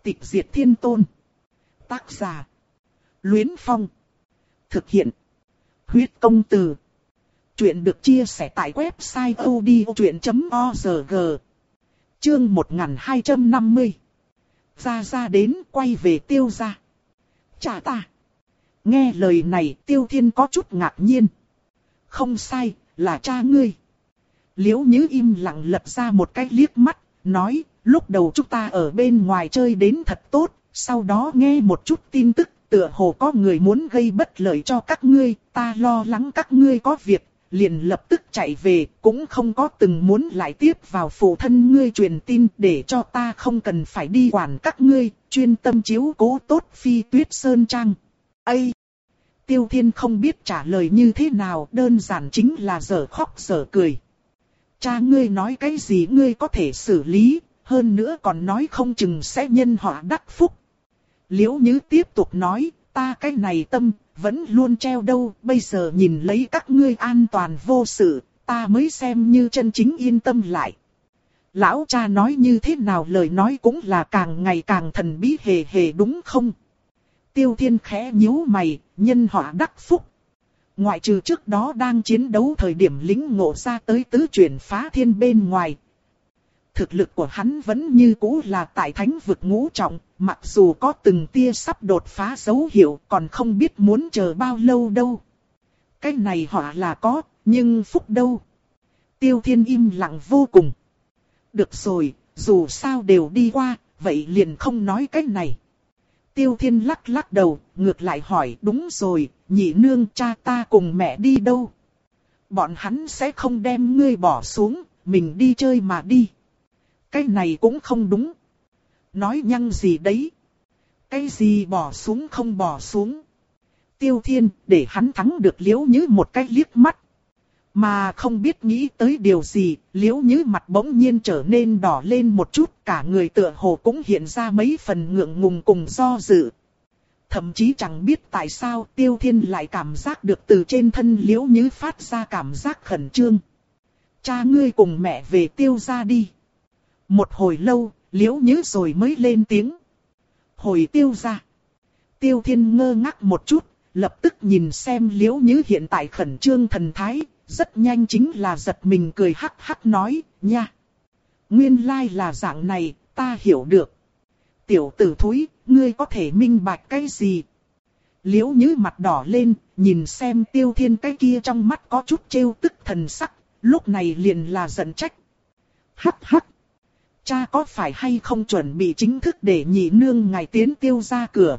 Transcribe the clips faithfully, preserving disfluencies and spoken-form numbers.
Tịch diệt thiên tôn. Tác giả. Luyến Phong. Thực hiện. Huyết công từ. Chuyện được chia sẻ tại website odchuyện chấm org. Chương một nghìn hai trăm năm mươi. Gia Gia đến, quay về Tiêu gia. Cha ta. Nghe lời này Tiêu Thiên có chút ngạc nhiên. Không sai, là cha ngươi. Liễu Nhứ im lặng lật ra một cái liếc mắt, nói, lúc đầu chúng ta ở bên ngoài chơi đến thật tốt, sau đó nghe một chút tin tức, tựa hồ có người muốn gây bất lợi cho các ngươi, ta lo lắng các ngươi có việc, liền lập tức chạy về, cũng không có từng muốn lại tiếp vào phụ thân ngươi truyền tin để cho ta không cần phải đi quản các ngươi, chuyên tâm chiếu cố tốt Phi Tuyết Sơn Trang. Ây! Tiêu Thiên không biết trả lời như thế nào, đơn giản chính là giở khóc giở cười. Cha ngươi nói cái gì ngươi có thể xử lý, hơn nữa còn nói không chừng sẽ nhân họa đắc phúc. Liễu Nhứ tiếp tục nói, ta cái này tâm, vẫn luôn treo đâu, bây giờ nhìn lấy các ngươi an toàn vô sự, ta mới xem như chân chính yên tâm lại. Lão cha nói như thế nào lời nói cũng là càng ngày càng thần bí hề hề đúng không? Tiêu Thiên khẽ nhíu mày, nhân họa đắc phúc. Ngoại trừ trước đó đang chiến đấu thời điểm lĩnh ngộ ra tới tứ chuyển phá thiên bên ngoài. Thực lực của hắn vẫn như cũ là tại thánh vực ngũ trọng, mặc dù có từng tia sắp đột phá dấu hiệu còn không biết muốn chờ bao lâu đâu. Cái này họa là có, nhưng phúc đâu? Tiêu Thiên im lặng vô cùng. Được rồi, dù sao đều đi qua, vậy liền không nói cái này. Tiêu Thiên lắc lắc đầu, ngược lại hỏi đúng rồi, nhị nương cha ta cùng mẹ đi đâu? Bọn hắn sẽ không đem ngươi bỏ xuống, mình đi chơi mà đi. Cái này cũng không đúng. Nói nhăng gì đấy? Cái gì bỏ xuống không bỏ xuống? Tiêu Thiên để hắn thắng được Liễu Nhứ một cái liếc mắt. Mà không biết nghĩ tới điều gì, Liễu Nhứ mặt bỗng nhiên trở nên đỏ lên một chút, cả người tựa hồ cũng hiện ra mấy phần ngượng ngùng cùng do dự. Thậm chí chẳng biết tại sao Tiêu Thiên lại cảm giác được từ trên thân Liễu Nhứ phát ra cảm giác khẩn trương. Cha ngươi cùng mẹ về Tiêu gia đi. Một hồi lâu, Liễu Nhứ rồi mới lên tiếng. Hồi Tiêu gia. Tiêu Thiên ngơ ngác một chút, lập tức nhìn xem Liễu Nhứ hiện tại khẩn trương thần thái. Rất nhanh chính là giật mình cười hắc hắc nói, nha. Nguyên lai là dạng này, ta hiểu được. Tiểu tử thúi, ngươi có thể minh bạch cái gì? Liễu Nhứ mặt đỏ lên, nhìn xem Tiêu Thiên cái kia trong mắt có chút trêu tức thần sắc, lúc này liền là giận trách. Hắc hắc. Cha có phải hay không chuẩn bị chính thức để nhị nương ngài tiến Tiêu ra cửa?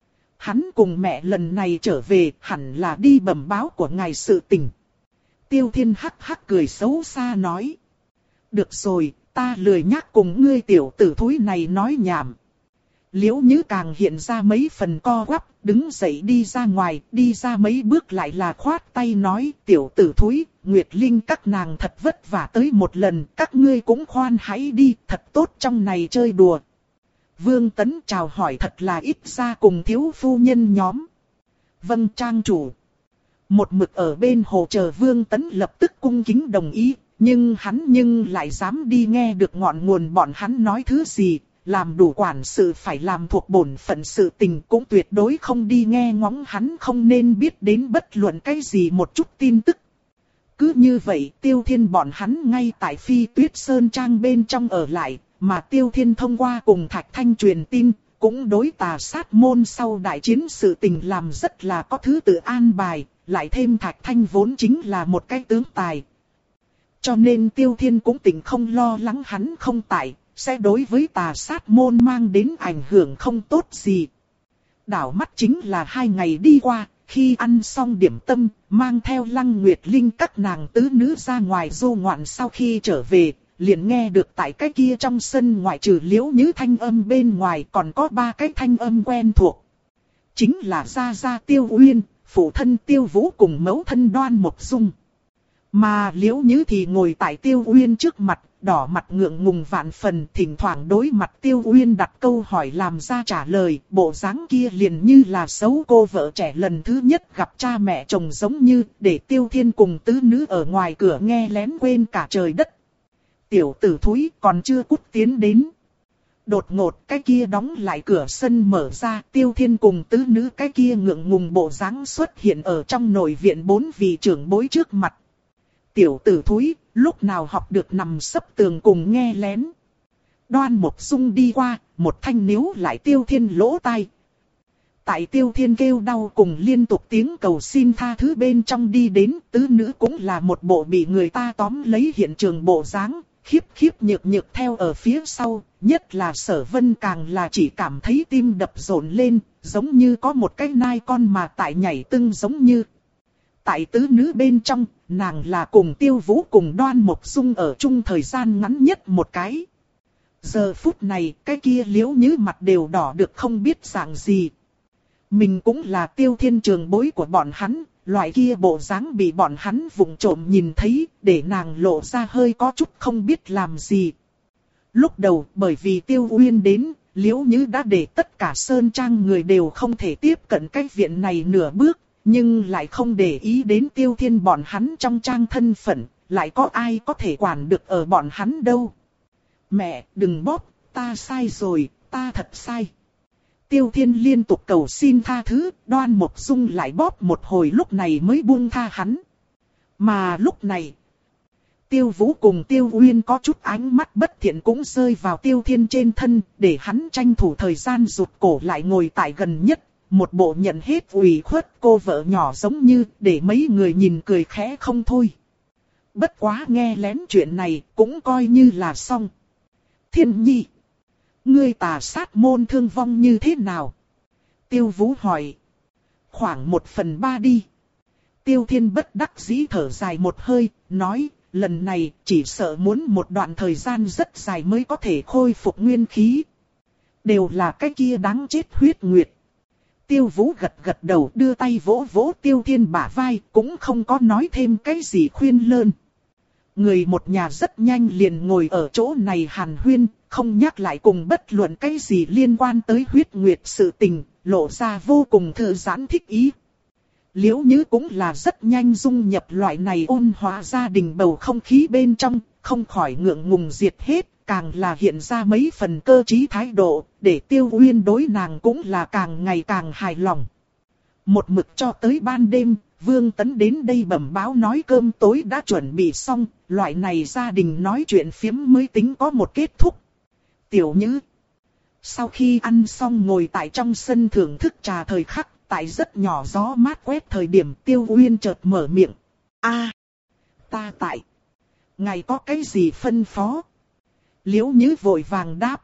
Hắn cùng mẹ lần này trở về hẳn là đi bẩm báo của ngài sự tình. Tiêu Thiên hắc hắc cười xấu xa nói. Được rồi, ta lười nhắc cùng ngươi tiểu tử thúi này nói nhảm. Liễu Nhứ càng hiện ra mấy phần co quắp, đứng dậy đi ra ngoài, đi ra mấy bước lại là khoát tay nói. Tiểu tử thúi, Nguyệt Linh các nàng thật vất vả tới một lần, các ngươi cũng khoan hãy đi, thật tốt trong này chơi đùa. Vương Tấn chào hỏi thật là ít ra cùng thiếu phu nhân nhóm. Vâng trang chủ. Một mực ở bên hồ chờ Vương Tấn lập tức cung kính đồng ý, nhưng hắn nhưng lại dám đi nghe được ngọn nguồn bọn hắn nói thứ gì, làm đủ quản sự phải làm thuộc bổn phận sự tình cũng tuyệt đối không đi nghe ngóng hắn không nên biết đến bất luận cái gì một chút tin tức. Cứ như vậy Tiêu Thiên bọn hắn ngay tại Phi Tuyết Sơn Trang bên trong ở lại, mà Tiêu Thiên thông qua cùng Thạch Thanh truyền tin, cũng đối Tà Sát môn sau đại chiến sự tình làm rất là có thứ tự an bài. Lại thêm Thạch Thanh vốn chính là một cái tướng tài. Cho nên Tiêu Thiên cũng tỉnh không lo lắng hắn không tại, sẽ đối với Tà Sát môn mang đến ảnh hưởng không tốt gì. Đảo mắt chính là hai ngày đi qua, khi ăn xong điểm tâm, mang theo Lăng Nguyệt Linh các nàng tứ nữ ra ngoài du ngoạn sau khi trở về, liền nghe được tại cái kia trong sân ngoại trừ Liễu Nhứ thanh âm bên ngoài còn có ba cái thanh âm quen thuộc. Chính là Gia Gia Tiêu Uyên, phụ thân Tiêu Vũ cùng mẫu thân Đoan Mộc Dung. Mà Liễu Nhứ thì ngồi tại Tiêu Uyên trước mặt, đỏ mặt ngượng ngùng vạn phần, thỉnh thoảng đối mặt Tiêu Uyên đặt câu hỏi làm ra trả lời, bộ dáng kia liền như là xấu cô vợ trẻ lần thứ nhất gặp cha mẹ chồng giống như, để Tiêu Thiên cùng tứ nữ ở ngoài cửa nghe lén quên cả trời đất. Tiểu tử thúi còn chưa cút tiến đến. Đột ngột cái kia đóng lại cửa sân mở ra, Tiêu Thiên cùng tứ nữ cái kia ngượng ngùng bộ dáng xuất hiện ở trong nội viện bốn vị trưởng bối trước mặt. Tiểu tử thúi, lúc nào học được nằm sấp tường cùng nghe lén. Đoan Mộc Dung đi qua, một thanh níu lại Tiêu Thiên lỗ tai. Tại Tiêu Thiên kêu đau cùng liên tục tiếng cầu xin tha thứ bên trong đi đến, tứ nữ cũng là một bộ bị người ta tóm lấy hiện trường bộ dáng, khiếp khiếp nhược nhược theo ở phía sau, nhất là Sở Vân càng là chỉ cảm thấy tim đập rộn lên, giống như có một cái nai con mà tại nhảy tưng giống như. Tại tứ nữ bên trong, nàng là cùng Tiêu Vũ cùng Đoan Mộc Dung ở chung thời gian ngắn nhất một cái. Giờ phút này, cái kia Liễu Nhứ mặt đều đỏ được không biết dạng gì. Mình cũng là Tiêu Thiên trường bối của bọn hắn, loại kia bộ dáng bị bọn hắn vụng trộm nhìn thấy, để nàng lộ ra hơi có chút không biết làm gì. Lúc đầu, bởi vì Tiêu Uyên đến, Liễu Nhứ đã để tất cả Sơn Trang người đều không thể tiếp cận cái viện này nửa bước, nhưng lại không để ý đến Tiêu Thiên bọn hắn trong trang thân phận, lại có ai có thể quản được ở bọn hắn đâu. Mẹ, đừng bóp, ta sai rồi, ta thật sai. Tiêu Thiên liên tục cầu xin tha thứ, Đoan Mộc Dung lại bóp một hồi lúc này mới buông tha hắn. Mà lúc này, Tiêu Vũ cùng Tiêu Uyên có chút ánh mắt bất thiện cũng rơi vào Tiêu Thiên trên thân, để hắn tranh thủ thời gian rụt cổ lại ngồi tại gần nhất, một bộ nhận hết ủy khuất cô vợ nhỏ giống như để mấy người nhìn cười khẽ không thôi. Bất quá nghe lén chuyện này cũng coi như là xong. Thiên Nhi, ngươi tà sát môn thương vong như thế nào? Tiêu Vũ hỏi. Khoảng một phần ba đi. Tiêu Thiên bất đắc dĩ thở dài một hơi, nói, lần này chỉ sợ muốn một đoạn thời gian rất dài mới có thể khôi phục nguyên khí. Đều là cái kia đáng chết huyết nguyệt. Tiêu Vũ gật gật đầu đưa tay vỗ vỗ Tiêu Thiên bả vai, cũng không có nói thêm cái gì khuyên lơn. Người một nhà rất nhanh liền ngồi ở chỗ này hàn huyên, không nhắc lại cùng bất luận cái gì liên quan tới huyết nguyệt sự tình, lộ ra vô cùng thư giãn thích ý. Liễu Nhứ cũng là rất nhanh dung nhập loại này ôn hòa gia đình bầu không khí bên trong, không khỏi ngượng ngùng diệt hết, càng là hiện ra mấy phần cơ trí thái độ, để Tiêu Uyên đối nàng cũng là càng ngày càng hài lòng. Một mực cho tới ban đêm, Vương Tấn đến đây bẩm báo nói cơm tối đã chuẩn bị xong, loại này gia đình nói chuyện phiếm mới tính có một kết thúc. Tiểu Nhứ sau khi ăn xong ngồi tại trong sân thưởng thức trà thời khắc, tại rất nhỏ gió mát quét thời điểm Tiêu Uyên chợt mở miệng. A, ta tại. Ngài có cái gì phân phó? Liễu Nhứ vội vàng đáp.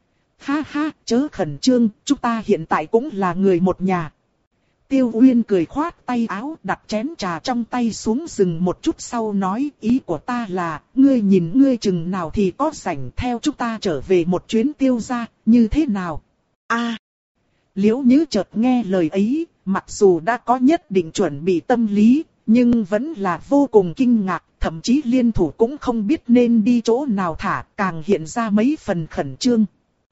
Ha ha, chớ khẩn trương, chúng ta hiện tại cũng là người một nhà. Tiêu Uyên cười khoát tay áo, đặt chén trà trong tay xuống dừng một chút sau nói, ý của ta là, ngươi nhìn ngươi chừng nào thì có rảnh theo chúng ta trở về một chuyến Tiêu gia, như thế nào? A, Liễu Nhứ chợt nghe lời ấy, mặc dù đã có nhất định chuẩn bị tâm lý, nhưng vẫn là vô cùng kinh ngạc, thậm chí liên thủ cũng không biết nên đi chỗ nào thả, càng hiện ra mấy phần khẩn trương.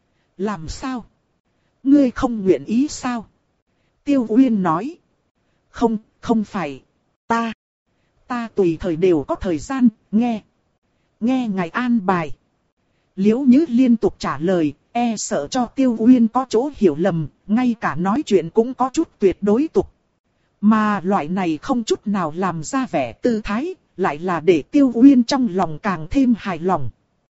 Làm sao? Ngươi không nguyện ý sao? Tiêu Uyên nói. Không, không phải. Ta. Ta tùy thời đều có thời gian, nghe. Nghe ngài an bài. Liễu Nhứ liên tục trả lời, e sợ cho Tiêu Uyên có chỗ hiểu lầm, ngay cả nói chuyện cũng có chút tuyệt đối tục. Mà loại này không chút nào làm ra vẻ tư thái, lại là để Tiêu Uyên trong lòng càng thêm hài lòng.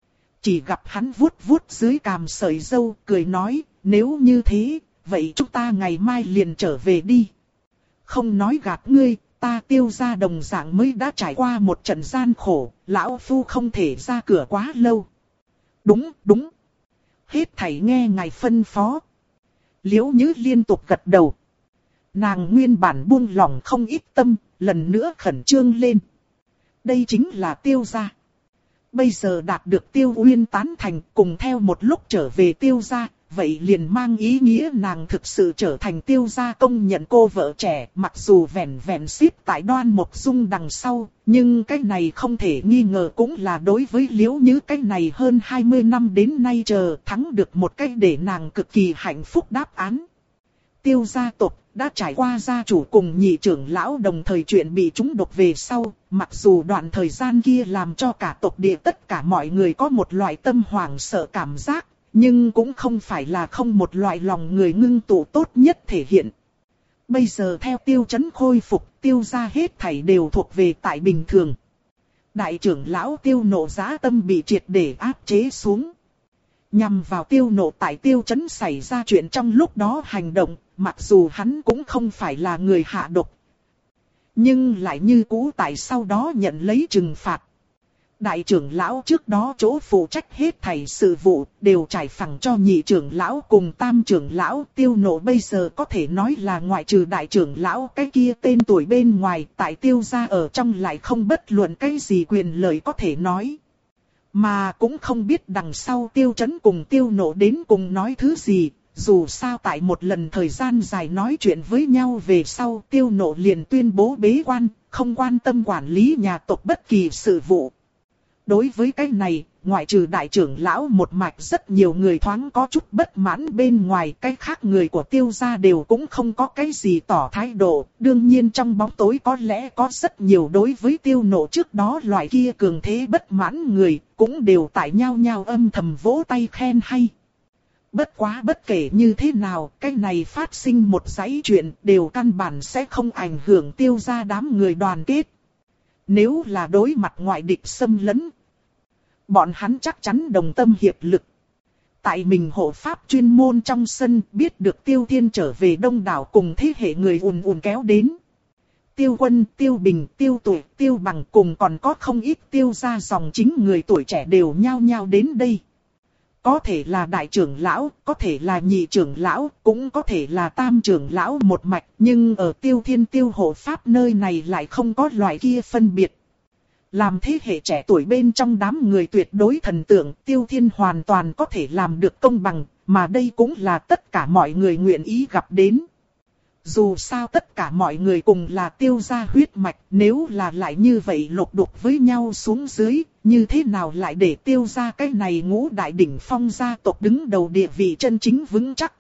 Chỉ gặp hắn vuốt vuốt dưới cằm sợi râu, cười nói, nếu như thế, vậy chúng ta ngày mai liền trở về đi. Không nói gạt ngươi, ta Tiêu gia đồng dạng mới đã trải qua một trận gian khổ, lão phu không thể ra cửa quá lâu. Đúng, đúng. Hết thảy nghe ngài phân phó. Liễu Nhứ liên tục gật đầu. Nàng nguyên bản buông lòng không ít tâm, lần nữa khẩn trương lên. Đây chính là Tiêu gia. Bây giờ đạt được Tiêu Uyên tán thành cùng theo một lúc trở về Tiêu gia, vậy liền mang ý nghĩa nàng thực sự trở thành Tiêu gia công nhận cô vợ trẻ, mặc dù vẻn vẻn xếp tại Đoan Mộc Dung đằng sau, nhưng cái này không thể nghi ngờ cũng là đối với Liễu Nhứ cái này hơn hai mươi năm đến nay chờ thắng được một cái để nàng cực kỳ hạnh phúc đáp án. Tiêu gia tộc đã trải qua gia chủ cùng nhị trưởng lão đồng thời chuyện bị trúng độc về sau, mặc dù đoạn thời gian kia làm cho cả tộc địa tất cả mọi người có một loại tâm hoảng sợ cảm giác, Nhưng cũng không phải là không một loại lòng người ngưng tụ tốt nhất thể hiện. Bây giờ theo Tiêu Chấn khôi phục, Tiêu gia hết thảy đều thuộc về tại bình thường. Đại trưởng lão Tiêu Nộ dã tâm bị triệt để áp chế xuống. Nhằm vào Tiêu Nộ tại Tiêu Chấn xảy ra chuyện trong lúc đó hành động, mặc dù hắn cũng không phải là người hạ độc, nhưng lại như cũ tại sau đó nhận lấy trừng phạt. Đại trưởng lão trước đó chỗ phụ trách hết thảy sự vụ đều trải phẳng cho nhị trưởng lão cùng tam trưởng lão. Tiêu Nộ bây giờ có thể nói là ngoại trừ đại trưởng lão cái kia tên tuổi bên ngoài, tại Tiêu gia ở trong lại không bất luận cái gì quyền lợi có thể nói. Mà cũng không biết đằng sau Tiêu Chấn cùng Tiêu Nộ đến cùng nói thứ gì. Dù sao tại một lần thời gian dài nói chuyện với nhau về sau, Tiêu Nộ liền tuyên bố bế quan, không quan tâm quản lý nhà tộc bất kỳ sự vụ. Đối với cái này, ngoại trừ đại trưởng lão một mạch rất nhiều người thoáng có chút bất mãn bên ngoài, cái khác người của Tiêu gia đều cũng không có cái gì tỏ thái độ. Đương nhiên trong bóng tối có lẽ có rất nhiều đối với Tiêu Nộ trước đó loại kia cường thế bất mãn người, cũng đều tại nhau nhau âm thầm vỗ tay khen hay. Bất quá bất kể như thế nào, cái này phát sinh một dãy chuyện đều căn bản sẽ không ảnh hưởng Tiêu gia đám người đoàn kết. Nếu là đối mặt ngoại địch xâm lấn, bọn hắn chắc chắn đồng tâm hiệp lực. Tại mình hộ pháp chuyên môn trong sân biết được Tiêu Thiên trở về đông đảo cùng thế hệ người ùn ùn kéo đến. Tiêu Quân, Tiêu Bình, Tiêu Tuổi, Tiêu Bằng cùng còn có không ít Tiêu gia dòng chính người tuổi trẻ đều nhao nhao đến đây. Có thể là đại trưởng lão, có thể là nhị trưởng lão, cũng có thể là tam trưởng lão một mạch, nhưng ở Tiêu Thiên Tiêu hộ pháp nơi này lại không có loại kia phân biệt. Làm thế hệ trẻ tuổi bên trong đám người tuyệt đối thần tượng, Tiêu Thiên hoàn toàn có thể làm được công bằng, mà đây cũng là tất cả mọi người nguyện ý gặp đến. Dù sao tất cả mọi người cùng là Tiêu gia huyết mạch, nếu là lại như vậy lục đục với nhau xuống dưới, như thế nào lại để Tiêu gia cái này ngũ đại đỉnh phong gia tộc đứng đầu địa vị chân chính vững chắc.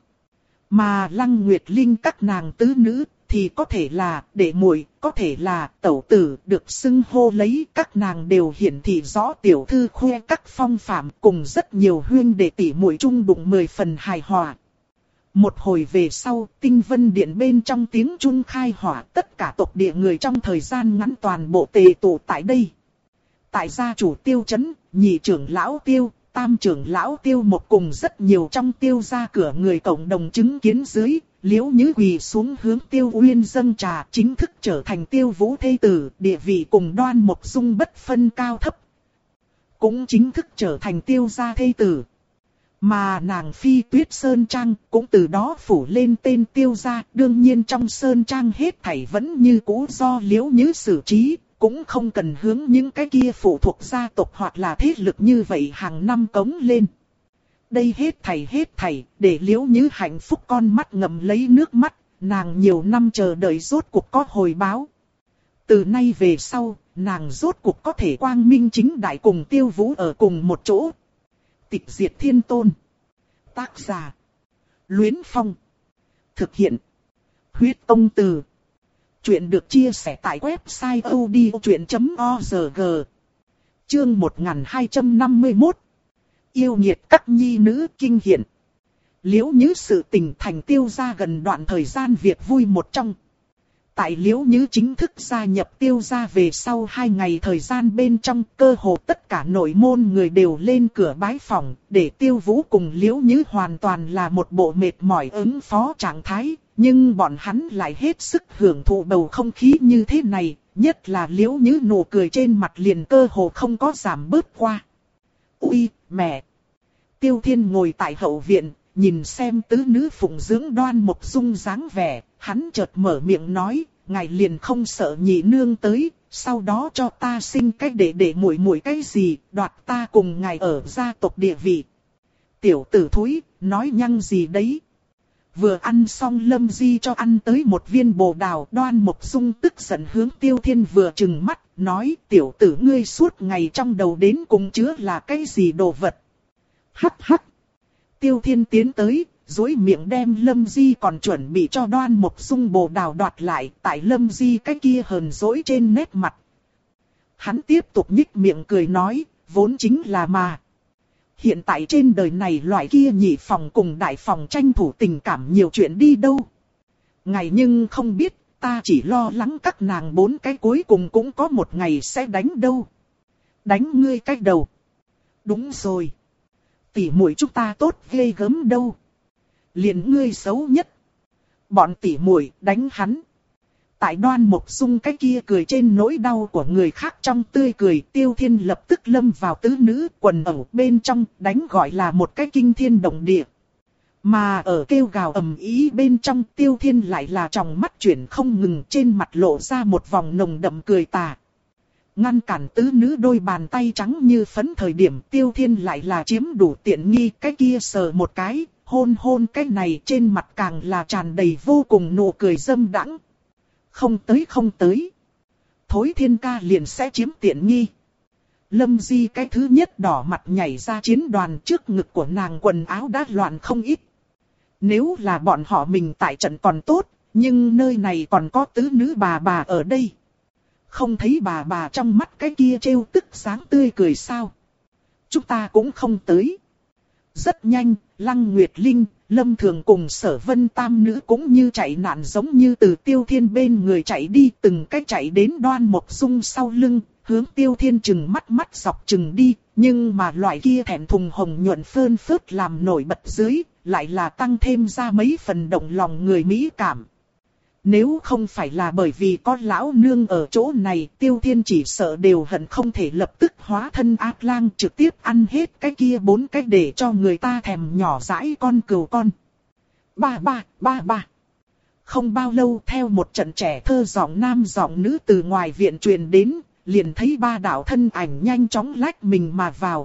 Mà Lăng Nguyệt Linh các nàng tứ nữ thì có thể là đệ muội, có thể là tẩu tử, được xưng hô lấy, các nàng đều hiển thị rõ tiểu thư khoe các phong phạm, cùng rất nhiều huyên đệ tỷ muội chung đụng mười phần hài hòa. Một hồi về sau, Tinh Vân Điện bên trong tiếng chun khai hỏa, tất cả tộc địa người trong thời gian ngắn toàn bộ tề tụ tại đây. Tại gia chủ Tiêu Chấn, nhị trưởng lão Tiêu, tam trưởng lão Tiêu một cùng rất nhiều trong Tiêu gia cửa người cộng đồng chứng kiến dưới, Liễu Nhứ quỳ xuống hướng Tiêu Uyên dâng trà, chính thức trở thành Tiêu Vũ thê tử, địa vị cùng Đoan Mộc Dung bất phân cao thấp. Cũng chính thức trở thành Tiêu gia thê tử. Mà nàng Phi Tuyết Sơn Trang cũng từ đó phủ lên tên Tiêu gia, đương nhiên trong Sơn Trang hết thảy vẫn như cũ do Liễu Nhứ xử trí, cũng không cần hướng những cái kia phụ thuộc gia tộc hoặc là thế lực như vậy hàng năm cống lên. Đây hết thảy hết thảy, để Liễu Nhứ hạnh phúc con mắt ngậm lấy nước mắt, nàng nhiều năm chờ đợi rốt cuộc có hồi báo. Từ nay về sau, nàng rốt cuộc có thể quang minh chính đại cùng Tiêu Vũ ở cùng một chỗ. Tịch diệt thiên tôn. Tác giả: Luyến Phong. Thực hiện: Huyết Tông Từ. Chuyện được chia sẻ tại website odchuyện chấm org. Chương một nghìn hai trăm năm mươi mốt. Yêu nghiệt các nhi nữ kinh hiện. Liễu Nhứ sự tình thành Tiêu gia gần đoạn thời gian việc vui một trong. Tại Liễu Nhứ chính thức gia nhập Tiêu gia về sau hai ngày thời gian bên trong, cơ hồ tất cả nội môn người đều lên cửa bái phỏng, để Tiêu Vũ cùng Liễu Nhứ hoàn toàn là một bộ mệt mỏi ứng phó trạng thái, nhưng bọn hắn lại hết sức hưởng thụ bầu không khí như thế này, nhất là Liễu Nhứ nụ cười trên mặt liền cơ hồ không có giảm bớt qua. Ui, mẹ! Tiêu Thiên ngồi tại hậu viện, nhìn xem tứ nữ phụng dưỡng Đoan Mộc Dung dáng vẻ, hắn chợt mở miệng nói, ngài liền không sợ nhị nương tới, sau đó cho ta sinh cách để để muội muội cái gì, đoạt ta cùng ngài ở gia tộc địa vị. Tiểu tử thúi, nói nhăng gì đấy. Vừa ăn xong Lâm Di cho ăn tới một viên bồ đào, Đoan Mộc Dung tức giận hướng Tiêu Thiên vừa trừng mắt, nói tiểu tử ngươi suốt ngày trong đầu đến cùng chứa là cái gì đồ vật. Hắc hắc. Tiêu Thiên tiến tới, duỗi miệng đem Lâm Di còn chuẩn bị cho Đoan Mộc Dung bồ đào đoạt lại, tại Lâm Di cái kia hờn dỗi trên nét mặt. Hắn tiếp tục nhích miệng cười nói, vốn chính là mà. Hiện tại trên đời này loại kia nhị phòng cùng đại phòng tranh thủ tình cảm nhiều chuyện đi đâu. Ngày nhưng không biết, ta chỉ lo lắng các nàng bốn cái cuối cùng cũng có một ngày sẽ đánh đâu. Đánh ngươi cái đầu. Đúng rồi. Tỷ muội chúng ta tốt ghê gớm đâu. Liền ngươi xấu nhất. Bọn tỷ muội đánh hắn. Tại Đoan Mộc Dung cái kia cười trên nỗi đau của người khác trong tươi cười, Tiêu Thiên lập tức lâm vào tứ nữ quần ẩu bên trong, đánh gọi là một cái kinh thiên động địa. Mà ở kêu gào ầm ý bên trong, Tiêu Thiên lại là tròng mắt chuyển không ngừng, trên mặt lộ ra một vòng nồng đậm cười tà. Ngăn cản tứ nữ đôi bàn tay trắng như phấn thời điểm, Tiêu Thiên lại là chiếm đủ tiện nghi, cái kia sờ một cái, hôn hôn cái này, trên mặt càng là tràn đầy vô cùng nụ cười dâm đãng. Không tới không tới. Thối Thiên ca liền sẽ chiếm tiện nghi. Lâm Di cái thứ nhất đỏ mặt nhảy ra chiến đoàn, trước ngực của nàng quần áo đã loạn không ít. Nếu là bọn họ mình tại trận còn tốt, nhưng nơi này còn có tứ nữ bà bà ở đây. Không thấy bà bà trong mắt cái kia trêu tức sáng tươi cười sao? Chúng ta cũng không tới. Rất nhanh, Lăng Nguyệt Linh, Lâm Thường cùng Sở Vân tam nữ cũng như chạy nạn giống như từ Tiêu Thiên bên người chạy đi, từng cách chạy đến Đoan Mộc Dung sau lưng, hướng Tiêu Thiên chừng mắt mắt dọc chừng đi, nhưng mà loại kia thẹn thùng hồng nhuận phơn phớt làm nổi bật dưới, lại là tăng thêm ra mấy phần động lòng người mỹ cảm. Nếu không phải là bởi vì có lão nương ở chỗ này, Tiêu Thiên chỉ sợ đều hận không thể lập tức hóa thân ác lang trực tiếp ăn hết cái kia bốn cái để cho người ta thèm nhỏ dãi con cừu con. Ba ba, ba ba. Không bao lâu theo một trận trẻ thơ giọng nam giọng nữ từ ngoài viện truyền đến, liền thấy ba đạo thân ảnh nhanh chóng lách mình mà vào.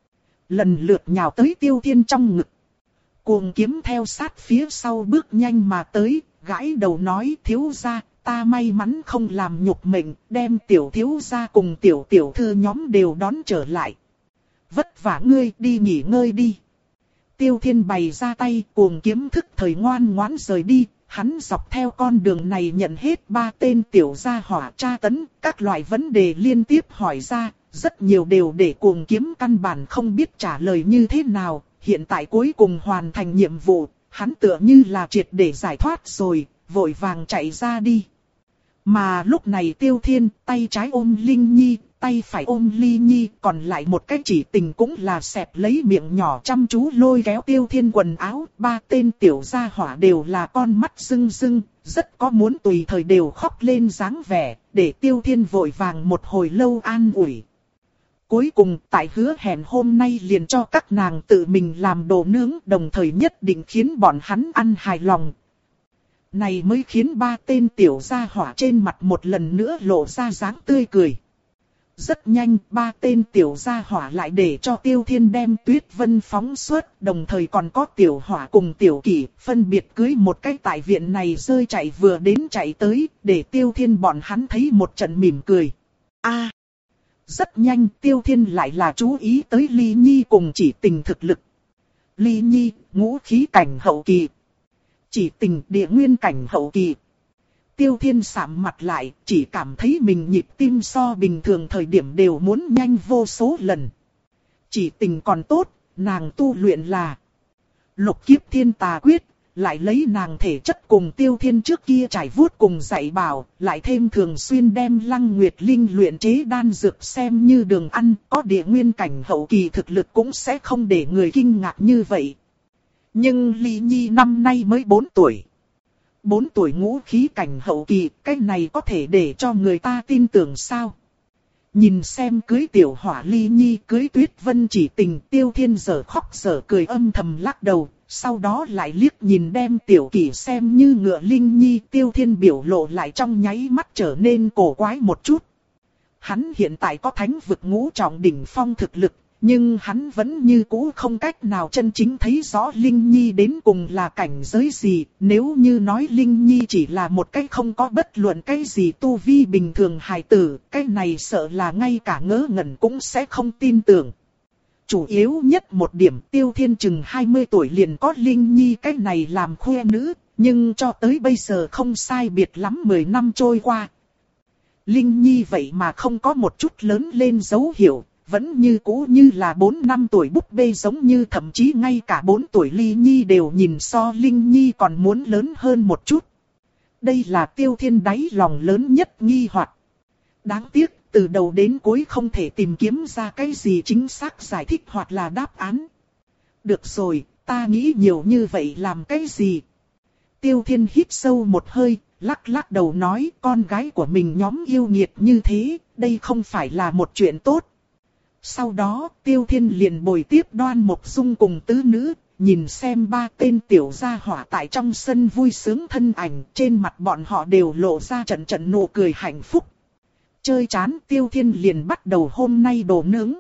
Lần lượt nhào tới Tiêu Thiên trong ngực. Cuồng Kiếm theo sát phía sau bước nhanh mà tới, gãi đầu nói thiếu gia, ta may mắn không làm nhục mệnh, đem tiểu thiếu gia cùng tiểu tiểu thư nhóm đều đón trở lại. Vất vả ngươi, đi nghỉ ngơi đi. Tiêu Thiên bày ra tay, Cuồng Kiếm thức thời ngoan ngoãn rời đi, hắn dọc theo con đường này nhận hết ba tên tiểu gia hỏa tra tấn, các loại vấn đề liên tiếp hỏi ra, rất nhiều đều để Cuồng Kiếm căn bản không biết trả lời như thế nào, hiện tại cuối cùng hoàn thành nhiệm vụ. Hắn tựa như là triệt để giải thoát rồi, vội vàng chạy ra đi. Mà lúc này Tiêu Thiên, tay trái ôm Linh Nhi, tay phải ôm Ly Nhi, còn lại một cái chỉ tình cũng là xẹp lấy miệng nhỏ chăm chú lôi kéo Tiêu Thiên quần áo. Ba tên tiểu gia hỏa đều là con mắt rưng rưng, rất có muốn tùy thời đều khóc lên dáng vẻ, để Tiêu Thiên vội vàng một hồi lâu an ủi. Cuối cùng tại hứa hẹn hôm nay liền cho các nàng tự mình làm đồ nướng, đồng thời nhất định khiến bọn hắn ăn hài lòng. Này mới khiến ba tên tiểu gia hỏa trên mặt một lần nữa lộ ra dáng tươi cười. Rất nhanh ba tên tiểu gia hỏa lại để cho Tiêu Thiên đem Tuyết Vân phóng xuất, đồng thời còn có tiểu hỏa cùng tiểu kỷ phân biệt cưới một cái tại viện này rơi chạy vừa đến chạy tới, để Tiêu Thiên bọn hắn thấy một trận mỉm cười. A. Rất nhanh Tiêu Thiên lại là chú ý tới Ly Nhi cùng Chỉ Tình thực lực. Ly Nhi, ngũ khí cảnh hậu kỳ. Chỉ Tình địa nguyên cảnh hậu kỳ. Tiêu Thiên sạm mặt lại, chỉ cảm thấy mình nhịp tim so bình thường thời điểm đều muốn nhanh vô số lần. Chỉ Tình còn tốt, nàng tu luyện là Lục Kiếp Thiên Tà Quyết. Lại lấy nàng thể chất cùng Tiêu Thiên trước kia trải vuốt cùng dạy bảo, lại thêm thường xuyên đem Lăng Nguyệt Linh luyện chế đan dược xem như đường ăn, có địa nguyên cảnh hậu kỳ thực lực cũng sẽ không để người kinh ngạc như vậy. Nhưng Ly Nhi năm nay mới bốn tuổi. bốn tuổi ngũ khí cảnh hậu kỳ, cái này có thể để cho người ta tin tưởng sao? Nhìn xem cưới tiểu hỏa Ly Nhi cưới Tuyết Vân Chỉ Tình, Tiêu Thiên giờ khóc giờ cười âm thầm lắc đầu. Sau đó lại liếc nhìn đem tiểu kỷ xem như ngựa Linh Nhi, Tiêu Thiên biểu lộ lại trong nháy mắt trở nên cổ quái một chút. Hắn hiện tại có thánh vực ngũ trọng đỉnh phong thực lực, nhưng hắn vẫn như cũ không cách nào chân chính thấy rõ Linh Nhi đến cùng là cảnh giới gì. Nếu như nói Linh Nhi chỉ là một cái không có bất luận cái gì tu vi bình thường hài tử, cái này sợ là ngay cả ngớ ngẩn cũng sẽ không tin tưởng. Chủ yếu nhất một điểm, Tiêu Thiên chừng hai mươi tuổi liền có Linh Nhi cái này làm khoe nữ, nhưng cho tới bây giờ không sai biệt lắm mười năm trôi qua. Linh Nhi vậy mà không có một chút lớn lên dấu hiệu, vẫn như cũ như là bốn năm tuổi búp bê, giống như thậm chí ngay cả bốn tuổi Ly Nhi đều nhìn so Linh Nhi còn muốn lớn hơn một chút. Đây là Tiêu Thiên đáy lòng lớn nhất nghi hoặc. Đáng tiếc, từ đầu đến cuối không thể tìm kiếm ra cái gì chính xác giải thích hoặc là đáp án. Được rồi, ta nghĩ nhiều như vậy làm cái gì? Tiêu Thiên hít sâu một hơi, lắc lắc đầu nói, con gái của mình nhóm yêu nghiệt như thế, đây không phải là một chuyện tốt. Sau đó, Tiêu Thiên liền bồi tiếp Đoan Mộc Dung cùng tứ nữ, nhìn xem ba tên tiểu gia hỏa tại trong sân vui sướng thân ảnh, trên mặt bọn họ đều lộ ra trận trận nụ cười hạnh phúc. Chơi chán, Tiêu Thiên liền bắt đầu hôm nay đồ nướng.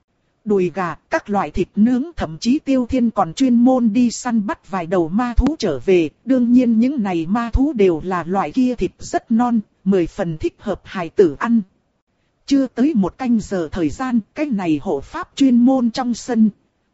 Đùi gà, các loại thịt nướng, thậm chí Tiêu Thiên còn chuyên môn đi săn bắt vài đầu ma thú trở về. Đương nhiên những này ma thú đều là loại kia thịt rất non, mười phần thích hợp hài tử ăn. Chưa tới một canh giờ thời gian, cái này hộ pháp chuyên môn trong sân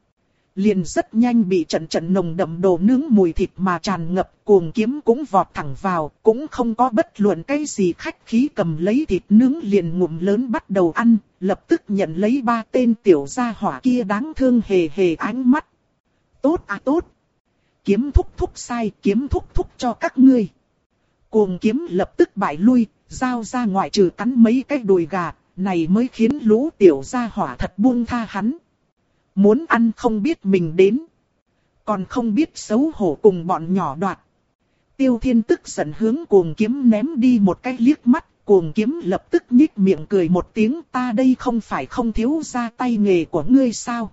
liền rất nhanh bị trận trận nồng đậm đồ nướng mùi thịt mà tràn ngập. Cuồng Kiếm cũng vọt thẳng vào, cũng không có bất luận cái gì khách khí, cầm lấy thịt nướng liền ngụm lớn bắt đầu ăn, lập tức nhận lấy ba tên tiểu gia hỏa kia đáng thương hề hề ánh mắt. Tốt à tốt! Kiếm thúc thúc sai, kiếm thúc thúc cho các ngươi. Cuồng Kiếm lập tức bại lui, giao ra ngoại trừ cắn mấy cái đùi gà, này mới khiến lũ tiểu gia hỏa thật buông tha hắn. Muốn ăn không biết mình đến, còn không biết xấu hổ cùng bọn nhỏ đoạt. Tiêu Thiên tức giận hướng Cuồng Kiếm ném đi một cái liếc mắt, Cuồng Kiếm lập tức nhích miệng cười một tiếng, ta đây không phải không thiếu ra tay nghề của ngươi sao?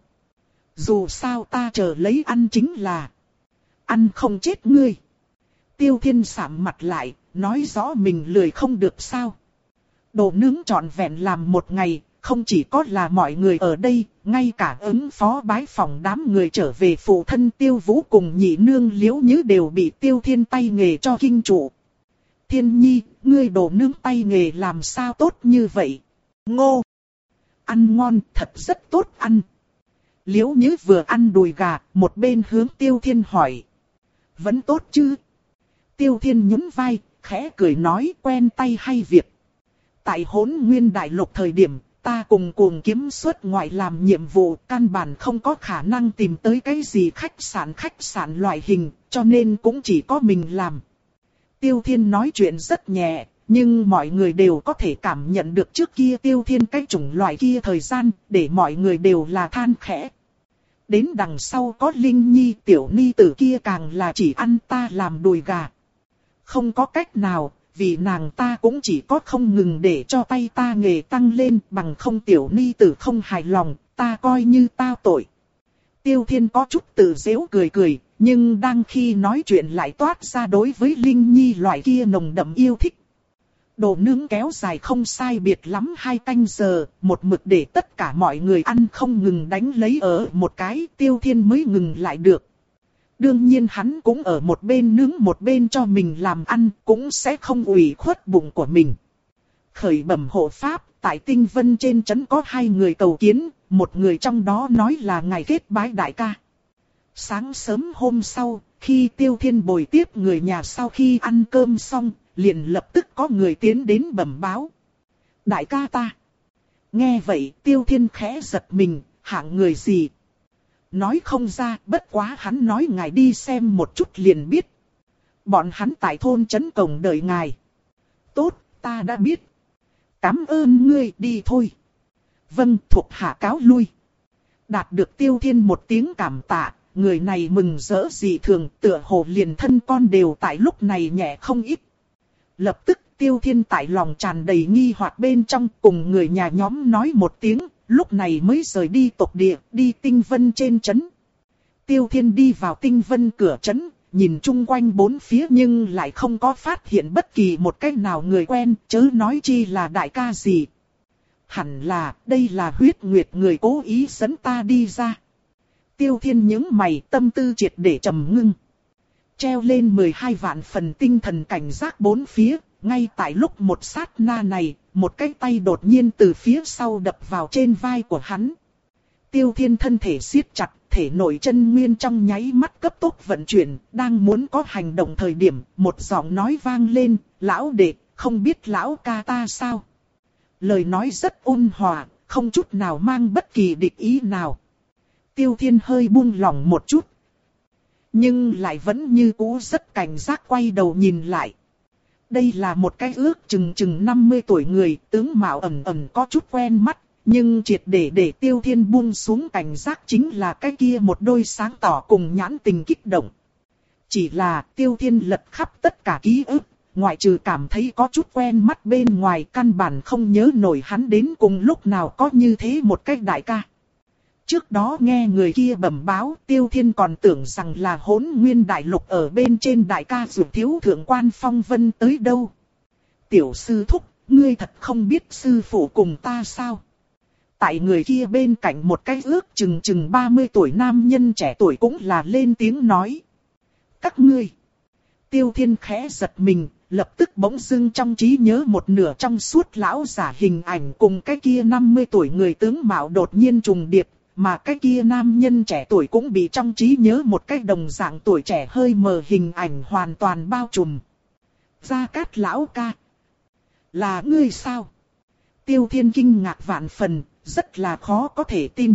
Dù sao ta chờ lấy ăn chính là ăn không chết ngươi. Tiêu Thiên sạm mặt lại, nói rõ mình lười không được sao? Đồ nướng trọn vẹn làm một ngày. Không chỉ có là mọi người ở đây, ngay cả ứng phó bái phòng đám người trở về phụ thân Tiêu Vũ cùng nhị nương Liễu Nhứ đều bị Tiêu Thiên tay nghề cho kinh trụ. Thiên Nhi, ngươi đồ nướng tay nghề làm sao tốt như vậy? Ngô! Ăn ngon, thật rất tốt ăn. Liễu Nhứ vừa ăn đùi gà, một bên hướng Tiêu Thiên hỏi. Vẫn tốt chứ? Tiêu Thiên nhún vai, khẽ cười nói quen tay hay việc. Tại Hỗn Nguyên Đại Lục thời điểm, ta cùng Cuồng Kiếm xuất ngoại làm nhiệm vụ, căn bản không có khả năng tìm tới cái gì khách sạn khách sạn loại hình, cho nên cũng chỉ có mình làm. Tiêu Thiên nói chuyện rất nhẹ, nhưng mọi người đều có thể cảm nhận được trước kia Tiêu Thiên cái chủng loại kia thời gian, để mọi người đều là than khẽ. Đến đằng sau có Linh Nhi tiểu ni tử kia càng là chỉ ăn ta làm đùi gà. Không có cách nào. Vì nàng ta cũng chỉ có không ngừng để cho tay ta nghề tăng lên, bằng không tiểu ni tử không hài lòng, ta coi như tao tội. Tiêu Thiên có chút tự giễu cười cười, nhưng đang khi nói chuyện lại toát ra đối với Linh Nhi loại kia nồng đậm yêu thích. Đồ nướng kéo dài không sai biệt lắm hai canh giờ, một mực để tất cả mọi người ăn không ngừng đánh lấy ở một cái, Tiêu Thiên mới ngừng lại được. Đương nhiên hắn cũng ở một bên nướng một bên cho mình làm ăn, cũng sẽ không ủy khuất bụng của mình. Khởi bẩm hộ pháp, tại Tinh Vân trên trấn có hai người cầu kiến, một người trong đó nói là ngày kết bái đại ca. Sáng sớm hôm sau, khi Tiêu Thiên bồi tiếp người nhà sau khi ăn cơm xong, liền lập tức có người tiến đến bẩm báo. Đại ca ta. Nghe vậy Tiêu Thiên khẽ giật mình, hạng người gì? Nói không ra, bất quá hắn nói ngài đi xem một chút liền biết. Bọn hắn tại thôn trấn cổng đợi ngài. Tốt, ta đã biết. Cảm ơn ngươi, đi thôi. Vâng, thuộc hạ cáo lui. Đạt được Tiêu Thiên một tiếng cảm tạ, người này mừng rỡ dị thường, tựa hồ liền thân con đều tại lúc này nhẹ không ít. Lập tức Tiêu Thiên tại lòng tràn đầy nghi hoặc bên trong, cùng người nhà nhóm nói một tiếng, lúc này mới rời đi tộc địa, đi Tinh Vân trên trấn. Tiêu Thiên đi vào Tinh Vân cửa trấn, nhìn chung quanh bốn phía nhưng lại không có phát hiện bất kỳ một cái nào người quen, chớ nói chi là đại ca gì. Hẳn là, đây là Huyết Nguyệt người cố ý dẫn ta đi ra. Tiêu Thiên nhướng mày, tâm tư triệt để trầm ngưng. Treo lên mười hai vạn phần tinh thần cảnh giác bốn phía, ngay tại lúc một sát na này, một cái tay đột nhiên từ phía sau đập vào trên vai của hắn. Tiêu Thiên thân thể siết chặt, thể nội chân nguyên trong nháy mắt cấp tốc vận chuyển, đang muốn có hành động thời điểm, một giọng nói vang lên, lão đệ, không biết lão ca ta sao? Lời nói rất ôn hòa, không chút nào mang bất kỳ địch ý nào. Tiêu Thiên hơi buông lỏng một chút, nhưng lại vẫn như cũ rất cảnh giác quay đầu nhìn lại. Đây là một cái ước chừng chừng năm mươi tuổi người, tướng mạo ẩn ẩn có chút quen mắt, nhưng triệt để để Tiêu Thiên buông xuống cảnh giác chính là cái kia một đôi sáng tỏ cùng nhãn tình kích động. Chỉ là Tiêu Thiên lật khắp tất cả ký ức, ngoại trừ cảm thấy có chút quen mắt bên ngoài, căn bản không nhớ nổi hắn đến cùng lúc nào có như thế một cái đại ca. Trước đó nghe người kia bẩm báo, Tiêu Thiên còn tưởng rằng là Hỗn Nguyên Đại Lục ở bên trên đại ca dù thiếu thượng quan phong vân tới đâu. Tiểu sư thúc, ngươi thật không biết sư phụ cùng ta sao? Tại người kia bên cạnh một cái ước chừng chừng ba mươi tuổi nam nhân trẻ tuổi cũng là lên tiếng nói. Các ngươi. Tiêu Thiên khẽ giật mình, lập tức bỗng dưng trong trí nhớ một nửa trong suốt lão giả hình ảnh cùng cái kia năm mươi tuổi người tướng mạo đột nhiên trùng điệp. Mà cái kia nam nhân trẻ tuổi cũng bị trong trí nhớ một cái đồng dạng tuổi trẻ hơi mờ hình ảnh hoàn toàn bao trùm. Gia Cát lão ca. Là ngươi sao? Tiêu Thiên kinh ngạc vạn phần, rất là khó có thể tin.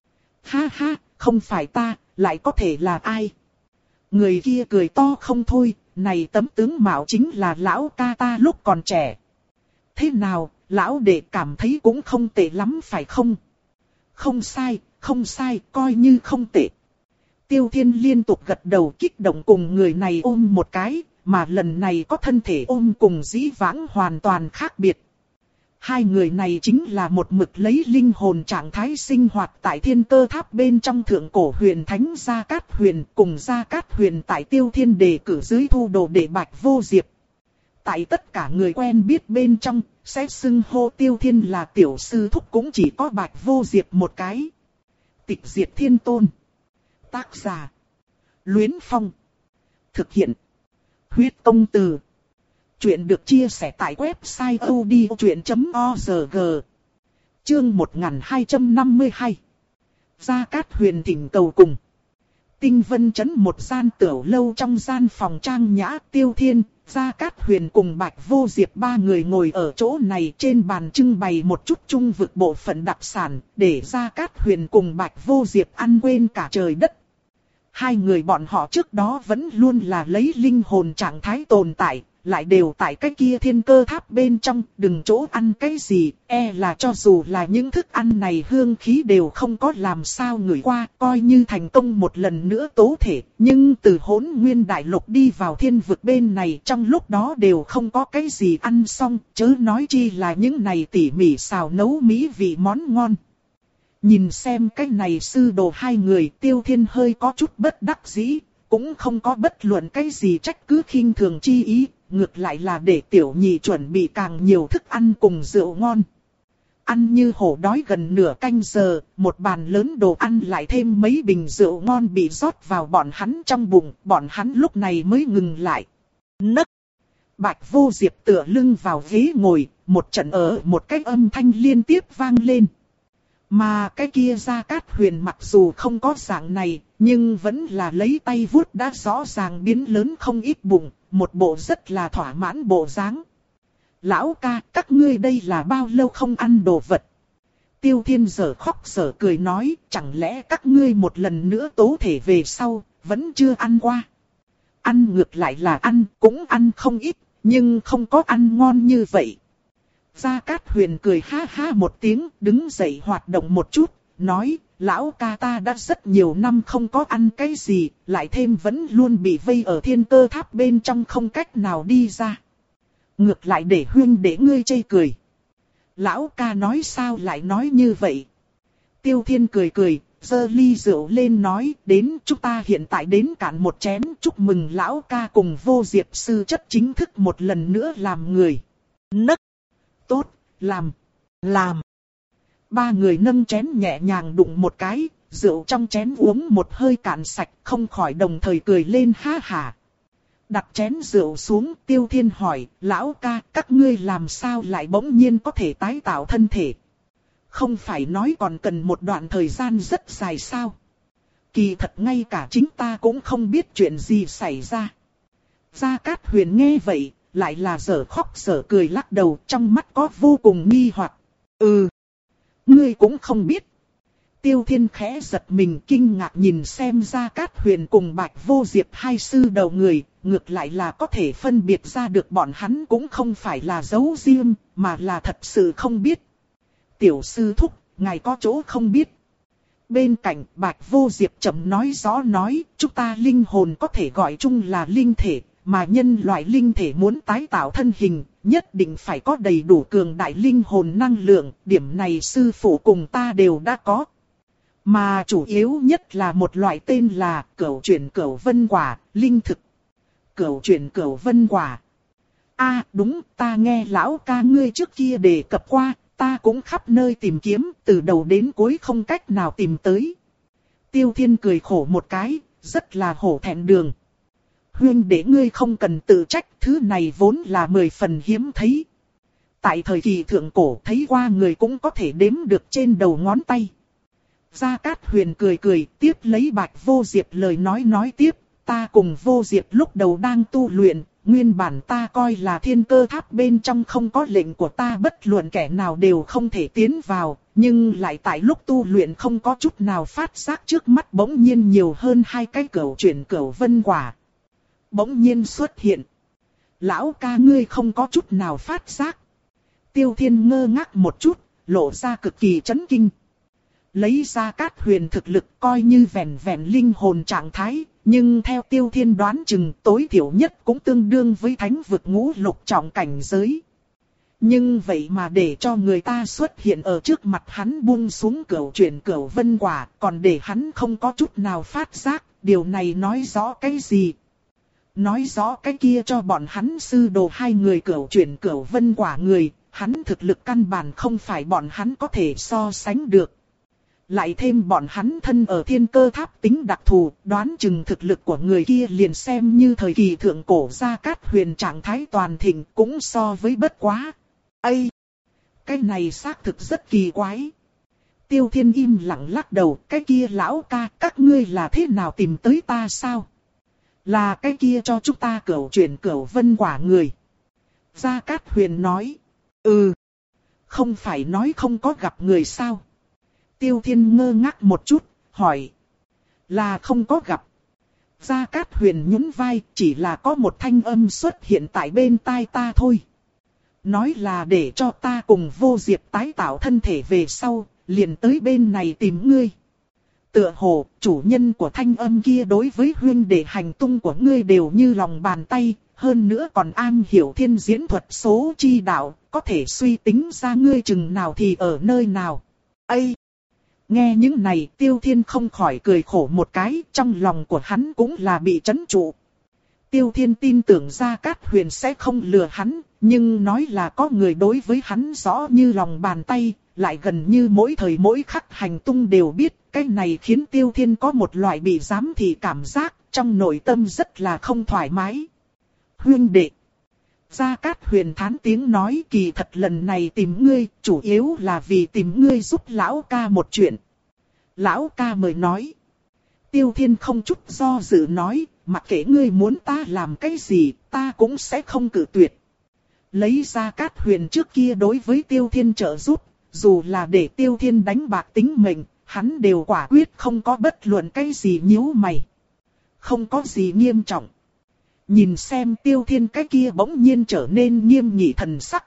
Ha ha, không phải ta, lại có thể là ai? Người kia cười to không thôi, này tấm tướng mạo chính là lão ca ta lúc còn trẻ. Thế nào, lão đệ cảm thấy cũng không tệ lắm phải không? Không sai, không sai, coi như không tệ. Tiêu Thiên liên tục gật đầu kích động cùng người này ôm một cái, mà lần này có thân thể ôm cùng dĩ vãng hoàn toàn khác biệt. Hai người này chính là một mực lấy linh hồn trạng thái sinh hoạt tại Thiên Cơ Tháp bên trong thượng cổ huyền thánh Gia Cát Huyền, cùng Gia Cát Huyền tại Tiêu Thiên đề cử dưới thu đồ đệ Bạch Vô Diệp. Tại tất cả người quen biết bên trong, sẽ xưng hô Tiêu Thiên là tiểu sư thúc cũng chỉ có Bạch Vô Diệp một cái. Tịch Diệt Thiên Tôn. Tác giả: Luyến Phong. Thực hiện: Huyết Công Từ. Chuyện được chia sẻ tại website odchuyện chấm org. Chương một nghìn hai trăm năm mươi hai. Gia Cát Huyền thỉnh cầu cùng. Tinh Vân Trấn một gian tiểu lâu trong gian phòng trang nhã. Tiêu Thiên, Gia Cát Huyền cùng Bạch Vô Diệp ba người ngồi ở chỗ này, trên bàn trưng bày một chút trung vực bộ phận đặc sản, để Gia Cát Huyền cùng Bạch Vô Diệp ăn quên cả trời đất. Hai người bọn họ trước đó vẫn luôn là lấy linh hồn trạng thái tồn tại, lại đều tại cái kia Thiên Cơ Tháp bên trong, đừng chỗ ăn cái gì, e là cho dù là những thức ăn này hương khí đều không có làm sao ngửi qua, coi như thành công một lần nữa tố thể, nhưng từ Hỗn Nguyên Đại Lục đi vào thiên vực bên này trong lúc đó đều không có cái gì ăn xong, chớ nói chi là những này tỉ mỉ xào nấu mỹ vị món ngon. Nhìn xem cái này sư đồ hai người, Tiêu Thiên hơi có chút bất đắc dĩ, cũng không có bất luận cái gì trách cứ khinh thường chi ý. Ngược lại là để tiểu nhị chuẩn bị càng nhiều thức ăn cùng rượu ngon. Ăn như hổ đói gần nửa canh giờ, một bàn lớn đồ ăn lại thêm mấy bình rượu ngon bị rót vào bọn hắn trong bụng, bọn hắn lúc này mới ngừng lại. Nấc! Bạch Vô Diệp tựa lưng vào ghế ngồi, một trận ở một cái âm thanh liên tiếp vang lên. Mà cái kia Gia Cát Huyền mặc dù không có dạng này, nhưng vẫn là lấy tay vuốt đã rõ ràng biến lớn không ít bụng, một bộ rất là thỏa mãn bộ dáng. Lão ca, các ngươi đây là bao lâu không ăn đồ vật? Tiêu Thiên giờ khóc giờ cười nói, chẳng lẽ các ngươi một lần nữa tố thể về sau, vẫn chưa ăn qua? Ăn ngược lại là ăn, cũng ăn không ít, nhưng không có ăn ngon như vậy. Gia Cát Huyền cười ha ha một tiếng, đứng dậy hoạt động một chút, nói, lão ca ta đã rất nhiều năm không có ăn cái gì, lại thêm vẫn luôn bị vây ở Thiên Cơ Tháp bên trong không cách nào đi ra. Ngược lại để huynh để ngươi chê cười. Lão ca nói sao lại nói như vậy? Tiêu Thiên cười cười, giơ ly rượu lên nói, đến chúng ta hiện tại đến cạn một chén, chúc mừng lão ca cùng Vô Diệp sư chất chính thức một lần nữa làm người. Nấc! Tốt, làm, làm. Ba người nâng chén nhẹ nhàng đụng một cái, rượu trong chén uống một hơi cạn sạch, không khỏi đồng thời cười lên ha hả. Đặt chén rượu xuống, Tiêu Thiên hỏi, lão ca, các ngươi làm sao lại bỗng nhiên có thể tái tạo thân thể? Không phải nói còn cần một đoạn thời gian rất dài sao? Kỳ thật ngay cả chính ta cũng không biết chuyện gì xảy ra. Gia Cát Huyền nghe vậy, lại là dở khóc dở cười lắc đầu, trong mắt có vô cùng nghi hoặc. Ừ. ngươi cũng không biết. Tiêu Thiên khẽ giật mình kinh ngạc nhìn xem Gia Cát Huyền cùng Bạch Vô Diệp hai sư đầu người, ngược lại là có thể phân biệt ra được bọn hắn cũng không phải là giấu riêng, mà là thật sự không biết. Tiểu sư thúc, ngài có chỗ không biết. Bên cạnh Bạch Vô Diệp chậm nói rõ nói, chúng ta linh hồn có thể gọi chung là linh thể, mà nhân loại linh thể muốn tái tạo thân hình, nhất định phải có đầy đủ cường đại linh hồn năng lượng, điểm này sư phụ cùng ta đều đã có. Mà chủ yếu nhất là một loại tên là cửu chuyển cửu vân quả, linh thực. Cửu chuyển cửu vân quả. À đúng, ta nghe lão ca ngươi trước kia đề cập qua, ta cũng khắp nơi tìm kiếm, từ đầu đến cuối không cách nào tìm tới. Tiêu Thiên cười khổ một cái, rất là hổ thẹn đường. Huynh đệ ngươi không cần tự trách, thứ này vốn là mười phần hiếm thấy. Tại thời kỳ thượng cổ thấy qua người cũng có thể đếm được trên đầu ngón tay. Gia Cát Huyền cười cười, tiếp lấy Bạch Vô Diệp lời nói nói tiếp, ta cùng Vô Diệp lúc đầu đang tu luyện, nguyên bản ta coi là thiên cơ tháp bên trong không có lệnh của ta bất luận kẻ nào đều không thể tiến vào, nhưng lại tại lúc tu luyện không có chút nào phát giác trước mắt bỗng nhiên nhiều hơn hai cái cửu chuyển cửu vân quả. Bỗng nhiên xuất hiện. Lão ca ngươi không có chút nào phát giác. Tiêu Thiên ngơ ngác một chút, lộ ra cực kỳ chấn kinh. Lấy Gia Cát Huyền thực lực coi như vẹn vẹn linh hồn trạng thái, nhưng theo Tiêu Thiên đoán chừng tối thiểu nhất cũng tương đương với thánh vực ngũ lục trọng cảnh giới. Nhưng vậy mà để cho người ta xuất hiện ở trước mặt hắn buông xuống cửu chuyển cửu vân quả, còn để hắn không có chút nào phát giác, điều này nói rõ cái gì? Nói rõ cái kia cho bọn hắn sư đồ hai người cửu chuyển cửu vân quả người, hắn thực lực căn bản không phải bọn hắn có thể so sánh được. Lại thêm bọn hắn thân ở thiên cơ tháp tính đặc thù, đoán chừng thực lực của người kia liền xem như thời kỳ thượng cổ Gia Cát Huyền trạng thái toàn thịnh cũng so với bất quá. Ây! Cái này xác thực rất kỳ quái. Tiêu Thiên im lặng lắc đầu, cái kia lão ca, các ngươi là thế nào tìm tới ta sao? Là cái kia cho chúng ta cửu chuyển cửu vân quả người. Gia Cát Huyền nói, ừ, không phải nói không có gặp người sao? Tiêu Thiên ngơ ngác một chút, hỏi. Là không có gặp. Gia Cát Huyền nhún vai, chỉ là có một thanh âm xuất hiện tại bên tai ta thôi. Nói là để cho ta cùng Vô Diệp tái tạo thân thể về sau, liền tới bên này tìm ngươi. Tựa hồ, chủ nhân của thanh âm kia đối với huynh đệ hành tung của ngươi đều như lòng bàn tay, hơn nữa còn am hiểu thiên diễn thuật số chi đạo, có thể suy tính ra ngươi chừng nào thì ở nơi nào. Ây! Nghe những này Tiêu Thiên không khỏi cười khổ một cái, trong lòng của hắn cũng là bị trấn trụ. Tiêu Thiên tin tưởng Gia Cát Huyền sẽ không lừa hắn, nhưng nói là có người đối với hắn rõ như lòng bàn tay, lại gần như mỗi thời mỗi khắc hành tung đều biết, cái này khiến Tiêu Thiên có một loại bị giám thị cảm giác, trong nội tâm rất là không thoải mái. Huynh đệ! Gia Cát Huyền thán tiếng nói kỳ thật lần này tìm ngươi, chủ yếu là vì tìm ngươi giúp lão ca một chuyện. Lão ca mời nói. Tiêu Thiên không chút do dự nói, mặc kệ ngươi muốn ta làm cái gì, ta cũng sẽ không cự tuyệt. Lấy Gia Cát Huyền trước kia đối với Tiêu Thiên trợ giúp, dù là để Tiêu Thiên đánh bạc tính mệnh, hắn đều quả quyết không có bất luận cái gì nhíu mày. Không có gì nghiêm trọng. Nhìn xem Tiêu Thiên cái kia bỗng nhiên trở nên nghiêm nghị thần sắc.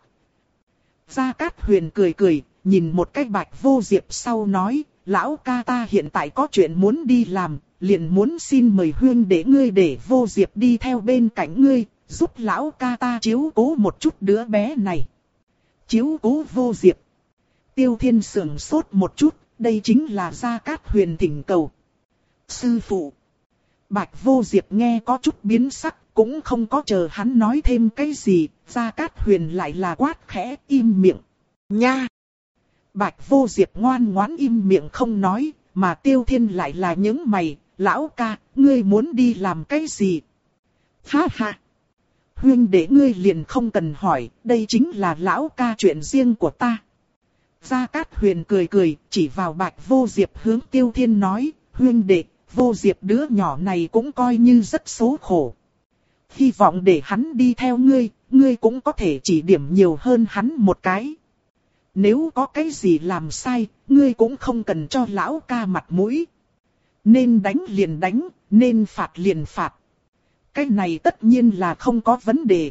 Gia Cát Huyền cười cười, nhìn một cái Bạch Vô Diệp sau nói, lão ca ta hiện tại có chuyện muốn đi làm, liền muốn xin mời huynh để ngươi để Vô Diệp đi theo bên cạnh ngươi, giúp lão ca ta chiếu cố một chút đứa bé này. Chiếu cố Vô Diệp. Tiêu Thiên sưởng sốt một chút, đây chính là Gia Cát Huyền thỉnh cầu. Sư phụ. Bạch Vô Diệp nghe có chút biến sắc, cũng không có chờ hắn nói thêm cái gì, Gia Cát Huyền lại là quát khẽ im miệng. Nha! Bạch Vô Diệp ngoan ngoãn im miệng không nói, mà Tiêu Thiên lại là những mày, lão ca, ngươi muốn đi làm cái gì? Ha ha! Huynh đệ ngươi liền không cần hỏi, đây chính là lão ca chuyện riêng của ta. Gia Cát Huyền cười cười, chỉ vào Bạch Vô Diệp hướng Tiêu Thiên nói, huynh đệ, Vô Diệp đứa nhỏ này cũng coi như rất số khổ. Hy vọng để hắn đi theo ngươi, ngươi cũng có thể chỉ điểm nhiều hơn hắn một cái. Nếu có cái gì làm sai, ngươi cũng không cần cho lão ca mặt mũi. Nên đánh liền đánh, nên phạt liền phạt. Cái này tất nhiên là không có vấn đề.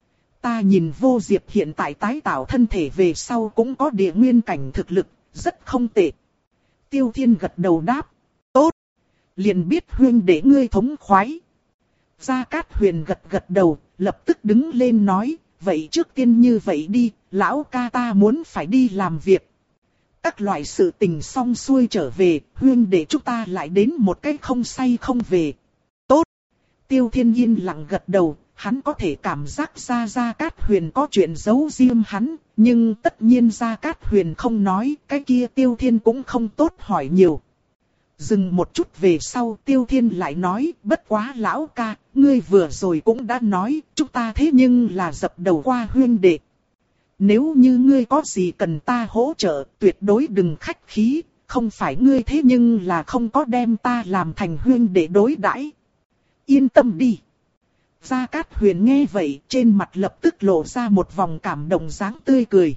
Ta nhìn Vô Diệp hiện tại tái tạo thân thể về sau cũng có địa nguyên cảnh thực lực, rất không tệ. Tiêu Thiên gật đầu đáp. Tốt. Liền biết huynh để ngươi thống khoái. Gia Cát Huyền gật gật đầu, lập tức đứng lên nói. Vậy trước tiên như vậy đi, lão ca ta muốn phải đi làm việc. Các loại sự tình xong xuôi trở về, huynh để chúng ta lại đến một cái không say không về. Tốt. Tiêu Thiên yên lặng gật đầu, hắn có thể cảm giác ra Gia Cát Huyền có chuyện giấu riêng hắn, nhưng tất nhiên Gia Cát Huyền không nói, cái kia Tiêu Thiên cũng không tốt hỏi nhiều. Dừng một chút về sau Tiêu Thiên lại nói, bất quá lão ca, ngươi vừa rồi cũng đã nói, chúng ta thế nhưng là dập đầu qua huynh đệ. Nếu như ngươi có gì cần ta hỗ trợ, tuyệt đối đừng khách khí, không phải ngươi thế nhưng là không có đem ta làm thành huynh đệ đối đãi. Yên tâm đi. Gia Cát Huyền nghe vậy, trên mặt lập tức lộ ra một vòng cảm động dáng tươi cười.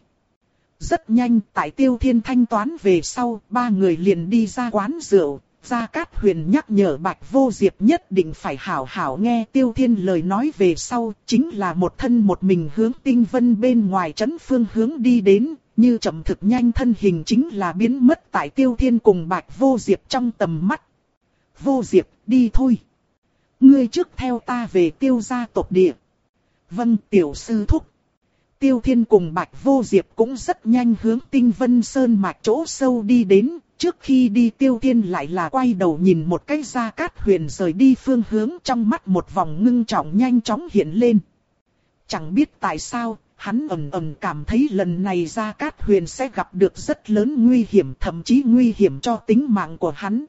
Rất nhanh, tại Tiêu Thiên thanh toán về sau, ba người liền đi ra quán rượu. Gia Cát Huyền nhắc nhở Bạch Vô Diệp nhất định phải hảo hảo nghe Tiêu Thiên lời nói về sau, chính là một thân một mình hướng Tinh Vân bên ngoài trấn phương hướng đi đến, như chậm thực nhanh thân hình chính là biến mất tại Tiêu Thiên cùng Bạch Vô Diệp trong tầm mắt. Vô Diệp, đi thôi. Ngươi trước theo ta về Tiêu gia tộc địa. Vâng, tiểu sư thúc. Tiêu Thiên cùng Bạch Vô Diệp cũng rất nhanh hướng Tinh Vân Sơn mạch chỗ sâu đi đến. Trước khi đi Tiêu Thiên lại là quay đầu nhìn một cái Gia Cát Huyền rời đi phương hướng, trong mắt một vòng ngưng trọng nhanh chóng hiện lên. Chẳng biết tại sao, hắn ầm ầm cảm thấy lần này Gia Cát Huyền sẽ gặp được rất lớn nguy hiểm, thậm chí nguy hiểm cho tính mạng của hắn.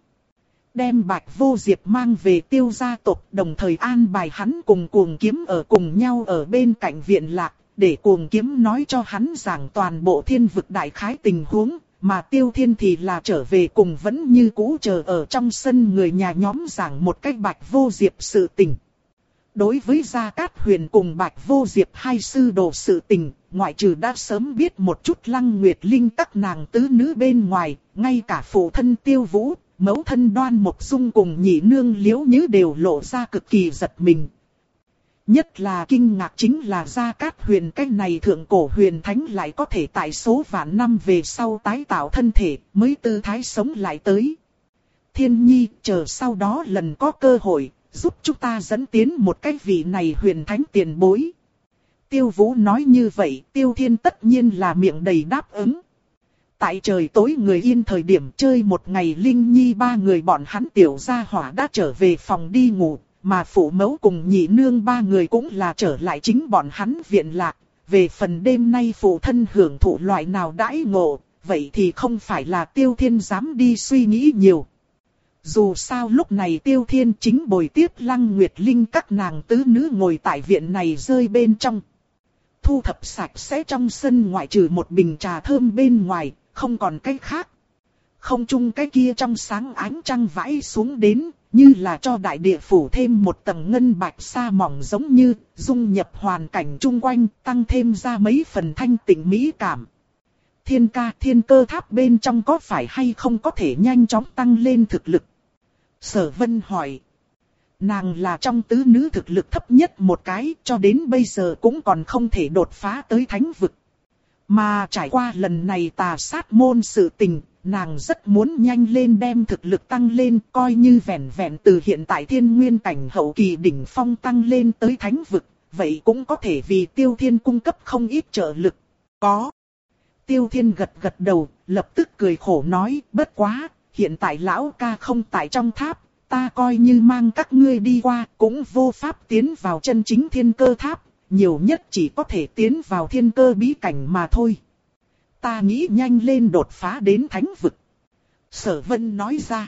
Đem Bạch Vô Diệp mang về Tiêu gia tộc, đồng thời an bài hắn cùng Cuồng Kiếm ở cùng nhau ở bên cạnh viện lạc, để Cuồng Kiếm nói cho hắn giảng toàn bộ thiên vực đại khái tình huống, mà Tiêu Thiên thì là trở về cùng vẫn như cũ chờ ở trong sân người nhà nhóm giảng một cách Bạch Vô Diệp sự tình. Đối với Gia Cát Huyền cùng Bạch Vô Diệp hai sư đồ sự tình, ngoại trừ đã sớm biết một chút Lăng Nguyệt Linh các nàng tứ nữ bên ngoài, ngay cả phụ thân Tiêu Vũ, mẫu thân Đoan Mộc Dung cùng nhị nương Liễu Nhứ đều lộ ra cực kỳ giật mình. Nhất là kinh ngạc chính là Gia Cát Huyền cái này thượng cổ huyền thánh lại có thể tại số vạn năm về sau tái tạo thân thể, mới tư thái sống lại tới. Thiên Nhi, chờ sau đó lần có cơ hội, giúp chúng ta dẫn tiến một cái vị này huyền thánh tiền bối. Tiêu Vũ nói như vậy, Tiêu Thiên tất nhiên là miệng đầy đáp ứng. Tại trời tối người yên thời điểm chơi một ngày, Linh Nhi ba người bọn hắn tiểu gia hỏa đã trở về phòng đi ngủ, mà phụ mẫu cùng nhị nương ba người cũng là trở lại chính bọn hắn viện lạc. Về phần đêm nay phụ thân hưởng thụ loại nào đãi ngộ, vậy thì không phải là Tiêu Thiên dám đi suy nghĩ nhiều. Dù sao lúc này Tiêu Thiên chính bồi tiếp Lăng Nguyệt Linh các nàng tứ nữ ngồi tại viện này rơi bên trong. Thu thập sạch sẽ trong sân ngoại trừ một bình trà thơm bên ngoài, không còn cái khác. Không chung cái kia trong sáng ánh trăng vãi xuống đến, như là cho đại địa phủ thêm một tầng ngân bạch sa mỏng giống như, dung nhập hoàn cảnh chung quanh, tăng thêm ra mấy phần thanh tịnh mỹ cảm. Thiên ca thiên cơ tháp bên trong có phải hay không có thể nhanh chóng tăng lên thực lực? Sở Vân hỏi. Nàng là trong tứ nữ thực lực thấp nhất một cái, cho đến bây giờ cũng còn không thể đột phá tới thánh vực. Mà trải qua lần này tà sát môn sự tình, nàng rất muốn nhanh lên đem thực lực tăng lên, coi như vẹn vẹn từ hiện tại thiên nguyên cảnh hậu kỳ đỉnh phong tăng lên tới thánh vực, vậy cũng có thể vì Tiêu Thiên cung cấp không ít trợ lực. Có. Tiêu Thiên gật gật đầu, lập tức cười khổ nói, bất quá, hiện tại lão ca không tại trong tháp, ta coi như mang các ngươi đi qua, cũng vô pháp tiến vào chân chính thiên cơ tháp, nhiều nhất chỉ có thể tiến vào thiên cơ bí cảnh mà thôi. Ta nghĩ nhanh lên đột phá đến thánh vực. Sở Vân nói ra.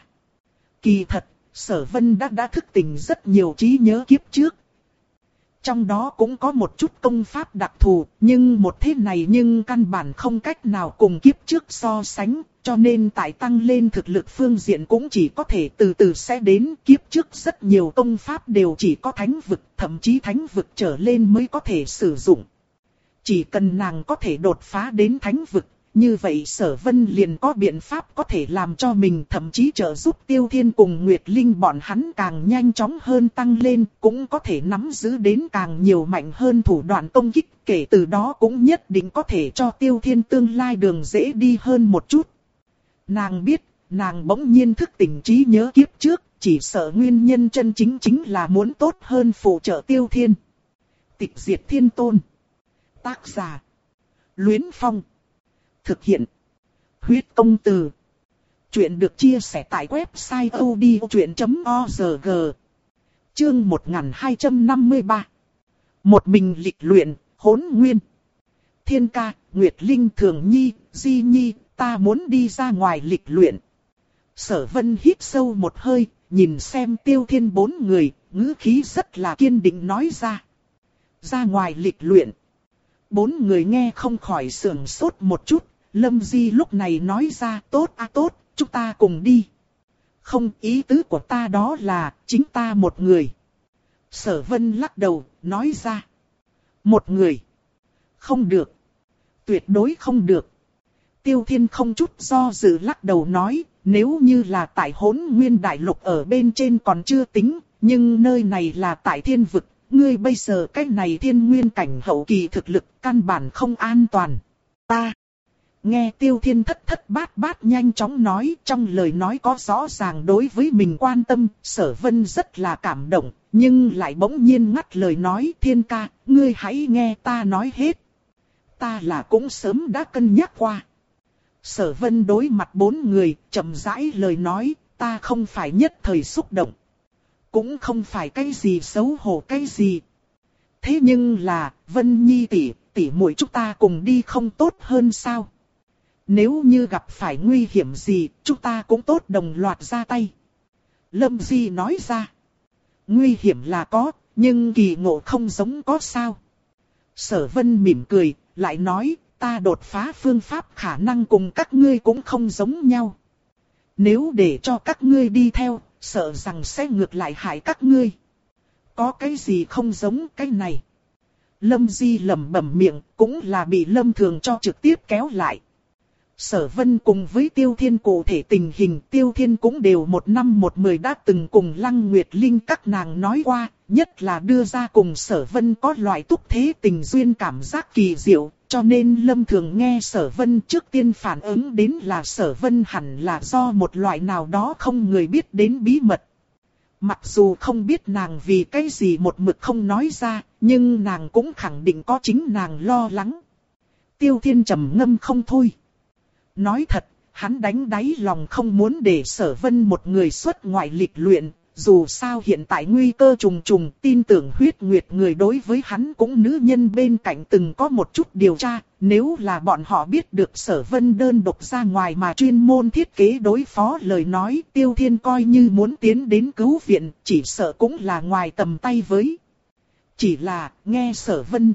Kỳ thật, Sở Vân đã đã thức tỉnh rất nhiều trí nhớ kiếp trước. Trong đó cũng có một chút công pháp đặc thù, nhưng một thế này nhưng căn bản không cách nào cùng kiếp trước so sánh, cho nên tại tăng lên thực lực phương diện cũng chỉ có thể từ từ sẽ đến. Kiếp trước rất nhiều công pháp đều chỉ có thánh vực, thậm chí thánh vực trở lên mới có thể sử dụng. Chỉ cần nàng có thể đột phá đến thánh vực, như vậy Sở Vân liền có biện pháp có thể làm cho mình thậm chí trợ giúp Tiêu Thiên cùng Nguyệt Linh bọn hắn càng nhanh chóng hơn tăng lên, cũng có thể nắm giữ đến càng nhiều mạnh hơn thủ đoạn công kích, kể từ đó cũng nhất định có thể cho Tiêu Thiên tương lai đường dễ đi hơn một chút. Nàng biết, nàng bỗng nhiên thức tỉnh trí nhớ kiếp trước, chỉ sợ nguyên nhân chân chính chính là muốn tốt hơn phụ trợ Tiêu Thiên. Tịch diệt thiên tôn. Tác giả: Luyến Phong. Thực hiện: Huyết Công Từ. Chuyện được chia sẻ tại website odchuyện chấm org. Chương một nghìn hai trăm năm mươi ba. Một mình lịch luyện, hỗn nguyên. Thiên ca, Nguyệt Linh, Thường Nhi, Di Nhi, ta muốn đi ra ngoài lịch luyện. Sở Vân hít sâu một hơi, nhìn xem Tiêu Thiên bốn người, ngữ khí rất là kiên định nói ra. Ra ngoài lịch luyện. Bốn người nghe không khỏi sưởng sốt một chút. Lâm Di lúc này nói ra, tốt à tốt, chúng ta cùng đi. Không, ý tứ của ta đó là, chính ta một người. Sở Vân lắc đầu, nói ra. Một người. Không được. Tuyệt đối không được. Tiêu Thiên không chút do dự lắc đầu nói, nếu như là tại Hỗn Nguyên Đại Lục ở bên trên còn chưa tính, nhưng nơi này là tại thiên vực, ngươi bây giờ cái này thiên nguyên cảnh hậu kỳ thực lực căn bản không an toàn. Ta. Nghe Tiêu Thiên thất thất bát bát nhanh chóng nói, trong lời nói có rõ ràng đối với mình quan tâm, Sở Vân rất là cảm động, nhưng lại bỗng nhiên ngắt lời nói, Thiên ca, ngươi hãy nghe ta nói hết. Ta là cũng sớm đã cân nhắc qua. Sở Vân đối mặt bốn người, chậm rãi lời nói, ta không phải nhất thời xúc động. Cũng không phải cái gì xấu hổ cái gì. Thế nhưng là, Vân Nhi tỷ, tỷ muội chúng ta cùng đi không tốt hơn sao? Nếu như gặp phải nguy hiểm gì, chúng ta cũng tốt đồng loạt ra tay. Lâm Di nói ra. Nguy hiểm là có, nhưng kỳ ngộ không giống có sao. Sở Vân mỉm cười, lại nói, ta đột phá phương pháp khả năng cùng các ngươi cũng không giống nhau. Nếu để cho các ngươi đi theo, sợ rằng sẽ ngược lại hại các ngươi. Có cái gì không giống cái này? Lâm Di lẩm bẩm miệng, cũng là bị Lâm Thường cho trực tiếp kéo lại. Sở Vân cùng với Tiêu Thiên cụ thể tình hình, Tiêu Thiên cũng đều một năm một mười đã từng cùng Lăng Nguyệt Linh các nàng nói qua, nhất là đưa ra cùng Sở Vân có loại túc thế tình duyên cảm giác kỳ diệu, cho nên Lâm Thường nghe Sở Vân trước tiên phản ứng đến là Sở Vân hẳn là do một loại nào đó không người biết đến bí mật. Mặc dù không biết nàng vì cái gì một mực không nói ra, nhưng nàng cũng khẳng định có chính nàng lo lắng. Tiêu Thiên trầm ngâm không thôi. Nói thật, hắn đánh đáy lòng không muốn để Sở Vân một người xuất ngoại lịch luyện, dù sao hiện tại nguy cơ trùng trùng, tin tưởng Huyết Nguyệt người đối với hắn cũng nữ nhân bên cạnh từng có một chút điều tra, nếu là bọn họ biết được Sở Vân đơn độc ra ngoài mà chuyên môn thiết kế đối phó lời nói, Tiêu Thiên coi như muốn tiến đến cứu viện, chỉ sợ cũng là ngoài tầm tay với. Chỉ là, nghe Sở Vân,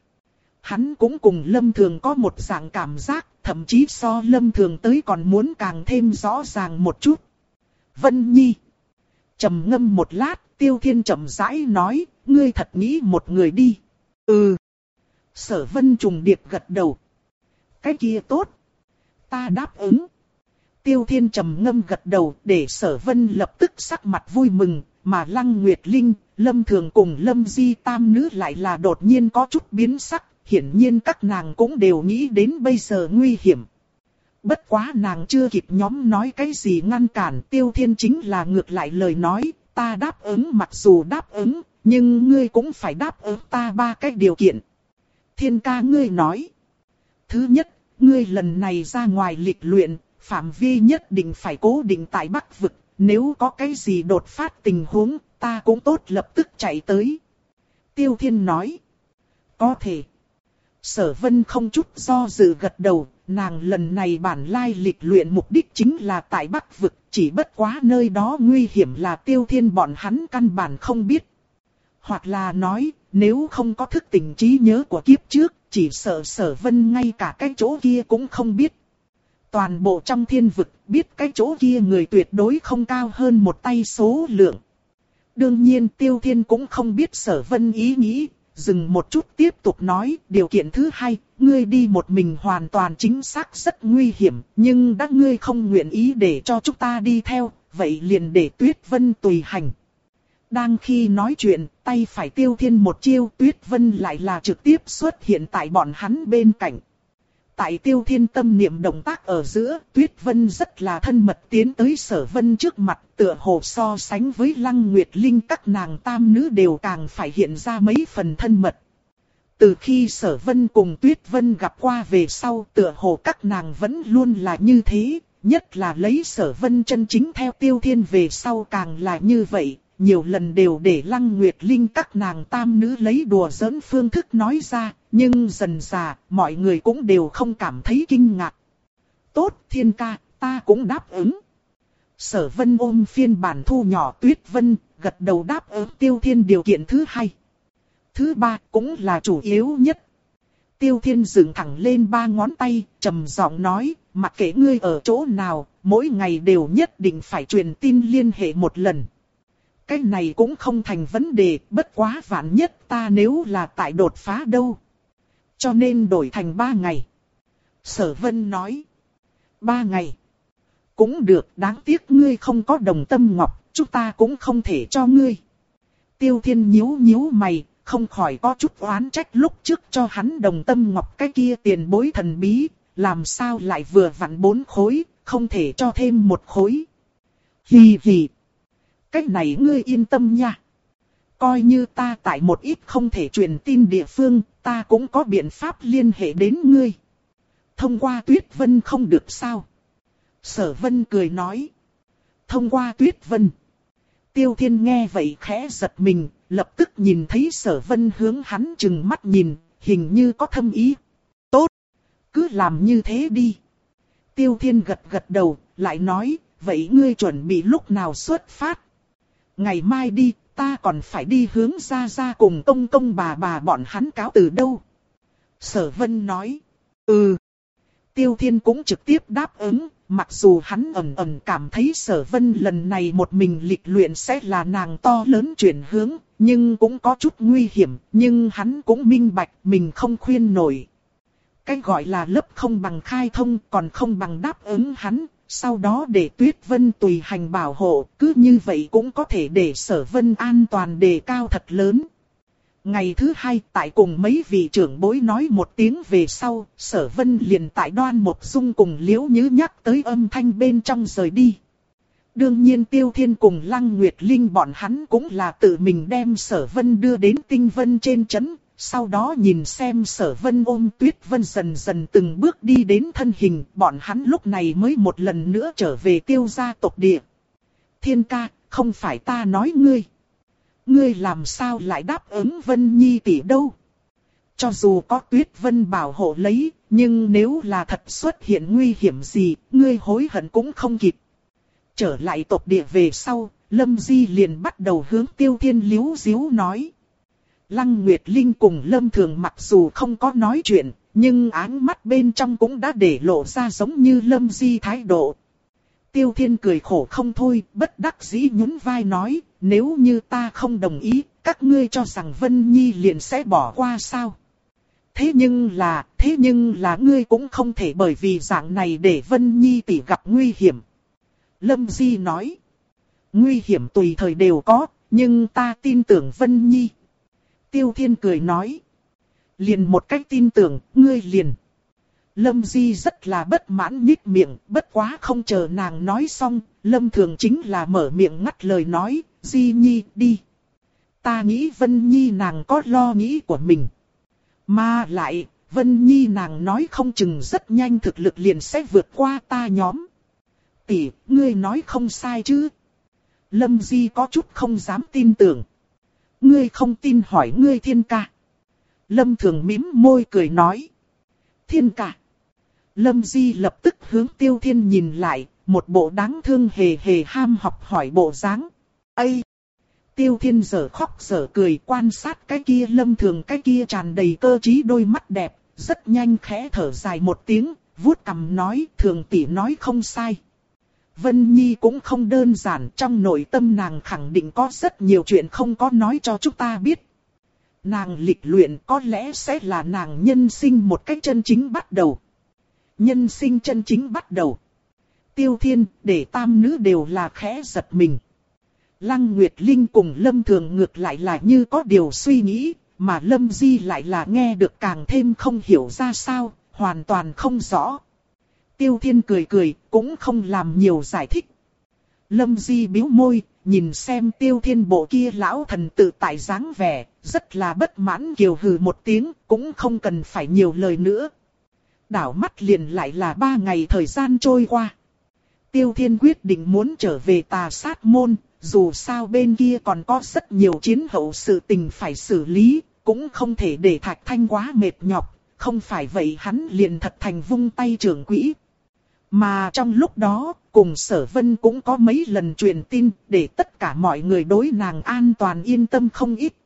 hắn cũng cùng Lâm Thường có một dạng cảm giác, thậm chí so Lâm Thường tới còn muốn càng thêm rõ ràng một chút. Vân Nhi. Trầm ngâm một lát, Tiêu Thiên chậm rãi nói, ngươi thật nghĩ một người đi. Ừ. Sở Vân trùng điệp gật đầu. Cái kia tốt. Ta đáp ứng. Tiêu Thiên trầm ngâm gật đầu, để Sở Vân lập tức sắc mặt vui mừng, mà Lăng Nguyệt Linh, Lâm Thường cùng Lâm Di tam nữ lại là đột nhiên có chút biến sắc. Hiển nhiên các nàng cũng đều nghĩ đến bây giờ nguy hiểm. Bất quá nàng chưa kịp nhóm nói cái gì ngăn cản, Tiêu Thiên chính là ngược lại lời nói, ta đáp ứng mặc dù đáp ứng, nhưng ngươi cũng phải đáp ứng ta ba cái điều kiện. Thiên ca ngươi nói. Thứ nhất, ngươi lần này ra ngoài lịch luyện, phạm vi nhất định phải cố định tại Bắc Vực, nếu có cái gì đột phát tình huống, ta cũng tốt lập tức chạy tới. Tiêu Thiên nói. Có thể. Sở Vân không chút do dự gật đầu, nàng lần này bản lai lịch luyện mục đích chính là tại Bắc Vực, chỉ bất quá nơi đó nguy hiểm là Tiêu Thiên bọn hắn căn bản không biết. Hoặc là nói, nếu không có thức tỉnh trí nhớ của kiếp trước, chỉ sợ Sở Vân ngay cả cái chỗ kia cũng không biết. Toàn bộ trong thiên vực, biết cái chỗ kia người tuyệt đối không cao hơn một tay số lượng. Đương nhiên Tiêu Thiên cũng không biết Sở Vân ý nghĩ. dừng một chút tiếp tục nói, điều kiện thứ hai, ngươi đi một mình hoàn toàn chính xác rất nguy hiểm, nhưng đã ngươi không nguyện ý để cho chúng ta đi theo, vậy liền để Tuyết Vân tùy hành. Đang khi nói chuyện, tay phải Tiêu Thiên một chiêu, Tuyết Vân lại là trực tiếp xuất hiện tại bọn hắn bên cạnh. Tại Tiêu Thiên tâm niệm động tác ở giữa, Tuyết Vân rất là thân mật tiến tới Sở Vân trước mặt, tựa hồ so sánh với Lăng Nguyệt Linh các nàng tam nữ đều càng phải hiện ra mấy phần thân mật. Từ khi Sở Vân cùng Tuyết Vân gặp qua về sau, tựa hồ các nàng vẫn luôn là như thế, nhất là lấy Sở Vân chân chính theo Tiêu Thiên về sau càng là như vậy. Nhiều lần đều để Lăng Nguyệt Linh các nàng tam nữ lấy đùa giỡn phương thức nói ra, nhưng dần dà, mọi người cũng đều không cảm thấy kinh ngạc. Tốt, Thiên ca, ta cũng đáp ứng. Sở Vân ôm phiên bản thu nhỏ Tuyết Vân, gật đầu đáp ứng Tiêu Thiên điều kiện thứ hai. Thứ ba cũng là chủ yếu nhất. Tiêu Thiên dựng thẳng lên ba ngón tay, trầm giọng nói, mặc kệ ngươi ở chỗ nào, mỗi ngày đều nhất định phải truyền tin liên hệ một lần. Cái này cũng không thành vấn đề, bất quá vạn nhất ta nếu là tại đột phá đâu. Cho nên đổi thành ba ngày. Sở Vân nói. Ba ngày. Cũng được, đáng tiếc ngươi không có đồng tâm ngọc, chúng ta cũng không thể cho ngươi. Tiêu Thiên nhíu nhíu mày, không khỏi có chút oán trách lúc trước cho hắn đồng tâm ngọc cái kia tiền bối thần bí, làm sao lại vừa vặn bốn khối, không thể cho thêm một khối. Hì hì. Cái này ngươi yên tâm nha. Coi như ta tại một ít không thể truyền tin địa phương, ta cũng có biện pháp liên hệ đến ngươi. Thông qua Tuyết Vân không được sao? Sở Vân cười nói. Thông qua Tuyết Vân. Tiêu Thiên nghe vậy khẽ giật mình, lập tức nhìn thấy Sở Vân hướng hắn chừng mắt nhìn, hình như có thâm ý. Tốt, cứ làm như thế đi. Tiêu Thiên gật gật đầu, lại nói, vậy ngươi chuẩn bị lúc nào xuất phát? Ngày mai đi, ta còn phải đi hướng ra ra cùng công công bà bà bọn hắn cáo từ đâu. Sở Vân nói, ừ. Tiêu Thiên cũng trực tiếp đáp ứng, mặc dù hắn ẩn ẩn cảm thấy Sở Vân lần này một mình lịch luyện sẽ là nàng to lớn chuyển hướng, nhưng cũng có chút nguy hiểm, nhưng hắn cũng minh bạch mình không khuyên nổi. Cái gọi là lớp không bằng khai thông còn không bằng đáp ứng hắn. Sau đó để Tuyết Vân tùy hành bảo hộ, cứ như vậy cũng có thể để Sở Vân an toàn đề cao thật lớn. Ngày thứ hai, tại cùng mấy vị trưởng bối nói một tiếng về sau, Sở Vân liền tại Đoan Mộc Dung cùng Liễu Nhứ nhắc tới âm thanh bên trong rời đi. Đương nhiên Tiêu Thiên cùng Lăng Nguyệt Linh bọn hắn cũng là tự mình đem Sở Vân đưa đến Tinh Vân trên trấn. Sau đó nhìn xem Sở Vân ôm Tuyết Vân dần dần từng bước đi đến thân hình, bọn hắn lúc này mới một lần nữa trở về Tiêu gia tộc địa. Thiên ca, không phải ta nói ngươi. Ngươi làm sao lại đáp ứng Vân Nhi tỷ đâu? Cho dù có Tuyết Vân bảo hộ lấy, nhưng nếu là thật xuất hiện nguy hiểm gì, ngươi hối hận cũng không kịp. Trở lại tộc địa về sau, Lâm Di liền bắt đầu hướng Tiêu Thiên líu díu nói. Lăng Nguyệt Linh cùng Lâm Thường mặc dù không có nói chuyện, nhưng áng mắt bên trong cũng đã để lộ ra giống như Lâm Di thái độ. Tiêu Thiên cười khổ không thôi, bất đắc dĩ nhún vai nói, nếu như ta không đồng ý, các ngươi cho rằng Vân Nhi liền sẽ bỏ qua sao? Thế nhưng là, thế nhưng là ngươi cũng không thể bởi vì dạng này để Vân Nhi tỷ gặp nguy hiểm. Lâm Di nói, nguy hiểm tùy thời đều có, nhưng ta tin tưởng Vân Nhi. Tiêu Thiên cười nói. Liền một cách tin tưởng, ngươi liền. Lâm Di rất là bất mãn nhích miệng, bất quá không chờ nàng nói xong, Lâm Thường chính là mở miệng ngắt lời nói, Di Nhi đi. Ta nghĩ Vân Nhi nàng có lo nghĩ của mình. Mà lại, Vân Nhi nàng nói không chừng rất nhanh thực lực liền sẽ vượt qua ta nhóm. Tỷ, ngươi nói không sai chứ? Lâm Di có chút không dám tin tưởng. Ngươi không tin hỏi ngươi Thiên ca. Lâm Thường mím môi cười nói. Thiên ca. Lâm Di lập tức hướng Tiêu Thiên nhìn lại, một bộ đáng thương hề hề ham học hỏi bộ dáng. Ây! Tiêu Thiên giờ khóc giờ cười quan sát cái kia Lâm Thường cái kia tràn đầy cơ trí đôi mắt đẹp, rất nhanh khẽ thở dài một tiếng, vuốt cằm nói Thường tỷ nói không sai. Vân Nhi cũng không đơn giản, trong nội tâm nàng khẳng định có rất nhiều chuyện không có nói cho chúng ta biết. Nàng lịch luyện có lẽ sẽ là nàng nhân sinh một cách chân chính bắt đầu. Nhân sinh chân chính bắt đầu. Tiêu Thiên để tam nữ đều là khẽ giật mình. Lăng Nguyệt Linh cùng Lâm Thường ngược lại là như có điều suy nghĩ, mà Lâm Di lại là nghe được càng thêm không hiểu ra sao, hoàn toàn không rõ. Tiêu Thiên cười cười, cũng không làm nhiều giải thích. Lâm Di bĩu môi, nhìn xem Tiêu Thiên bộ kia lão thần tự tại dáng vẻ, rất là bất mãn kiều hừ một tiếng, cũng không cần phải nhiều lời nữa. Đảo mắt liền lại là ba ngày thời gian trôi qua. Tiêu Thiên quyết định muốn trở về Tà Sát môn, dù sao bên kia còn có rất nhiều chiến hậu sự tình phải xử lý, cũng không thể để Thạch Thanh quá mệt nhọc, không phải vậy hắn liền thật thành vung tay trưởng quỹ. Mà trong lúc đó, cùng Sở Vân cũng có mấy lần truyền tin, để tất cả mọi người đối nàng an toàn yên tâm không ít.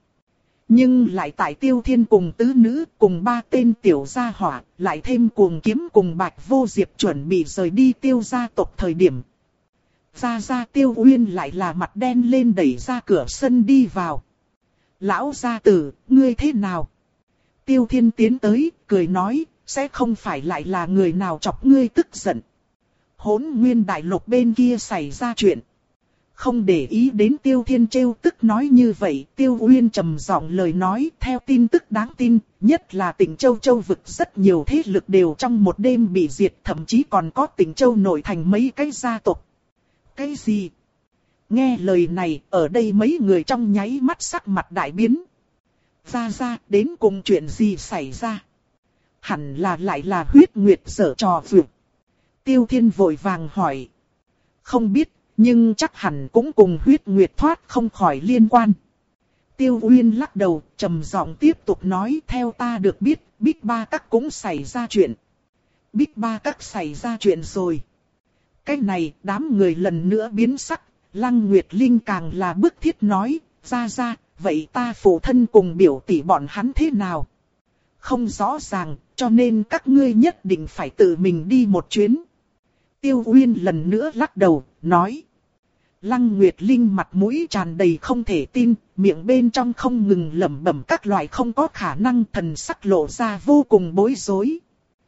Nhưng lại tại Tiêu Thiên cùng tứ nữ, cùng ba tên tiểu gia hỏa, lại thêm cuồng kiếm cùng Bạch Vô Diệp chuẩn bị rời đi Tiêu gia tộc thời điểm. Gia Gia Tiêu Uyên lại là mặt đen lên đẩy ra cửa sân đi vào. Lão gia tử, ngươi thế nào? Tiêu Thiên tiến tới, cười nói, sẽ không phải lại là người nào chọc ngươi tức giận. Hỗn Nguyên Đại Lục bên kia xảy ra chuyện. Không để ý đến Tiêu Thiên trêu tức nói như vậy, Tiêu Uyên trầm giọng lời nói, theo tin tức đáng tin, nhất là tỉnh Châu Châu vực rất nhiều thế lực đều trong một đêm bị diệt, thậm chí còn có tỉnh Châu nội thành mấy cái gia tộc. Cái gì? Nghe lời này, ở đây mấy người trong nháy mắt sắc mặt đại biến. Ra ra, đến cùng chuyện gì xảy ra? Hẳn là lại là huyết nguyệt giở trò vượt. Tiêu Thiên vội vàng hỏi. Không biết, nhưng chắc hẳn cũng cùng huyết nguyệt thoát không khỏi liên quan. Tiêu Uyên lắc đầu, trầm giọng tiếp tục nói, theo ta được biết, Bích Ba Các cũng xảy ra chuyện. Bích Ba Các xảy ra chuyện rồi. Cái này, đám người lần nữa biến sắc, Lăng Nguyệt Linh càng là bức thiết nói, ra ra, vậy ta phụ thân cùng biểu tỷ bọn hắn thế nào? Không rõ ràng, cho nên các ngươi nhất định phải tự mình đi một chuyến. Tiêu Uyên lần nữa lắc đầu, nói. Lăng Nguyệt Linh mặt mũi tràn đầy không thể tin, miệng bên trong không ngừng lẩm bẩm các loại không có khả năng, thần sắc lộ ra vô cùng bối rối.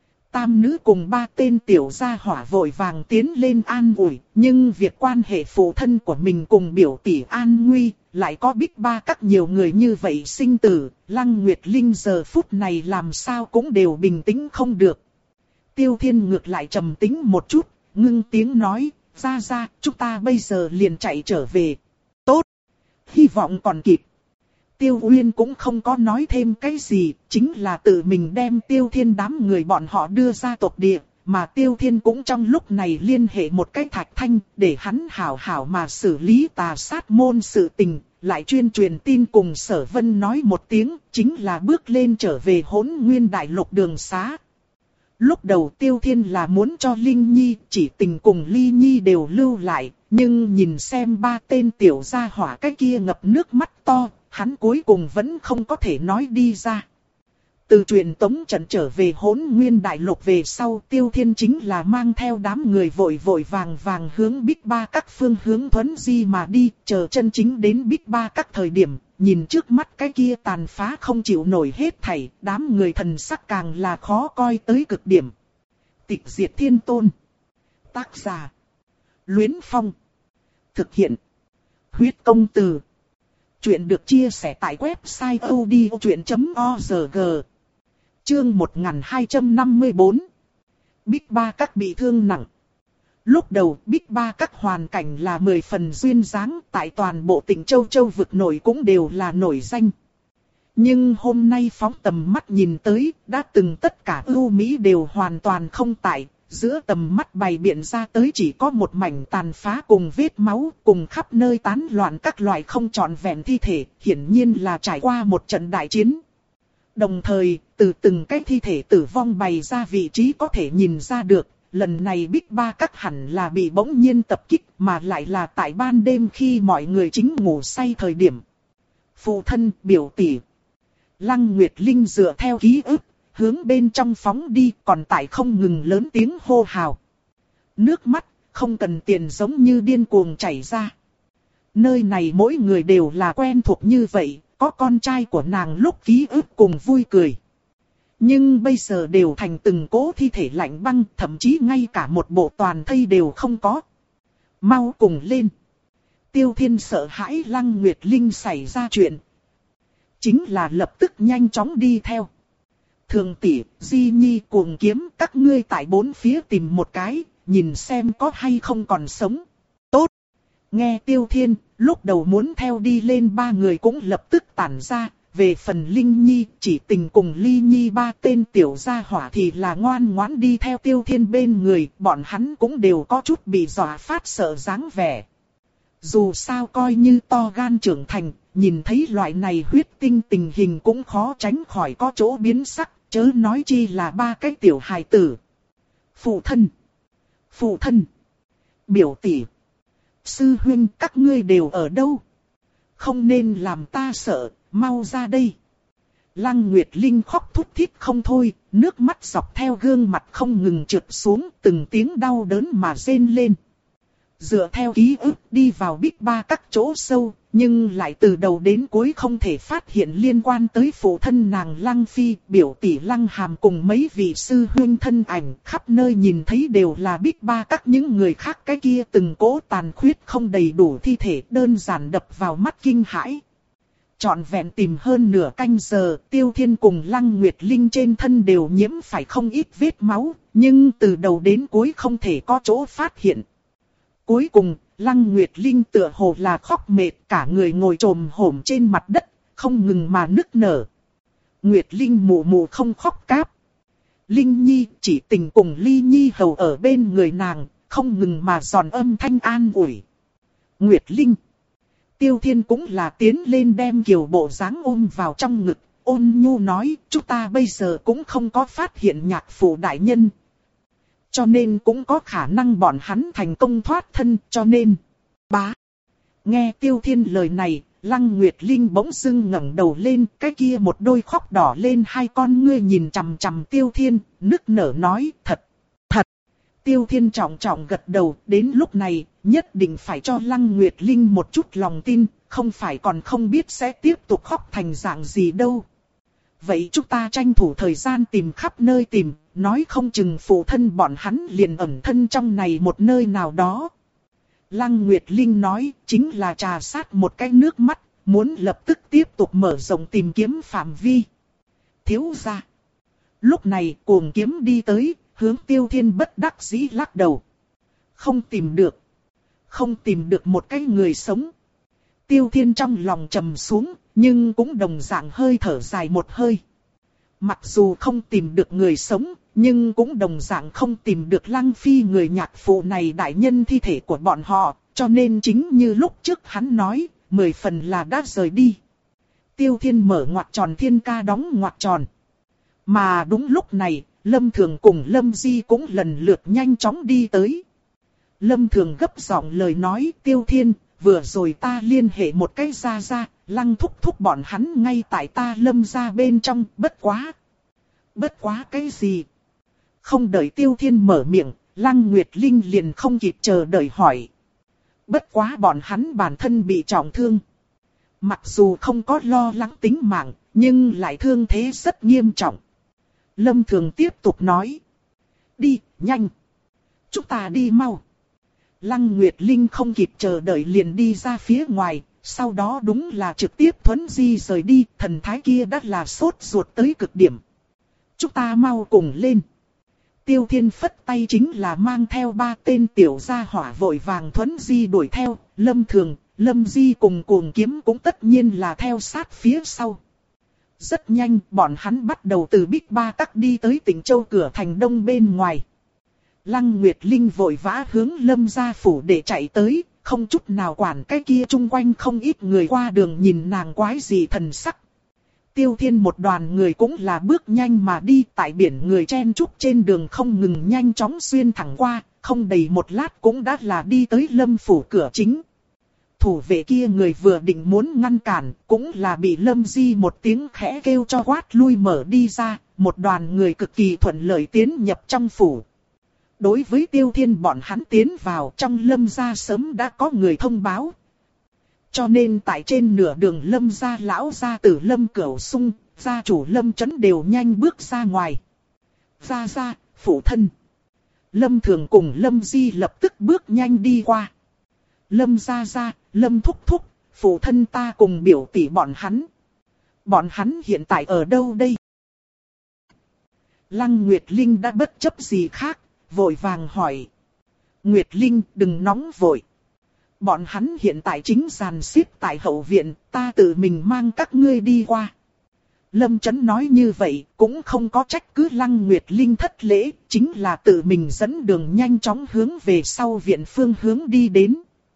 Tam nữ cùng ba tên tiểu gia hỏa vội vàng tiến lên an ủi, nhưng việc quan hệ phụ thân của mình cùng biểu tỷ an nguy, lại có Bích Ba Các nhiều người như vậy sinh tử, Lăng Nguyệt Linh giờ phút này làm sao cũng đều bình tĩnh không được. Tiêu Thiên ngược lại trầm tĩnh một chút, ngưng tiếng nói, ra ra, chúng ta bây giờ liền chạy trở về. Tốt, hy vọng còn kịp. Tiêu Uyên cũng không có nói thêm cái gì, chính là tự mình đem Tiêu Thiên đám người bọn họ đưa ra tộc địa, mà Tiêu Thiên cũng trong lúc này liên hệ một cái Thạch Thanh, để hắn hảo hảo mà xử lý Tà Sát môn sự tình, lại chuyên truyền tin cùng Sở Vân nói một tiếng, chính là bước lên trở về Hỗn Nguyên Đại Lục đường xá. Lúc đầu Tiêu Thiên là muốn cho Linh Nhi, chỉ tình cùng Ly Nhi đều lưu lại, nhưng nhìn xem ba tên tiểu gia hỏa cái kia ngập nước mắt to, hắn cuối cùng vẫn không có thể nói đi ra. Từ truyền tống trận trở về Hỗn Nguyên Đại Lục về sau, Tiêu Thiên chính là mang theo đám người vội vội vàng vàng hướng Bích Ba Các phương hướng thuấn di mà đi, chờ chân chính đến Bích Ba Các thời điểm, nhìn trước mắt cái kia tàn phá không chịu nổi hết thảy, đám người thần sắc càng là khó coi tới cực điểm. Tịch Diệt Thiên Tôn. Tác giả: Luyến Phong. Thực hiện: Huyết Công Từ. Chuyện được chia sẻ tại website odchuyện chấm org. Chương một nghìn hai trăm năm mươi tư. Bích Ba Các bị thương nặng. Lúc đầu Bích Ba Các hoàn cảnh là mười phần duyên dáng, tại toàn bộ tỉnh Châu Châu vực nổi cũng đều là nổi danh. Nhưng hôm nay phóng tầm mắt nhìn tới, đã từng tất cả ưu mỹ đều hoàn toàn không tại, giữa tầm mắt bày biện ra tới chỉ có một mảnh tàn phá cùng vết máu, cùng khắp nơi tán loạn các loại không trọn vẹn thi thể, hiển nhiên là trải qua một trận đại chiến. Đồng thời, từ từng cái thi thể tử vong bày ra vị trí có thể nhìn ra được, lần này Bích Ba Các hẳn là bị bỗng nhiên tập kích, mà lại là tại ban đêm khi mọi người chính ngủ say thời điểm. Phụ thân, biểu tỷ. Lăng Nguyệt Linh dựa theo ký ức, hướng bên trong phóng đi, còn tại không ngừng lớn tiếng hô hào. Nước mắt, không cần tiền giống như điên cuồng chảy ra. Nơi này mỗi người đều là quen thuộc như vậy, có con trai của nàng lúc ký ức cùng vui cười. Nhưng bây giờ đều thành từng cỗ thi thể lạnh băng, thậm chí ngay cả một bộ toàn thây đều không có. Mau cùng lên. Tiêu Thiên sợ hãi Lăng Nguyệt Linh xảy ra chuyện. Chính là lập tức nhanh chóng đi theo. Thường tỷ, Di Nhi Cuồng Kiếm, các ngươi tại bốn phía tìm một cái, nhìn xem có hay không còn sống. Tốt. Nghe Tiêu Thiên, lúc đầu muốn theo đi lên ba người cũng lập tức tản ra. Về phần Linh Nhi, Chỉ Tình cùng Ly Nhi ba tên tiểu gia hỏa thì là ngoan ngoãn đi theo Tiêu Thiên bên người, bọn hắn cũng đều có chút bị dọa phát sợ dáng vẻ. Dù sao coi như to gan trưởng thành, nhìn thấy loại này huyết tinh tình hình cũng khó tránh khỏi có chỗ biến sắc, chớ nói chi là ba cái tiểu hài tử. Phụ thân! Phụ thân! Biểu tỷ! Sư huynh, các ngươi đều ở đâu? Không nên làm ta sợ, mau ra đây! Lăng Nguyệt Linh khóc thút thít không thôi, nước mắt dọc theo gương mặt không ngừng trượt xuống, từng tiếng đau đớn mà rên lên. Dựa theo ký ức đi vào Bích Ba các chỗ sâu, nhưng lại từ đầu đến cuối không thể phát hiện liên quan tới phụ thân nàng Lăng Phi, biểu tỷ Lăng Hàm cùng mấy vị sư huynh thân ảnh, khắp nơi nhìn thấy đều là Bích Ba các những người khác, cái kia từng cỗ tàn khuyết không đầy đủ thi thể đơn giản đập vào mắt kinh hãi. Trọn vẹn tìm hơn nửa canh giờ, Tiêu Thiên cùng Lăng Nguyệt Linh trên thân đều nhiễm phải không ít vết máu, nhưng từ đầu đến cuối không thể có chỗ phát hiện. Cuối cùng, Lăng Nguyệt Linh tựa hồ là khóc mệt, cả người ngồi trồm hổm trên mặt đất, không ngừng mà nức nở. Nguyệt Linh mụ mụ không khóc cáp. Linh Nhi, Chỉ Tình cùng Ly Nhi hầu ở bên người nàng, không ngừng mà giòn âm thanh an ủi. Nguyệt Linh. Tiêu Thiên cũng là tiến lên đem Kiều bộ dáng ôm vào trong ngực, ôn nhu nói, chúng ta bây giờ cũng không có phát hiện nhạc phụ đại nhân. Cho nên cũng có khả năng bọn hắn thành công thoát thân, cho nên, bá. Nghe Tiêu Thiên lời này, Lăng Nguyệt Linh bỗng dưng ngẩng đầu lên, cái kia một đôi khóc đỏ lên hai con ngươi nhìn chằm chằm Tiêu Thiên, nức nở nói, thật, thật. Tiêu Thiên trọng trọng gật đầu, đến lúc này, nhất định phải cho Lăng Nguyệt Linh một chút lòng tin, không phải còn không biết sẽ tiếp tục khóc thành dạng gì đâu. Vậy chúng ta tranh thủ thời gian tìm khắp nơi tìm, nói không chừng phụ thân bọn hắn liền ẩn thân trong này một nơi nào đó. Lăng Nguyệt Linh nói, chính là trà sát một cái nước mắt, muốn lập tức tiếp tục mở rộng tìm kiếm phạm vi. Thiếu gia. Lúc này Cuồng Kiếm đi tới, hướng Tiêu Thiên bất đắc dĩ lắc đầu. Không tìm được. Không tìm được một cái người sống. Tiêu Thiên trong lòng trầm xuống, nhưng cũng đồng dạng hơi thở dài một hơi. Mặc dù không tìm được người sống, nhưng cũng đồng dạng không tìm được Lăng Phi người nhạc phụ này đại nhân thi thể của bọn họ, cho nên chính như lúc trước hắn nói, mười phần là đã rời đi. Tiêu Thiên mở ngoặc tròn thiên ca đóng ngoặc tròn. Mà đúng lúc này, Lâm Thường cùng Lâm Di cũng lần lượt nhanh chóng đi tới. Lâm Thường gấp giọng lời nói, Tiêu Thiên, vừa rồi ta liên hệ một cái ra ra, Lăng thúc thúc bọn hắn ngay tại ta Lâm gia bên trong, bất quá. Bất quá cái gì? Không đợi Tiêu Thiên mở miệng, Lăng Nguyệt Linh liền không kịp chờ đợi hỏi. Bất quá bọn hắn bản thân bị trọng thương. Mặc dù không có lo lắng tính mạng, nhưng lại thương thế rất nghiêm trọng. Lâm Thường tiếp tục nói. Đi, nhanh. Chúng ta đi mau. Lăng Nguyệt Linh không kịp chờ đợi liền đi ra phía ngoài, sau đó đúng là trực tiếp thuấn di rời đi, thần thái kia đã là sốt ruột tới cực điểm. Chúng ta mau cùng lên. Tiêu Thiên phất tay chính là mang theo ba tên tiểu gia hỏa vội vàng thuấn di đuổi theo, Lâm Thường, Lâm Di cùng Cuồng Kiếm cũng tất nhiên là theo sát phía sau. Rất nhanh, bọn hắn bắt đầu từ Bích Ba Các đi tới Tịnh Châu cửa thành đông bên ngoài. Lăng Nguyệt Linh vội vã hướng Lâm gia phủ để chạy tới, không chút nào quản cái kia chung quanh không ít người qua đường nhìn nàng quái gì thần sắc. Tiêu Thiên một đoàn người cũng là bước nhanh mà đi, tại biển người chen chúc trên đường không ngừng nhanh chóng xuyên thẳng qua, không đầy một lát cũng đã là đi tới Lâm phủ cửa chính. Thủ vệ kia người vừa định muốn ngăn cản, cũng là bị Lâm Di một tiếng khẽ kêu cho quát lui mở đi ra, một đoàn người cực kỳ thuận lợi tiến nhập trong phủ. Đối với Tiêu Thiên bọn hắn tiến vào trong Lâm gia sớm đã có người thông báo. Cho nên tại trên nửa đường Lâm gia lão gia tử Lâm Cửu Sung, gia chủ Lâm Chấn đều nhanh bước ra ngoài. Gia gia, phụ thân. Lâm Thường cùng Lâm Di lập tức bước nhanh đi qua. Lâm gia gia, Lâm thúc thúc, phụ thân ta cùng biểu tỷ bọn hắn. Bọn hắn hiện tại ở đâu đây? Lăng Nguyệt Linh đã bất chấp gì khác, vội vàng hỏi. Nguyệt Linh, đừng nóng vội. Bọn hắn hiện tại chính dàn xếp tại hậu viện, ta tự mình mang các ngươi đi qua. Lâm Chấn nói như vậy, cũng không có trách cứ Lăng Nguyệt Linh thất lễ, chính là tự mình dẫn đường nhanh chóng hướng về sau viện phương hướng đi đến.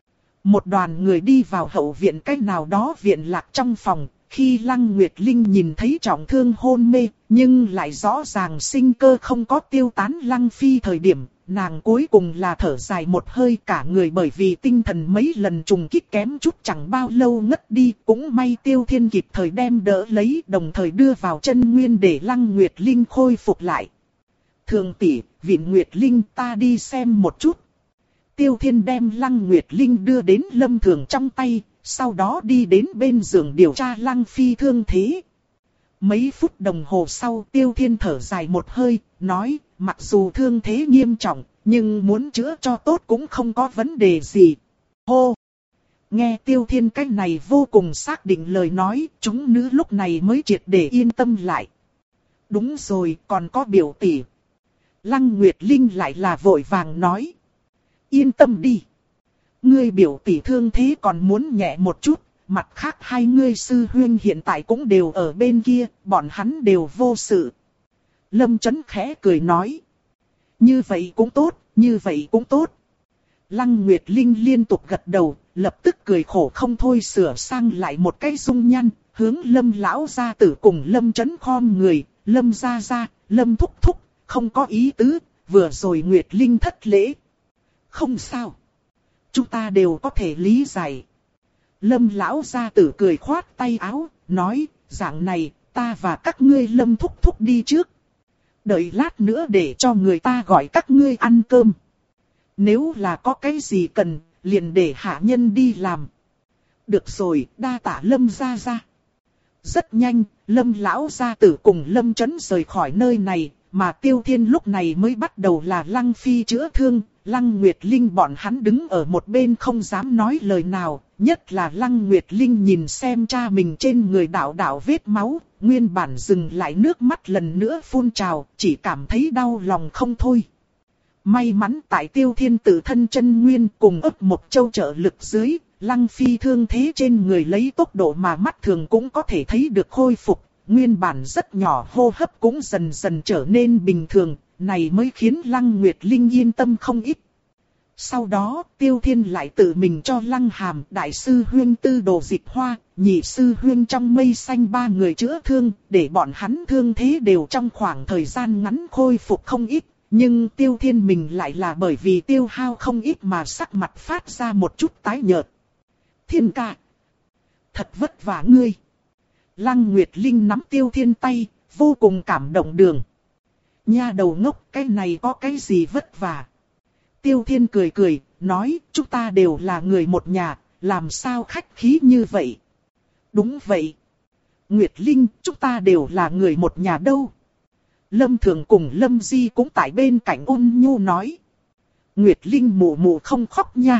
Một đoàn người đi vào hậu viện cách nào đó viện lạc trong phòng, khi Lăng Nguyệt Linh nhìn thấy trọng thương hôn mê, nhưng lại rõ ràng sinh cơ không có tiêu tán Lăng Phi thời điểm, nàng cuối cùng là thở dài một hơi, cả người bởi vì tinh thần mấy lần trùng kích kém chút chẳng bao lâu ngất đi, cũng may Tiêu Thiên kịp thời đem đỡ lấy, đồng thời đưa vào chân nguyên để Lăng Nguyệt Linh khôi phục lại. Thường tỷ, Vịn Nguyệt Linh, ta đi xem một chút. Tiêu Thiên đem Lăng Nguyệt Linh đưa đến Lâm Thường trong tay, sau đó đi đến bên giường điều tra Lăng Phi thương thế. Mấy phút đồng hồ sau Tiêu Thiên thở dài một hơi, nói, mặc dù thương thế nghiêm trọng, nhưng muốn chữa cho tốt cũng không có vấn đề gì. Hô! Nghe Tiêu Thiên cách này vô cùng xác định lời nói, chúng nữ lúc này mới triệt để yên tâm lại. Đúng rồi, còn có biểu tỷ. Lăng Nguyệt Linh lại là vội vàng nói. Yên tâm đi. Ngươi biểu tỷ thương thế còn muốn nhẹ một chút, mặt khác hai ngươi sư huynh hiện tại cũng đều ở bên kia, bọn hắn đều vô sự. Lâm Chấn khẽ cười nói. Như vậy cũng tốt, như vậy cũng tốt. Lăng Nguyệt Linh liên tục gật đầu, lập tức cười khổ không thôi sửa sang lại một cái dung nhăn, hướng Lâm lão gia tử cùng Lâm Chấn khom người, Lâm gia gia, Lâm thúc thúc, không có ý tứ, vừa rồi Nguyệt Linh thất lễ. Không sao. Chúng ta đều có thể lý giải. Lâm lão gia tử cười khoát tay áo, nói, dạng này, ta và các ngươi Lâm thúc thúc đi trước. Đợi lát nữa để cho người ta gọi các ngươi ăn cơm. Nếu là có cái gì cần, liền để hạ nhân đi làm. Được rồi, đa tạ Lâm gia gia. Rất nhanh, Lâm lão gia tử cùng Lâm Chấn rời khỏi nơi này, mà Tiêu Thiên lúc này mới bắt đầu là Lăng Phi chữa thương. Lăng Nguyệt Linh bọn hắn đứng ở một bên không dám nói lời nào, nhất là Lăng Nguyệt Linh nhìn xem cha mình trên người đạo đạo vết máu, nguyên bản dừng lại nước mắt lần nữa phun trào, chỉ cảm thấy đau lòng không thôi. May mắn tại Tiêu Thiên tự thân chân nguyên cùng ấp một châu trợ lực dưới, Lăng Phi thương thế trên người lấy tốc độ mà mắt thường cũng có thể thấy được khôi phục, nguyên bản rất nhỏ hô hấp cũng dần dần trở nên bình thường. Này mới khiến Lăng Nguyệt Linh yên tâm không ít. Sau đó, Tiêu Thiên lại tự mình cho Lăng Hàm, đại sư huyên Tư Đồ Dịch Hoa, nhị sư huyên trong mây xanh ba người chữa thương, để bọn hắn thương thế đều trong khoảng thời gian ngắn khôi phục không ít. Nhưng Tiêu Thiên mình lại là bởi vì tiêu hao không ít mà sắc mặt phát ra một chút tái nhợt. Thiên ca! Thật vất vả ngươi! Lăng Nguyệt Linh nắm Tiêu Thiên tay, vô cùng cảm động đường. Nha đầu ngốc, cái này có cái gì vất vả. Tiêu Thiên cười cười, nói, chúng ta đều là người một nhà, làm sao khách khí như vậy. Đúng vậy. Nguyệt Linh, chúng ta đều là người một nhà đâu. Lâm Thường cùng Lâm Di cũng tại bên cạnh ôn nhu nói. Nguyệt Linh mụ mụ không khóc nha.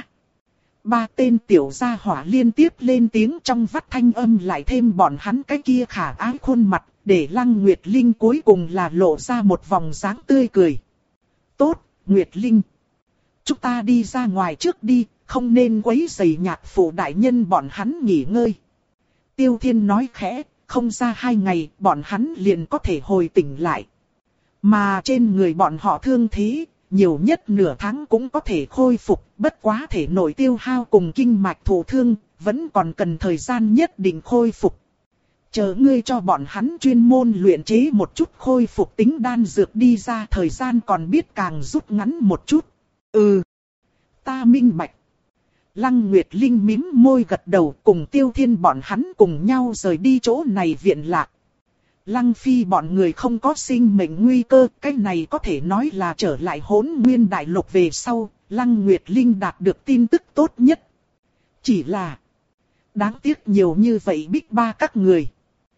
Ba tên tiểu gia hỏa liên tiếp lên tiếng trong vắt thanh âm lại thêm bọn hắn cái kia khả ái khuôn mặt. Để Lăng Nguyệt Linh cuối cùng là lộ ra một vòng dáng tươi cười. Tốt, Nguyệt Linh. Chúng ta đi ra ngoài trước đi, không nên quấy rầy nhạc phụ đại nhân bọn hắn nghỉ ngơi. Tiêu Thiên nói khẽ, không ra hai ngày, bọn hắn liền có thể hồi tỉnh lại. Mà trên người bọn họ thương thế, nhiều nhất nửa tháng cũng có thể khôi phục, bất quá thể nội tiêu hao cùng kinh mạch thụ thương, vẫn còn cần thời gian nhất định khôi phục. Chờ ngươi cho bọn hắn chuyên môn luyện chế một chút khôi phục tính đan dược đi ra, thời gian còn biết càng rút ngắn một chút. Ừ, ta minh bạch. Lăng Nguyệt Linh mím môi gật đầu, cùng Tiêu Thiên bọn hắn cùng nhau rời đi chỗ này viện lạc. Lăng Phi bọn người không có sinh mệnh nguy cơ, cái này có thể nói là trở lại Hỗn Nguyên Đại Lục về sau, Lăng Nguyệt Linh đạt được tin tức tốt nhất. Chỉ là Đáng tiếc nhiều như vậy Big Ba các người.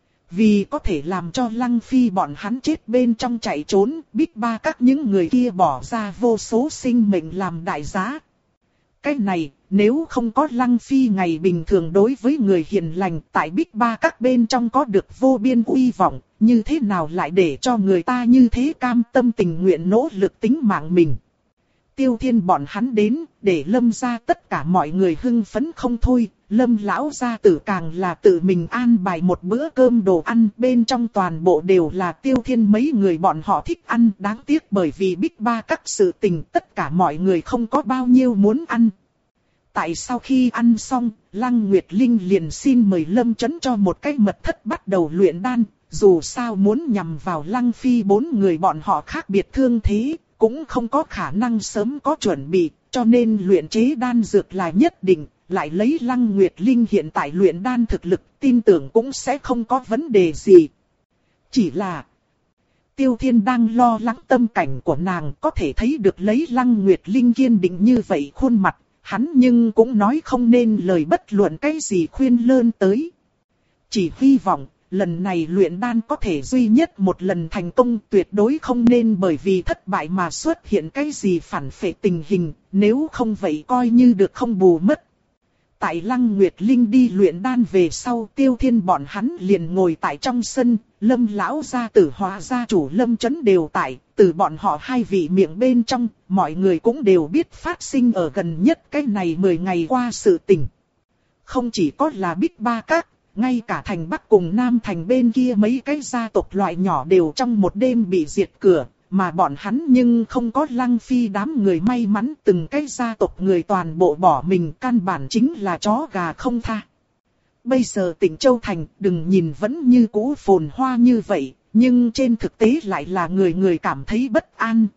Vì có thể làm cho Lăng Phi bọn hắn chết bên trong chạy trốn, Big Ba các những người kia bỏ ra vô số sinh mệnh làm đại giá. Cái này, nếu không có Lăng Phi ngày bình thường đối với người hiền lành tại Big Ba các bên trong có được vô biên uy vọng, như thế nào lại để cho người ta như thế cam tâm tình nguyện nỗ lực tính mạng mình. Tiêu Thiên bọn hắn đến, để Lâm gia tất cả mọi người hưng phấn không thôi, Lâm lão gia tử càng là tự mình an bài một bữa cơm đồ ăn, bên trong toàn bộ đều là Tiêu Thiên mấy người bọn họ thích ăn, đáng tiếc bởi vì Big Ba các sự tình tất cả mọi người không có bao nhiêu muốn ăn. Tại sau khi ăn xong, Lăng Nguyệt Linh liền xin mời Lâm Chấn cho một cái mật thất bắt đầu luyện đan, dù sao muốn nhằm vào Lăng Phi bốn người bọn họ khác biệt thương thế, cũng không có khả năng sớm có chuẩn bị, cho nên luyện chế đan dược là nhất định, lại lấy Lăng Nguyệt Linh hiện tại luyện đan thực lực, tin tưởng cũng sẽ không có vấn đề gì. Chỉ là Tiêu Thiên đang lo lắng tâm cảnh của nàng, có thể thấy được lấy Lăng Nguyệt Linh kiên định như vậy khuôn mặt, hắn nhưng cũng nói không nên lời bất luận cái gì khuyên lơn tới. Chỉ hy vọng lần này luyện đan có thể duy nhất một lần thành công, tuyệt đối không nên bởi vì thất bại mà xuất hiện cái gì phản phệ tình hình, nếu không vậy coi như được không bù mất. Tại Lăng Nguyệt Linh đi luyện đan về sau, Tiêu Thiên bọn hắn liền ngồi tại trong sân, Lâm lão gia tử Hóa gia chủ Lâm Chấn đều tại, từ bọn họ hai vị miệng bên trong, mọi người cũng đều biết phát sinh ở gần nhất cái này mười ngày qua sự tình. Không chỉ có là Big Ba các, ngay cả thành Bắc cùng Nam thành bên kia mấy cái gia tộc loại nhỏ đều trong một đêm bị diệt cửa, mà bọn hắn nhưng không có Lăng Phi đám người may mắn, từng cái gia tộc người toàn bộ bỏ mình, căn bản chính là chó gà không tha. Bây giờ tỉnh Châu Thành đừng nhìn vẫn như cũ phồn hoa như vậy, nhưng trên thực tế lại là người người cảm thấy bất an.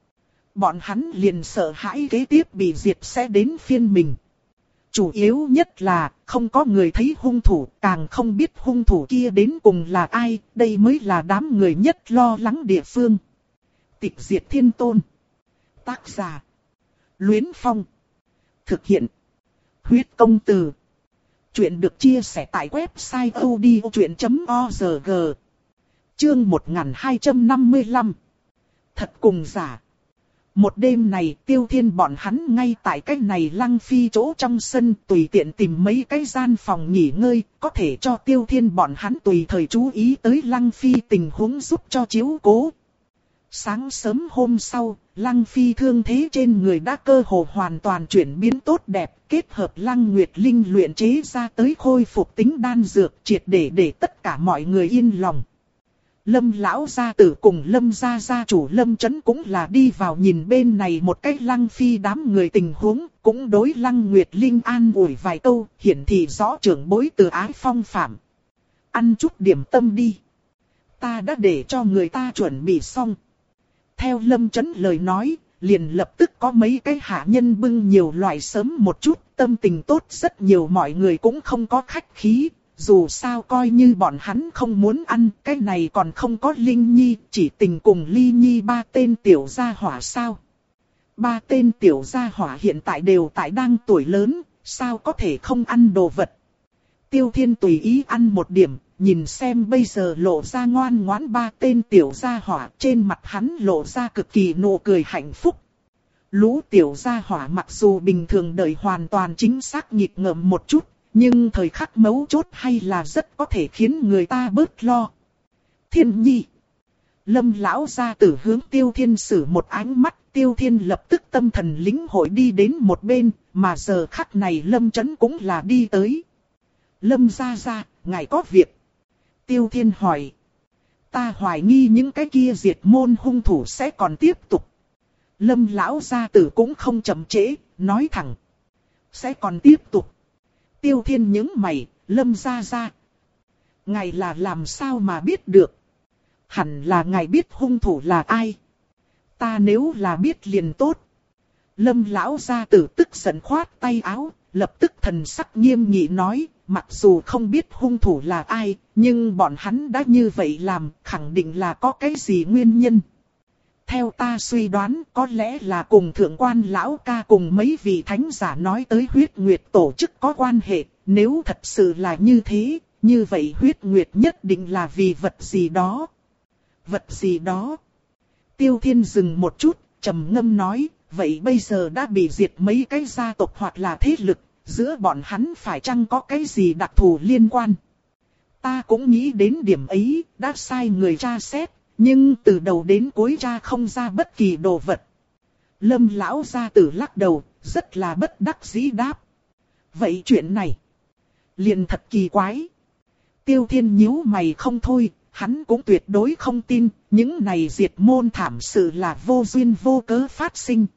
Bọn hắn liền sợ hãi kế tiếp bị diệt sẽ đến phiên mình. Chủ yếu nhất là không có người thấy hung thủ, càng không biết hung thủ kia đến cùng là ai, đây mới là đám người nhất lo lắng địa phương. Tịch Diệt Thiên Tôn. Tác giả Luyến Phong. Thực hiện Huyết Công Từ. Chuyện được chia sẻ tại website odchuyện chấm org. Chương một nghìn hai trăm năm mươi lăm. Thật cùng giả. Một đêm này Tiêu Thiên bọn hắn ngay tại cái này Lăng Phi chỗ trong sân tùy tiện tìm mấy cái gian phòng nghỉ ngơi, có thể cho Tiêu Thiên bọn hắn tùy thời chú ý tới Lăng Phi tình huống giúp cho chiếu cố. Sáng sớm hôm sau, Lăng Phi thương thế trên người đã cơ hồ hoàn toàn chuyển biến tốt đẹp, kết hợp Lăng Nguyệt Linh luyện chế ra tới khôi phục tính đan dược, triệt để để tất cả mọi người yên lòng. Lâm lão gia tử cùng Lâm gia gia chủ Lâm Chấn cũng là đi vào nhìn bên này một cách Lăng Phi đám người tình huống, cũng đối Lăng Nguyệt Linh an ủi vài câu, hiển thị rõ trưởng bối từ ái phong phạm. Ăn chút điểm tâm đi. Ta đã để cho người ta chuẩn bị xong. Theo Lâm Chấn lời nói, liền lập tức có mấy cái hạ nhân bưng nhiều loại sớm một chút, tâm tình tốt rất nhiều, mọi người cũng không có khách khí. Dù sao coi như bọn hắn không muốn ăn, cái này còn không có Linh Nhi, chỉ tình cùng Ly Nhi ba tên tiểu gia hỏa sao. Ba tên tiểu gia hỏa hiện tại đều tại đang tuổi lớn, sao có thể không ăn đồ vật. Tiêu Thiên tùy ý ăn một điểm, nhìn xem bây giờ lộ ra ngoan ngoãn ba tên tiểu gia hỏa, trên mặt hắn lộ ra cực kỳ nụ cười hạnh phúc. Lũ tiểu gia hỏa mặc dù bình thường đời hoàn toàn chính xác nhịp ngợm một chút, nhưng thời khắc mấu chốt hay là rất có thể khiến người ta bớt lo. Thiên Nhi. Lâm lão gia tử hướng Tiêu Thiên sử một ánh mắt, Tiêu Thiên lập tức tâm thần lĩnh hội đi đến một bên, mà giờ khắc này Lâm Chấn cũng là đi tới. Lâm gia gia, ngài có việc. Tiêu Thiên hỏi. Ta hoài nghi những cái kia diệt môn hung thủ sẽ còn tiếp tục. Lâm lão gia tử cũng không chậm trễ, nói thẳng. Sẽ còn tiếp tục. Tiêu Thiên nhướng mày, Lâm gia gia. Ngài là làm sao mà biết được? Hẳn là ngài biết hung thủ là ai. Ta nếu là biết liền tốt. Lâm lão gia tử tức giận khoát tay áo, lập tức thần sắc nghiêm nghị nói, mặc dù không biết hung thủ là ai, nhưng bọn hắn đã như vậy làm, khẳng định là có cái gì nguyên nhân. Theo ta suy đoán, có lẽ là cùng thượng quan lão ca cùng mấy vị thánh giả nói tới huyết nguyệt tổ chức có quan hệ, nếu thật sự là như thế, như vậy huyết nguyệt nhất định là vì vật gì đó. Vật gì đó? Tiêu Thiên dừng một chút, trầm ngâm nói, vậy bây giờ đã bị diệt mấy cái gia tộc hoặc là thế lực, giữa bọn hắn phải chăng có cái gì đặc thù liên quan? Ta cũng nghĩ đến điểm ấy, đã sai người tra xét, nhưng từ đầu đến cuối tra không ra bất kỳ đồ vật. Lâm lão gia tử lắc đầu, rất là bất đắc dĩ đáp. Vậy chuyện này, liền thật kỳ quái. Tiêu Thiên nhíu mày không thôi, hắn cũng tuyệt đối không tin, những này diệt môn thảm sự là vô duyên vô cớ phát sinh.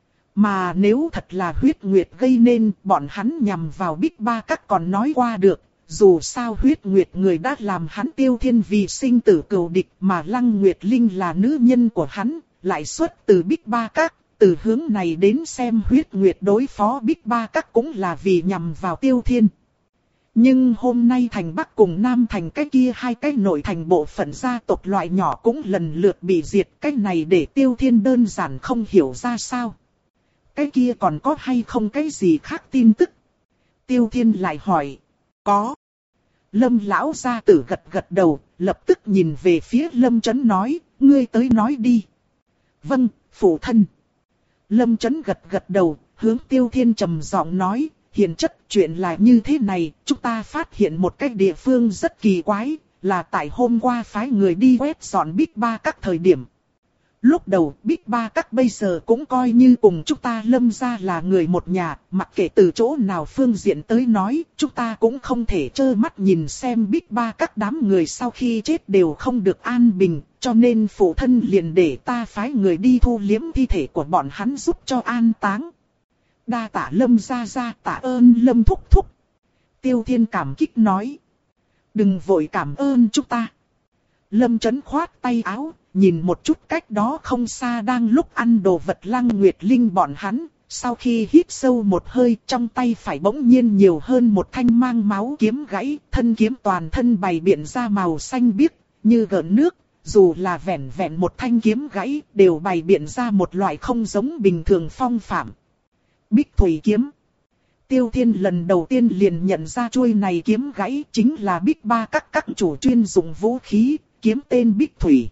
Mà nếu thật là huyết nguyệt gây nên, bọn hắn nhằm vào Bích Ba Các còn nói qua được. Dù sao huyết nguyệt người đã làm hắn Tiêu Thiên vì sinh tử cừu địch, mà Lăng Nguyệt Linh là nữ nhân của hắn, lại xuất từ Bích Ba Các. Từ hướng này đến xem huyết nguyệt đối phó Bích Ba Các cũng là vì nhằm vào Tiêu Thiên. Nhưng hôm nay thành Bắc cùng Nam thành cái kia hai cái nội thành bộ phận gia tộc loại nhỏ cũng lần lượt bị diệt, cái này để Tiêu Thiên đơn giản không hiểu ra sao. Cái kia còn có hay không cái gì khác tin tức? Tiêu Thiên lại hỏi. Có. Lâm lão gia tử gật gật đầu, lập tức nhìn về phía Lâm Chấn nói, ngươi tới nói đi. Vâng, phụ thân. Lâm Chấn gật gật đầu, hướng Tiêu Thiên trầm giọng nói, hiền chất chuyện là như thế này, chúng ta phát hiện một cái địa phương rất kỳ quái, là tại hôm qua phái người đi quét dọn Bích Ba Các thời điểm. Lúc đầu Bích Ba Các bây giờ cũng coi như cùng chúng ta Lâm gia là người một nhà, mặc kệ từ chỗ nào phương diện tới nói, chúng ta cũng không thể trơ mắt nhìn xem Bích Ba Các đám người sau khi chết đều không được an bình, cho nên phụ thân liền để ta phái người đi thu liếm thi thể của bọn hắn giúp cho an táng. Đa tạ Lâm gia gia, tạ ơn Lâm thúc thúc. Tiêu Thiên cảm kích nói. Đừng vội cảm ơn chúng ta. Lâm Chấn khoát tay áo, nhìn một chút cách đó không xa đang lúc ăn đồ vật Lăng Nguyệt Linh bọn hắn. Sau khi hít sâu một hơi, trong tay phải bỗng nhiên nhiều hơn một thanh mang máu kiếm gãy. Thân kiếm toàn thân bày biện ra màu xanh biếc, như gợn nước. Dù là vẹn vẹn một thanh kiếm gãy, đều bày biện ra một loại không giống bình thường phong phạm. Bích Thủy kiếm. Tiêu Thiên lần đầu tiên liền nhận ra chuôi này kiếm gãy chính là Bích Ba Các các chủ chuyên dụng vũ khí, kiếm tên Bích Thủy.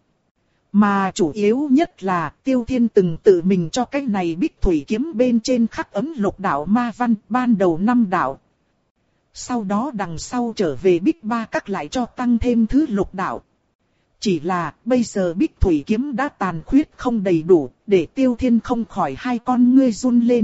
Mà chủ yếu nhất là Tiêu Thiên từng tự mình cho cái này Bích Thủy kiếm bên trên khắc ấm lục đạo ma văn, ban đầu năm đạo. Sau đó đằng sau trở về Bích Ba Các lại cho tăng thêm thứ lục đạo. Chỉ là bây giờ Bích Thủy kiếm đã tàn khuyết không đầy đủ, để Tiêu Thiên không khỏi hai con ngươi run lên.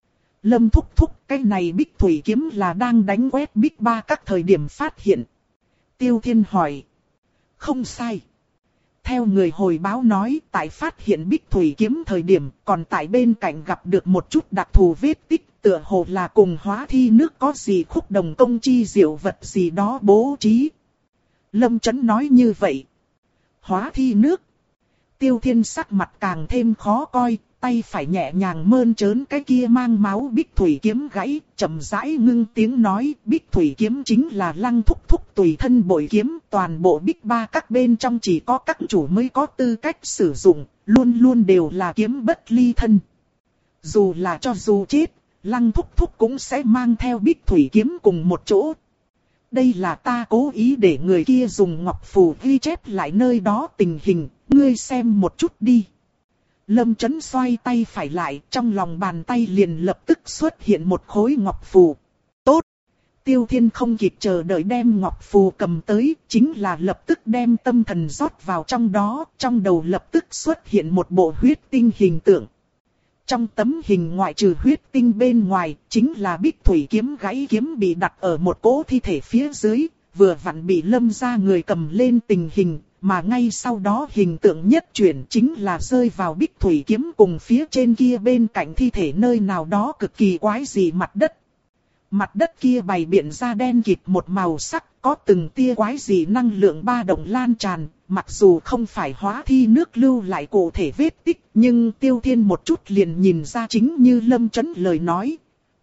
Lâm thúc thúc, cái này Bích Thủy kiếm là đang đánh quét Bích Ba Các thời điểm phát hiện. Tiêu Thiên hỏi. Không sai. Theo người hồi báo nói, tại phát hiện Bích Thủy kiếm thời điểm, còn tại bên cạnh gặp được một chút đặc thù vết tích, tựa hồ là cùng hóa thi nước có gì khúc đồng công chi diệu vật gì đó bố trí. Lâm Chấn nói như vậy. Hóa thi nước. Tiêu Thiên sắc mặt càng thêm khó coi, tay phải nhẹ nhàng mơn trớn cái kia mang máu Bích Thủy kiếm gãy, chậm rãi ngưng tiếng nói, Bích Thủy kiếm chính là Lăng thúc thúc tùy thân bội kiếm, toàn bộ Bích Ba Các bên trong chỉ có các chủ mới có tư cách sử dụng, luôn luôn đều là kiếm bất ly thân. Dù là cho dù chết, Lăng thúc thúc cũng sẽ mang theo Bích Thủy kiếm cùng một chỗ. Đây là ta cố ý để người kia dùng ngọc phù ghi chép lại nơi đó tình hình, ngươi xem một chút đi. Lâm Chấn xoay tay phải lại, trong lòng bàn tay liền lập tức xuất hiện một khối ngọc phù. Tốt! Tiêu Thiên không kịp chờ đợi đem ngọc phù cầm tới, chính là lập tức đem tâm thần rót vào trong đó, trong đầu lập tức xuất hiện một bộ huyết tinh hình tượng. Trong tấm hình ngoại trừ huyết tinh bên ngoài, chính là Bích Thủy kiếm gãy kiếm bị đặt ở một cỗ thi thể phía dưới, vừa vặn bị Lâm gia người cầm lên tình hình. Mà ngay sau đó hình tượng nhất chuyển chính là rơi vào Bích Thủy kiếm cùng phía trên kia bên cạnh thi thể nơi nào đó cực kỳ quái dị mặt đất. Mặt đất kia bày biện ra đen kịt một màu sắc, có từng tia quái dị năng lượng ba động lan tràn, mặc dù không phải hóa thi nước lưu lại cụ thể vết tích, nhưng Tiêu Thiên một chút liền nhìn ra chính như Lâm Chấn lời nói.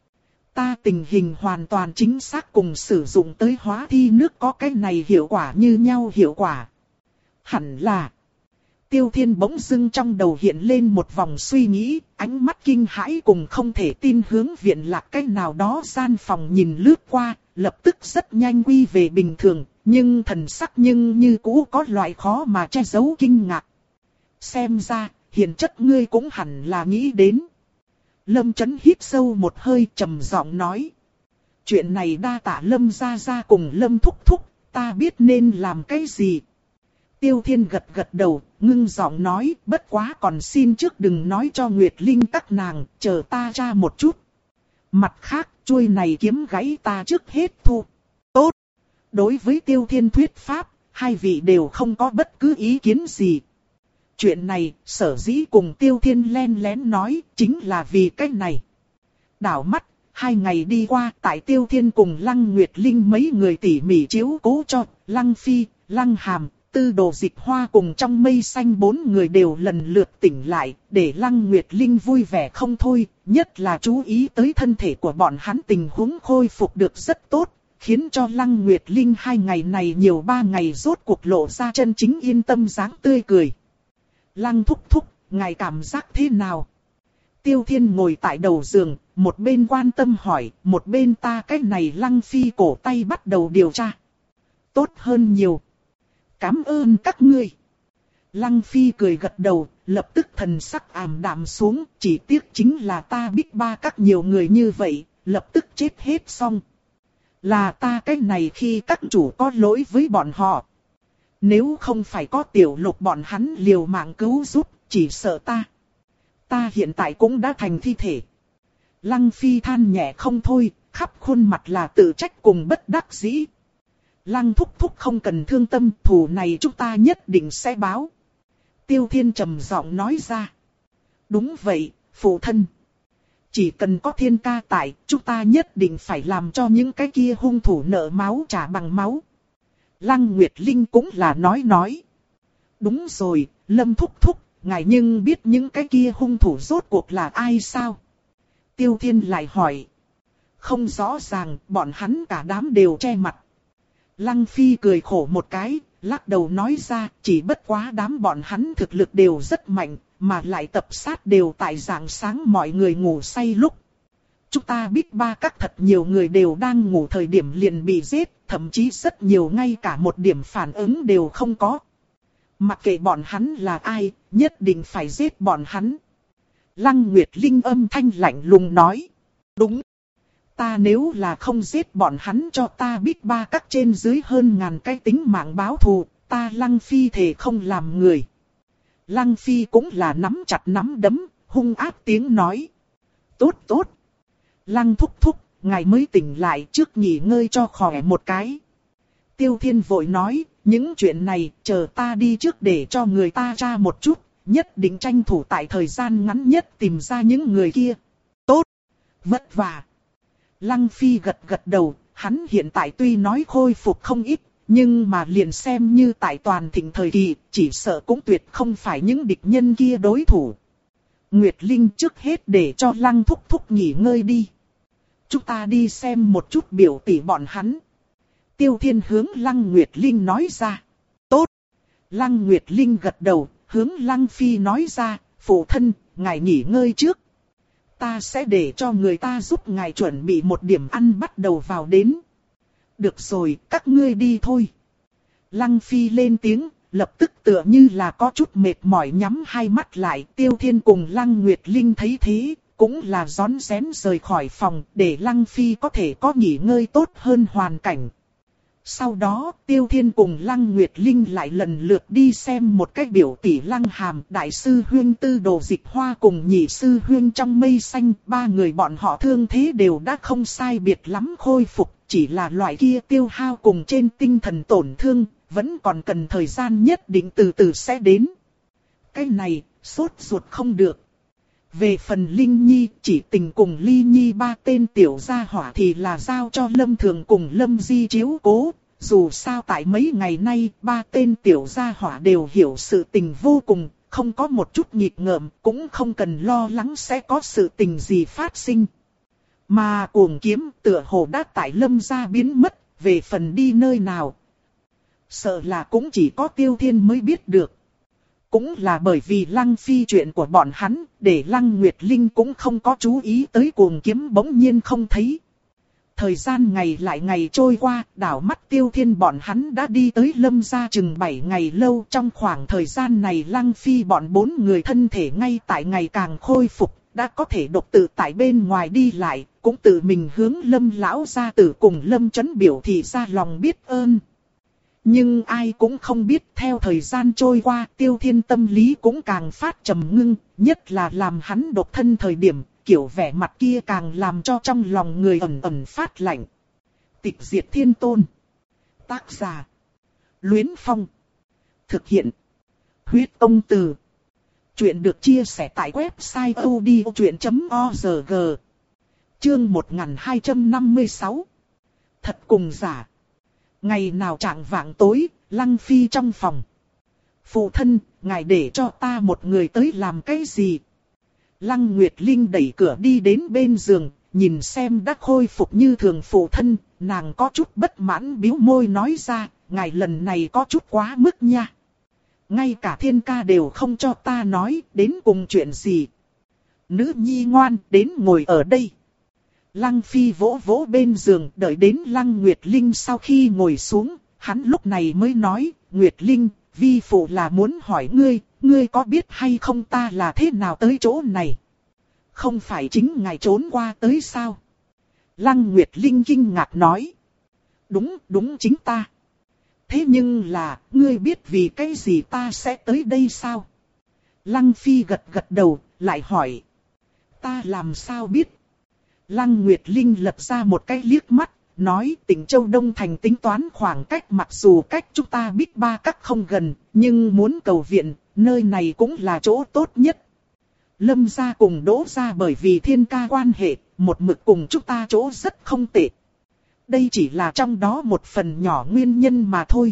Ta tình hình hoàn toàn chính xác cùng sử dụng tới hóa thi nước có cái này hiệu quả như nhau hiệu quả. Hẳn là. Tiêu Thiên bỗng dưng trong đầu hiện lên một vòng suy nghĩ, ánh mắt kinh hãi cùng không thể tin hướng viện lạc cái nào đó gian phòng nhìn lướt qua, lập tức rất nhanh quy về bình thường, nhưng thần sắc nhưng như cũ có loại khó mà che giấu kinh ngạc. Xem ra, hiền chất ngươi cũng hẳn là nghĩ đến. Lâm Chấn hít sâu một hơi trầm giọng nói. Chuyện này đa tạ Lâm gia gia cùng Lâm thúc thúc, ta biết nên làm cái gì. Tiêu Thiên gật gật đầu, ngưng giọng nói, bất quá còn xin trước đừng nói cho Nguyệt Linh các nàng, chờ ta tra một chút. Mặt khác, chuôi này kiếm gãy ta trước hết thu. Tốt. Đối với Tiêu Thiên thuyết pháp, hai vị đều không có bất cứ ý kiến gì. Chuyện này, sở dĩ cùng Tiêu Thiên len lén nói, chính là vì cái này. Đảo mắt, hai ngày đi qua, tại Tiêu Thiên cùng Lăng Nguyệt Linh mấy người tỉ mỉ chiếu cố cho, Lăng Phi, Lăng Hàm, Tư Đồ Dịch Hoa cùng trong mây xanh bốn người đều lần lượt tỉnh lại, để Lăng Nguyệt Linh vui vẻ không thôi, nhất là chú ý tới thân thể của bọn hắn tình huống khôi phục được rất tốt, khiến cho Lăng Nguyệt Linh hai ngày này nhiều ba ngày rốt cuộc lộ ra chân chính yên tâm dáng tươi cười. Lăng thúc thúc, ngài cảm giác thế nào? Tiêu Thiên ngồi tại đầu giường, một bên quan tâm hỏi, một bên ta cái này Lăng Phi cổ tay bắt đầu điều tra. Tốt hơn nhiều. Cảm ơn các ngươi. Lăng Phi cười gật đầu, lập tức thần sắc ảm đạm xuống, chỉ tiếc chính là ta biết ba các nhiều người như vậy, lập tức chết hết xong. Là ta cái này khi các chủ có lỗi với bọn họ. Nếu không phải có Tiểu Lục bọn hắn liều mạng cứu giúp, chỉ sợ ta. Ta hiện tại cũng đã thành thi thể. Lăng Phi than nhẹ không thôi, khắp khuôn mặt là tự trách cùng bất đắc dĩ. Lăng thúc thúc không cần thương tâm, thù này chúng ta nhất định sẽ báo. Tiêu Thiên trầm giọng nói ra. Đúng vậy, phụ thân. Chỉ cần có Thiên ca tại, chúng ta nhất định phải làm cho những cái kia hung thủ nợ máu trả bằng máu. Lăng Nguyệt Linh cũng là nói nói. Đúng rồi, Lâm thúc thúc, ngài nhưng biết những cái kia hung thủ rốt cuộc là ai sao? Tiêu Thiên lại hỏi. Không rõ ràng, bọn hắn cả đám đều che mặt. Lăng Phi cười khổ một cái, lắc đầu nói ra, chỉ bất quá đám bọn hắn thực lực đều rất mạnh, mà lại tập sát đều tại rạng sáng mọi người ngủ say lúc. Chúng ta biết ba các thật nhiều người đều đang ngủ thời điểm liền bị giết, thậm chí rất nhiều ngay cả một điểm phản ứng đều không có. Mặc kệ bọn hắn là ai, nhất định phải giết bọn hắn. Lăng Nguyệt Linh âm thanh lạnh lùng nói. Đúng. Ta nếu là không giết bọn hắn cho ta biết ba các trên dưới hơn ngàn cái tính mạng báo thù, ta Lăng Phi thề không làm người. Lăng Phi cũng là nắm chặt nắm đấm, hung ác tiếng nói. Tốt tốt. Lăng thúc thúc, ngài mới tỉnh lại trước nghỉ ngơi cho khỏe một cái. Tiêu Thiên vội nói, những chuyện này chờ ta đi trước để cho người ta tra một chút, nhất định tranh thủ tại thời gian ngắn nhất tìm ra những người kia. Tốt. Vất vả. Lăng Phi gật gật đầu, hắn hiện tại tuy nói khôi phục không ít, nhưng mà liền xem như tại toàn thịnh thời kỳ, chỉ sợ cũng tuyệt không phải những địch nhân kia đối thủ. Nguyệt Linh trước hết để cho Lăng thúc thúc nghỉ ngơi đi. Chúng ta đi xem một chút biểu tỷ bọn hắn. Tiêu Thiên hướng Lăng Nguyệt Linh nói ra. Tốt. Lăng Nguyệt Linh gật đầu, hướng Lăng Phi nói ra, phụ thân, ngài nghỉ ngơi trước. Ta sẽ để cho người ta giúp ngài chuẩn bị một điểm ăn bắt đầu vào đến. Được rồi, các ngươi đi thôi. Lăng Phi lên tiếng, lập tức tựa như là có chút mệt mỏi nhắm hai mắt lại. Tiêu Thiên cùng Lăng Nguyệt Linh thấy thế, cũng là rón rén rời khỏi phòng để Lăng Phi có thể có nghỉ ngơi tốt hơn hoàn cảnh. Sau đó, Tiêu Thiên cùng Lăng Nguyệt Linh lại lần lượt đi xem một cái biểu tỷ Lăng Hàm, đại sư huyên Tư Đồ Dịch Hoa cùng nhị sư huyên trong mây xanh. Ba người bọn họ thương thế đều đã không sai biệt lắm khôi phục, chỉ là loại kia tiêu hao cùng trên tinh thần tổn thương, vẫn còn cần thời gian nhất định từ từ sẽ đến. Cái này, sốt ruột không được. Về phần Linh Nhi, chỉ tình cùng Ly Nhi ba tên tiểu gia hỏa thì là giao cho Lâm Thường cùng Lâm Di chiếu cố. Dù sao tại mấy ngày nay, ba tên tiểu gia hỏa đều hiểu sự tình vô cùng, không có một chút nghịch ngợm, cũng không cần lo lắng sẽ có sự tình gì phát sinh. Mà Cuồng Kiếm tựa hồ đã tại Lâm gia biến mất, về phần đi nơi nào. Sợ là cũng chỉ có Tiêu Thiên mới biết được. Cũng là bởi vì Lăng Phi chuyện của bọn hắn, để Lăng Nguyệt Linh cũng không có chú ý tới Cuồng Kiếm bỗng nhiên không thấy. Thời gian ngày lại ngày trôi qua, đảo mắt Tiêu Thiên bọn hắn đã đi tới Lâm gia chừng bảy ngày lâu. Trong khoảng thời gian này Lăng Phi bọn bốn người thân thể ngay tại ngày càng khôi phục, đã có thể độc tự tại bên ngoài đi lại, cũng tự mình hướng Lâm lão gia tử cùng Lâm Chấn biểu thị ra lòng biết ơn. Nhưng ai cũng không biết theo thời gian trôi qua Tiêu Thiên tâm lý cũng càng phát trầm ngưng, nhất là làm hắn độc thân thời điểm, kiểu vẻ mặt kia càng làm cho trong lòng người ẩn ẩn phát lạnh. Tịch diệt thiên tôn. Tác giả. Luyến Phong. Thực hiện. Huyết Công Từ. Chuyện được chia sẻ tại website odchuyện chấm org. Chương một nghìn hai trăm năm mươi sáu. Thật cùng giả. Ngày nào trạng vạng tối, Lăng Phi trong phòng. Phụ thân, ngài để cho ta một người tới làm cái gì? Lăng Nguyệt Linh đẩy cửa đi đến bên giường, nhìn xem đã khôi phục như thường phụ thân, nàng có chút bất mãn bĩu môi nói ra, ngài lần này có chút quá mức nha. Ngay cả Thiên ca đều không cho ta nói, đến cùng chuyện gì? Nữ nhi ngoan, đến ngồi ở đây. Lăng Phi vỗ vỗ bên giường, đợi đến Lăng Nguyệt Linh sau khi ngồi xuống, hắn lúc này mới nói, Nguyệt Linh, vi phụ là muốn hỏi ngươi, ngươi có biết hay không ta là thế nào tới chỗ này? Không phải chính ngài trốn qua tới sao? Lăng Nguyệt Linh kinh ngạc nói. Đúng, đúng chính ta. Thế nhưng là, ngươi biết vì cái gì ta sẽ tới đây sao? Lăng Phi gật gật đầu, lại hỏi. Ta làm sao biết? Lăng Nguyệt Linh lật ra một cái liếc mắt, nói tỉnh Châu Đông Thành tính toán khoảng cách mặc dù cách chúng ta Bích Ba Các không gần, nhưng muốn cầu viện, nơi này cũng là chỗ tốt nhất. Lâm gia cùng Đỗ gia bởi vì Thiên ca quan hệ, một mực cùng chúng ta chỗ rất không tệ. Đây chỉ là trong đó một phần nhỏ nguyên nhân mà thôi.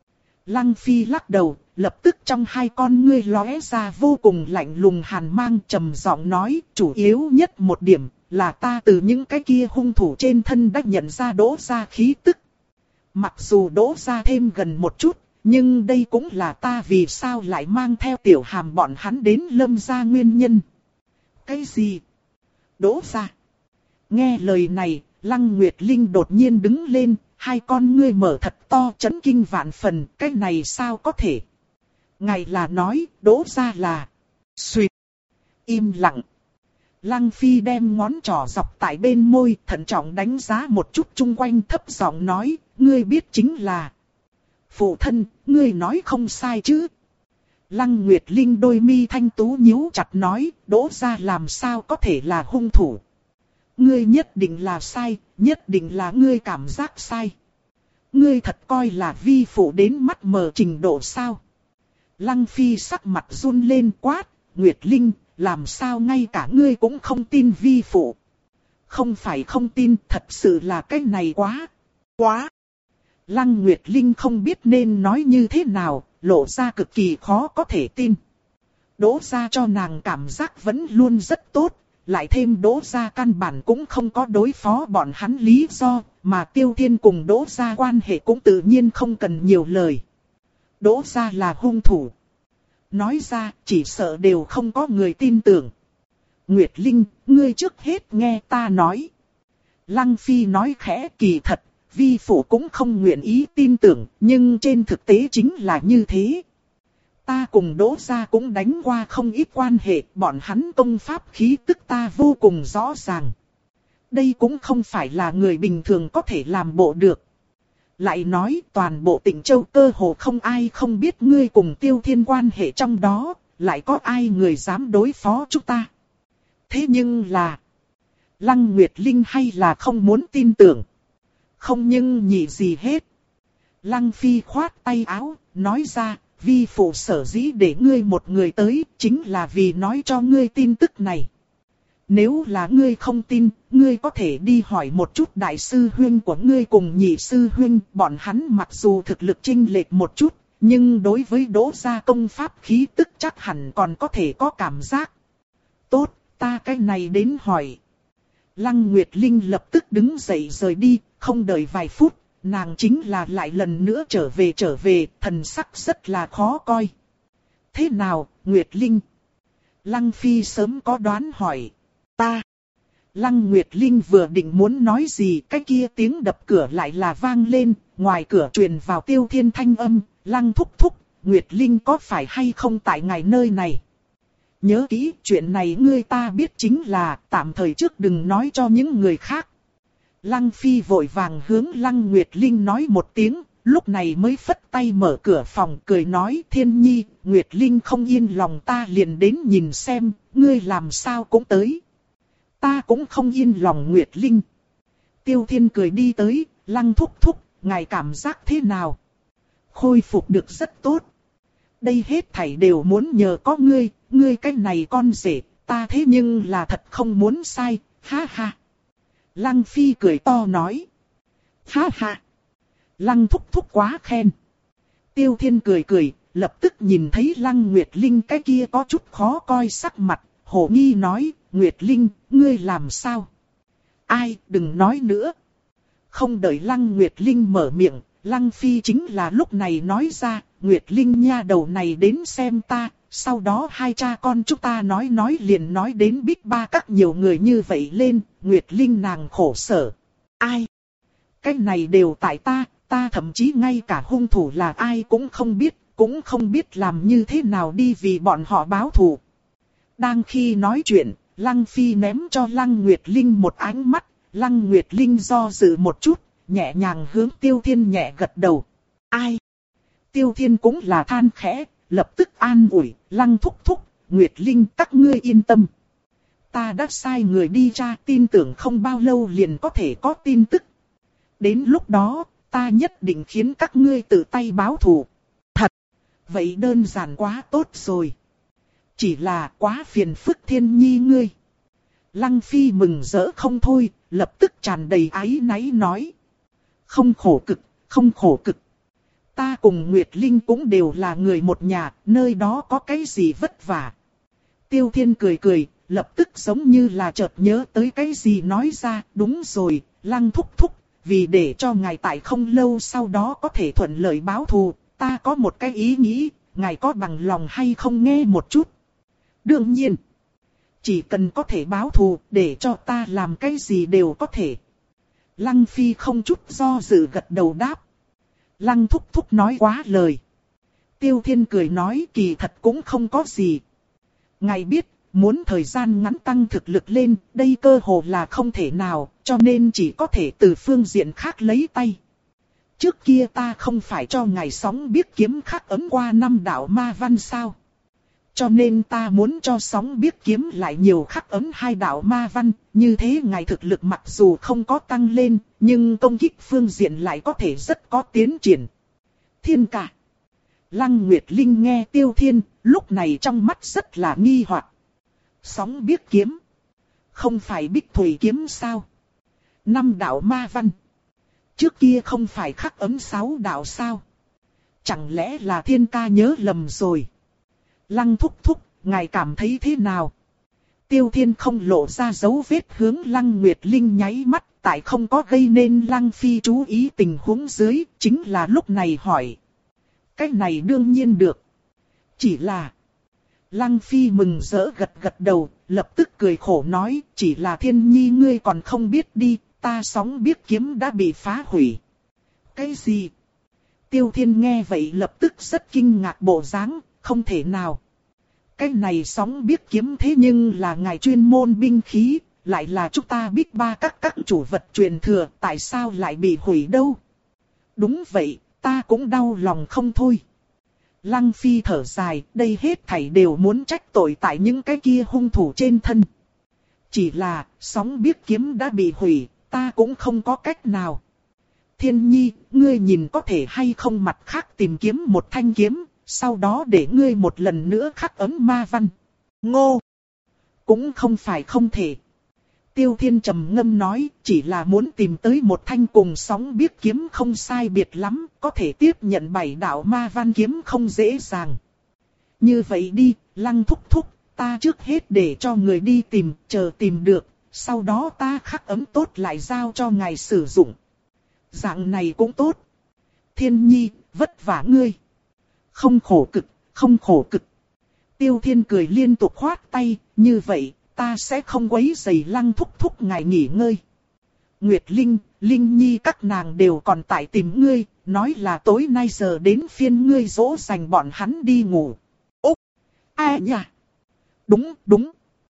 Lăng Phi lắc đầu, lập tức trong hai con ngươi lóe ra vô cùng lạnh lùng hàn mang, trầm giọng nói, chủ yếu nhất một điểm là ta từ những cái kia hung thủ trên thân đã nhận ra Đỗ gia khí tức. Mặc dù Đỗ gia thêm gần một chút, nhưng đây cũng là ta vì sao lại mang theo Tiểu Hàm bọn hắn đến Lâm gia nguyên nhân. Cái gì? Đỗ gia? Nghe lời này, Lăng Nguyệt Linh đột nhiên đứng lên, hai con ngươi mở thật to chấn kinh vạn phần, cái này sao có thể? Ngài là nói, Đỗ gia là... Xuyệt. Im lặng. Lăng Phi đem ngón trỏ dọc tại bên môi, thận trọng đánh giá một chút chung quanh, thấp giọng nói, ngươi biết chính là... Phụ thân, ngươi nói không sai chứ? Lăng Nguyệt Linh đôi mi thanh tú nhíu chặt nói, Đỗ gia làm sao có thể là hung thủ? Ngươi nhất định là sai, nhất định là ngươi cảm giác sai. Ngươi thật coi là vi phụ đến mắt mờ trình độ sao? Lăng Phi sắc mặt run lên quát, Nguyệt Linh, làm sao ngay cả ngươi cũng không tin vi phụ? Không phải không tin, thật sự là cái này quá, quá. Lăng Nguyệt Linh không biết nên nói như thế nào, lộ ra cực kỳ khó có thể tin. Đỗ gia cho nàng cảm giác vẫn luôn rất tốt, lại thêm Đỗ gia căn bản cũng không có đối phó bọn hắn lý do, mà Tiêu Thiên cùng Đỗ gia quan hệ cũng tự nhiên không cần nhiều lời. Đỗ gia là hung thủ. Nói ra, chỉ sợ đều không có người tin tưởng. Nguyệt Linh, ngươi trước hết nghe ta nói. Lăng Phi nói khẽ, kỳ thật, vi phụ cũng không nguyện ý tin tưởng, nhưng trên thực tế chính là như thế. Ta cùng Đỗ gia cũng đánh qua không ít quan hệ, bọn hắn công pháp khí tức ta vô cùng rõ ràng. Đây cũng không phải là người bình thường có thể làm bộ được. Lại nói toàn bộ Tịnh Châu cơ hồ không ai không biết ngươi cùng Tiêu Thiên quan hệ trong đó, lại có ai người dám đối phó chúng ta. Thế nhưng là, Lăng Nguyệt Linh hay là không muốn tin tưởng. Không nhưng nhị gì hết. Lăng Phi khoát tay áo, nói ra, vi phụ sở dĩ để ngươi một người tới, chính là vì nói cho ngươi tin tức này. Nếu là ngươi không tin, ngươi có thể đi hỏi một chút đại sư huynh của ngươi cùng nhị sư huynh, bọn hắn mặc dù thực lực chênh lệch một chút, nhưng đối với Đỗ gia công pháp khí tức chắc hẳn còn có thể có cảm giác. Tốt, ta cái này đến hỏi. Lăng Nguyệt Linh lập tức đứng dậy rời đi, không đợi vài phút, nàng chính là lại lần nữa trở về trở về, thần sắc rất là khó coi. Thế nào, Nguyệt Linh? Lăng Phi sớm có đoán hỏi. Ta. Lăng Nguyệt Linh vừa định muốn nói gì, cái kia tiếng đập cửa lại là vang lên, ngoài cửa truyền vào Tiêu Thiên thanh âm, Lăng thúc thúc, Nguyệt Linh có phải hay không tại ngài nơi này? Nhớ kỹ, chuyện này ngươi ta biết chính là, tạm thời trước đừng nói cho những người khác. Lăng Phi vội vàng hướng Lăng Nguyệt Linh nói một tiếng, lúc này mới phất tay mở cửa phòng cười nói Thiên Nhi, Nguyệt Linh không yên lòng ta liền đến nhìn xem, ngươi làm sao cũng tới. Ta cũng không yên lòng Nguyệt Linh. Tiêu Thiên cười đi tới, Lăng thúc thúc, ngài cảm giác thế nào? Khôi phục được rất tốt. Đây hết thảy đều muốn nhờ có ngươi, ngươi cái này con rể, ta thế nhưng là thật không muốn sai, ha ha. Lăng Phi cười to nói. Ha ha. Lăng thúc thúc quá khen. Tiêu Thiên cười cười, lập tức nhìn thấy Lăng Nguyệt Linh cái kia có chút khó coi sắc mặt, hồ nghi nói, Nguyệt Linh, ngươi làm sao? Ai, đừng nói nữa. Không đợi Lăng Nguyệt Linh mở miệng, Lăng Phi chính là lúc này nói ra, Nguyệt Linh nha đầu này đến xem ta, sau đó hai cha con chúng ta nói nói liền nói đến Bích Ba các nhiều người như vậy lên, Nguyệt Linh nàng khổ sở. Ai? Cái này đều tại ta, ta thậm chí ngay cả hung thủ là ai cũng không biết, cũng không biết làm như thế nào đi vì bọn họ báo thù. Đang khi nói chuyện, Lăng Phi ném cho Lăng Nguyệt Linh một ánh mắt, Lăng Nguyệt Linh do dự một chút, nhẹ nhàng hướng Tiêu Thiên nhẹ gật đầu. Ai? Tiêu Thiên cũng là than khẽ, lập tức an ủi, Lăng thúc thúc, Nguyệt Linh các ngươi yên tâm. Ta đã sai người đi tra, tin tưởng không bao lâu liền có thể có tin tức. Đến lúc đó, ta nhất định khiến các ngươi tự tay báo thù. Thật, vậy đơn giản quá tốt rồi. Chỉ là quá phiền phức Thiên Nhi ngươi. Lăng Phi mừng rỡ không thôi, lập tức tràn đầy áy náy nói. Không khổ cực, không khổ cực. Ta cùng Nguyệt Linh cũng đều là người một nhà, nơi đó có cái gì vất vả. Tiêu Thiên cười cười, lập tức giống như là chợt nhớ tới cái gì nói ra, đúng rồi, Lăng thúc thúc, vì để cho ngài tại không lâu sau đó có thể thuận lợi báo thù, ta có một cái ý nghĩ, ngài có bằng lòng hay không nghe một chút. Đương nhiên, chỉ cần có thể báo thù, để cho ta làm cái gì đều có thể. Lăng Phi không chút do dự gật đầu đáp. Lăng thúc thúc nói quá lời. Tiêu Thiên cười nói kỳ thật cũng không có gì. Ngài biết, muốn thời gian ngắn tăng thực lực lên, đây cơ hồ là không thể nào, cho nên chỉ có thể từ phương diện khác lấy tay. Trước kia ta không phải cho ngài sóng biết kiếm khắc ấm qua năm đạo ma văn sao. Cho nên ta muốn cho sóng biết kiếm lại nhiều khắc ấm hai đạo ma văn, như thế ngài thực lực mặc dù không có tăng lên, nhưng công kích phương diện lại có thể rất có tiến triển. Thiên ca. Lăng Nguyệt Linh nghe Tiêu Thiên, lúc này trong mắt rất là nghi hoặc. Sóng biết kiếm. Không phải Bích Thủy kiếm sao? Năm đạo ma văn. Trước kia không phải khắc ấm sáu đạo sao? Chẳng lẽ là Thiên ca nhớ lầm rồi? Lăng thúc thúc, ngài cảm thấy thế nào? Tiêu Thiên không lộ ra dấu vết hướng Lăng Nguyệt Linh nháy mắt, tại không có gây nên Lăng Phi chú ý tình huống dưới, chính là lúc này hỏi. Cái này đương nhiên được. Chỉ là... Lăng Phi mừng rỡ gật gật đầu, lập tức cười khổ nói, chỉ là Thiên Nhi ngươi còn không biết đi, ta sóng biết kiếm đã bị phá hủy. Cái gì? Tiêu Thiên nghe vậy lập tức rất kinh ngạc bộ dáng, không thể nào. Cái này sóng biết kiếm thế nhưng là ngài chuyên môn binh khí, lại là chúng ta Bích Ba các các chủ vật truyền thừa, tại sao lại bị hủy đâu? Đúng vậy, ta cũng đau lòng không thôi. Lăng Phi thở dài, đây hết thảy đều muốn trách tội tại những cái kia hung thủ trên thân. Chỉ là, sóng biết kiếm đã bị hủy, ta cũng không có cách nào. Thiên Nhi, ngươi nhìn có thể hay không mặt khác tìm kiếm một thanh kiếm, sau đó để ngươi một lần nữa khắc ấm ma văn. Ngô! Cũng không phải không thể. Tiêu Thiên trầm ngâm nói, chỉ là muốn tìm tới một thanh cùng sóng biết kiếm không sai biệt lắm, có thể tiếp nhận bảy đạo ma văn kiếm không dễ dàng. Như vậy đi, Lăng thúc thúc, ta trước hết để cho người đi tìm, chờ tìm được, sau đó ta khắc ấm tốt lại giao cho ngài sử dụng. Dạng này cũng tốt. Thiên Nhi, vất vả ngươi. Không khổ cực, không khổ cực. Tiêu Thiên cười liên tục khoát tay, như vậy, ta sẽ không quấy rầy Lăng thúc thúc ngài nghỉ ngơi. Nguyệt Linh, Linh Nhi các nàng đều còn tại tìm ngươi, nói là tối nay giờ đến phiên ngươi dỗ dành bọn hắn đi ngủ. Úc! Ai nhỉ? Đúng, đúng.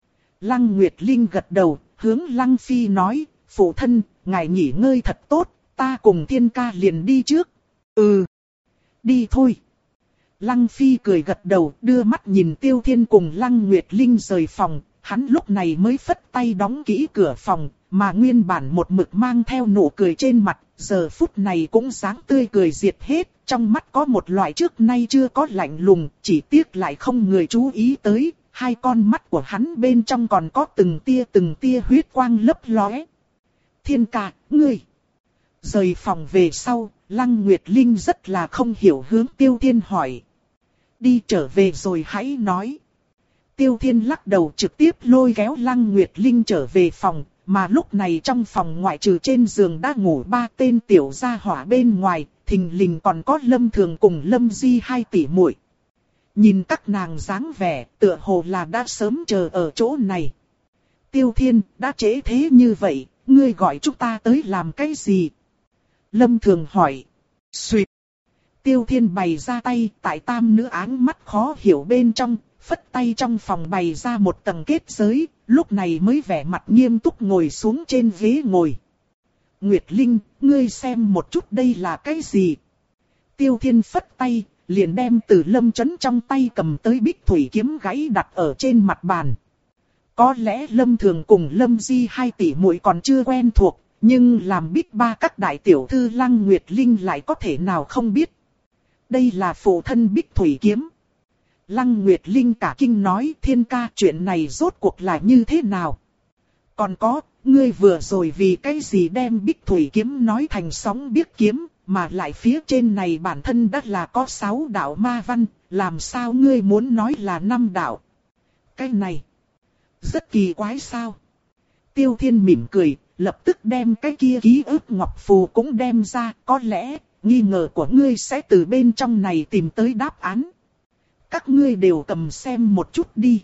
Lăng Nguyệt Linh gật đầu, hướng Lăng Phi nói, phụ thân, ngài nghỉ ngơi thật tốt, ta cùng Thiên ca liền đi trước. Ừ. Đi thôi. Lăng Phi cười gật đầu, đưa mắt nhìn Tiêu Thiên cùng Lăng Nguyệt Linh rời phòng, hắn lúc này mới phất tay đóng kỹ cửa phòng, mà nguyên bản một mực mang theo nụ cười trên mặt, giờ phút này cũng dáng tươi cười diệt hết, trong mắt có một loại trước nay chưa có lạnh lùng, chỉ tiếc lại không người chú ý tới, hai con mắt của hắn bên trong còn có từng tia từng tia huyết quang lấp lóe. Thiên ca, ngươi! Rời phòng về sau, Lăng Nguyệt Linh rất là không hiểu hướng Tiêu Thiên hỏi. Đi trở về rồi hãy nói. Tiêu Thiên lắc đầu trực tiếp lôi kéo Lăng Nguyệt Linh trở về phòng, mà lúc này trong phòng ngoại trừ trên giường đã ngủ ba tên tiểu gia hỏa bên ngoài, thình lình còn có Lâm Thường cùng Lâm Di hai tỷ muội. Nhìn các nàng dáng vẻ, tựa hồ là đã sớm chờ ở chỗ này. Tiêu Thiên, đã trễ thế như vậy, ngươi gọi chúng ta tới làm cái gì? Lâm Thường hỏi. Xuyệt. Tiêu Thiên bày ra tay, tại tam nữ áng mắt khó hiểu bên trong, phất tay trong phòng bày ra một tầng kết giới, lúc này mới vẻ mặt nghiêm túc ngồi xuống trên ghế ngồi. Nguyệt Linh, ngươi xem một chút đây là cái gì? Tiêu Thiên phất tay, liền đem từ Lâm Chấn trong tay cầm tới bích thủy kiếm gãy đặt ở trên mặt bàn. Có lẽ Lâm Thường cùng Lâm Di hai tỷ muội còn chưa quen thuộc, nhưng làm bích ba các đại tiểu thư Lăng Nguyệt Linh lại có thể nào không biết. Đây là phụ thân bích thủy kiếm. Lăng Nguyệt Linh cả kinh nói, Thiên ca, chuyện này rốt cuộc là như thế nào? Còn có, ngươi vừa rồi vì cái gì đem bích thủy kiếm nói thành sóng biếc kiếm, mà lại phía trên này bản thân đã là có sáu đạo ma văn, làm sao ngươi muốn nói là năm đạo? Cái này, rất kỳ quái sao? Tiêu Thiên mỉm cười, lập tức đem cái kia ký ức ngọc phù cũng đem ra, có lẽ, nghi ngờ của ngươi sẽ từ bên trong này tìm tới đáp án. Các ngươi đều cầm xem một chút đi.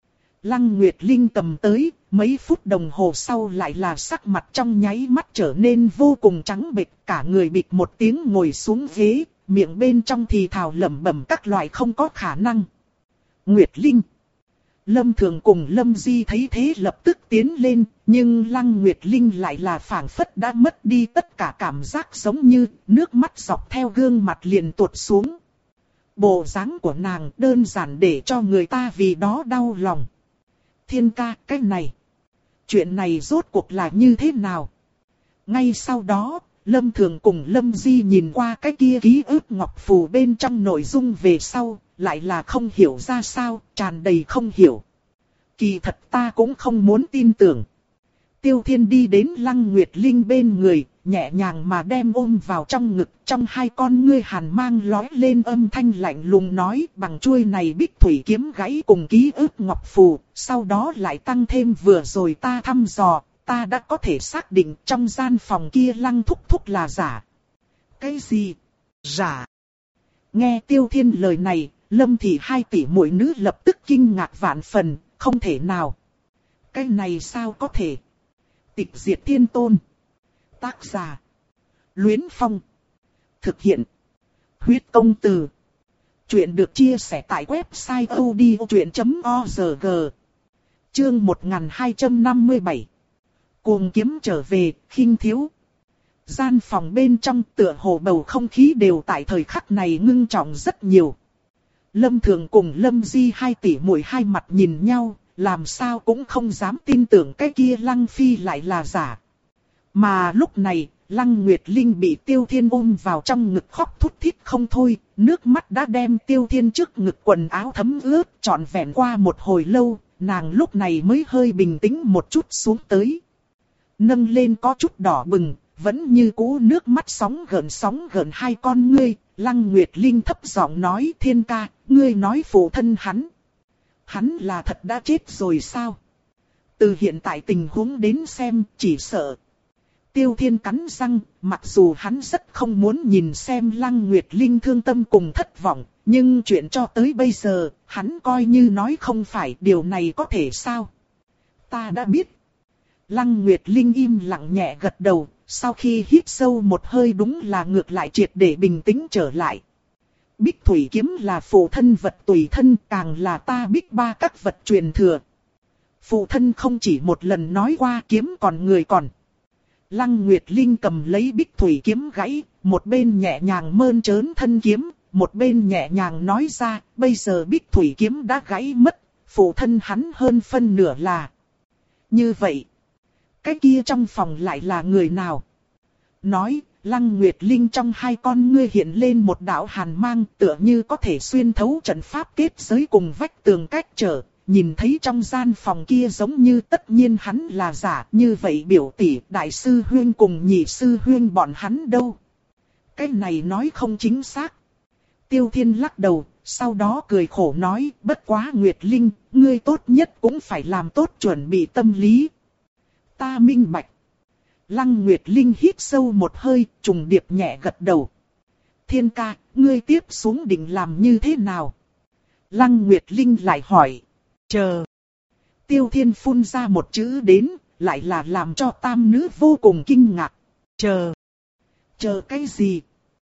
Lăng Nguyệt Linh cầm tới, mấy phút đồng hồ sau lại là sắc mặt trong nháy mắt trở nên vô cùng trắng bệch, cả người bịch một tiếng ngồi xuống ghế, miệng bên trong thì thào lẩm bẩm các loại không có khả năng. Nguyệt Linh. Lâm Thường cùng Lâm Di thấy thế lập tức tiến lên, nhưng Lăng Nguyệt Linh lại là phảng phất đã mất đi tất cả cảm giác, giống như nước mắt dọc theo gương mặt liền tuột xuống. Bộ dáng của nàng đơn giản để cho người ta vì đó đau lòng. Thiên ca, cái này, chuyện này rốt cuộc là như thế nào? Ngay sau đó, Lâm Thường cùng Lâm Di nhìn qua cái kia ký ức ngọc phù bên trong nội dung về sau, lại là không hiểu ra sao, tràn đầy không hiểu. Kỳ thật ta cũng không muốn tin tưởng. Tiêu Thiên đi đến Lăng Nguyệt Linh bên người, nhẹ nhàng mà đem ôm vào trong ngực, trong hai con ngươi hàn mang lóe lên, âm thanh lạnh lùng nói, bằng chuôi này bích thủy kiếm gãy cùng ký ức ngọc phù, sau đó lại tăng thêm vừa rồi ta thăm dò, ta đã có thể xác định trong gian phòng kia Lăng thúc thúc là giả. Cái gì? Giả? Nghe Tiêu Thiên lời này, Lâm thị hai tỷ muội nữ lập tức kinh ngạc vạn phần, không thể nào. Cái này sao có thể? Tịch Diệt Thiên Tôn. Tác giả. Luyến Phong. Thực hiện. Huyết Công Từ. Chuyện được chia sẻ tại website odchuyện chấm org. Chương một nghìn hai trăm năm mươi bảy. Cuồng kiếm trở về, khinh thiếu. Gian phòng bên trong tựa hồ bầu không khí đều tại thời khắc này ngưng trọng rất nhiều. Lâm Thường cùng Lâm Di hai tỷ muội hai mặt nhìn nhau, làm sao cũng không dám tin tưởng cái kia Lăng Phi lại là giả. Mà lúc này, Lăng Nguyệt Linh bị Tiêu Thiên ôm vào trong ngực khóc thút thít không thôi, nước mắt đã đem Tiêu Thiên trước ngực quần áo thấm ướt, trọn vẹn qua một hồi lâu, nàng lúc này mới hơi bình tĩnh một chút xuống tới. Nâng lên có chút đỏ bừng, vẫn như cũ nước mắt sóng gợn sóng gợn hai con ngươi, Lăng Nguyệt Linh thấp giọng nói, Thiên ca, ngươi nói phụ thân hắn. Hắn là thật đã chết rồi sao? Từ hiện tại tình huống đến xem, chỉ sợ. Tiêu Thiên cắn răng, mặc dù hắn rất không muốn nhìn xem Lăng Nguyệt Linh thương tâm cùng thất vọng, nhưng chuyện cho tới bây giờ, hắn coi như nói không phải, điều này có thể sao? Ta đã biết. Lăng Nguyệt Linh im lặng nhẹ gật đầu, sau khi hít sâu một hơi đúng là ngược lại triệt để bình tĩnh trở lại. Bích Thủy Kiếm là phụ thân vật tùy thân, càng là ta Bích Ba các vật truyền thừa. Phụ thân không chỉ một lần nói qua kiếm còn người còn. Lăng Nguyệt Linh cầm lấy Bích Thủy Kiếm gãy, một bên nhẹ nhàng mơn trớn thân kiếm, một bên nhẹ nhàng nói ra, bây giờ Bích Thủy Kiếm đã gãy mất, phụ thân hắn hơn phân nửa là. Như vậy, cái kia trong phòng lại là người nào? Nói, Lăng Nguyệt Linh trong hai con ngươi hiện lên một đạo hàn mang, tựa như có thể xuyên thấu trận pháp kết giới cùng vách tường cách trở. Nhìn thấy trong gian phòng kia giống như tất nhiên hắn là giả, như vậy biểu tỷ đại sư huyên cùng nhị sư huyên bọn hắn đâu? Cái này nói không chính xác. Tiêu Thiên lắc đầu, sau đó cười khổ nói, bất quá Nguyệt Linh, ngươi tốt nhất cũng phải làm tốt chuẩn bị tâm lý. Ta minh bạch. Lăng Nguyệt Linh hít sâu một hơi, trùng điệp nhẹ gật đầu. Thiên ca, ngươi tiếp xuống định làm như thế nào? Lăng Nguyệt Linh lại hỏi. Chờ. Tiêu Thiên phun ra một chữ đến, lại là làm cho tam nữ vô cùng kinh ngạc. Chờ. Chờ cái gì?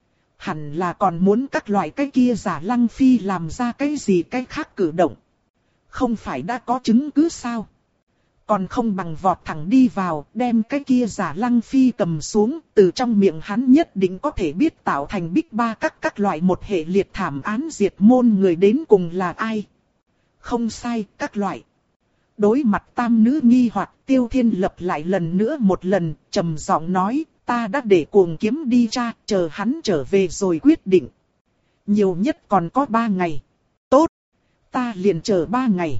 Hẳn là còn muốn các loại cái kia giả Lăng Phi làm ra cái gì cái khác cử động. Không phải đã có chứng cứ sao? Còn không bằng vọt thẳng đi vào, đem cái kia giả Lăng Phi cầm xuống, từ trong miệng hắn nhất định có thể biết tạo thành Bích Ba các các loại một hệ liệt thảm án diệt môn người đến cùng là ai. Không sai, các loại. Đối mặt tam nữ nghi hoặc, Tiêu Thiên lập lại lần nữa một lần, trầm giọng nói, ta đã để Cuồng Kiếm đi tra, chờ hắn trở về rồi quyết định. Nhiều nhất còn có ba ngày. Tốt, ta liền chờ ba ngày.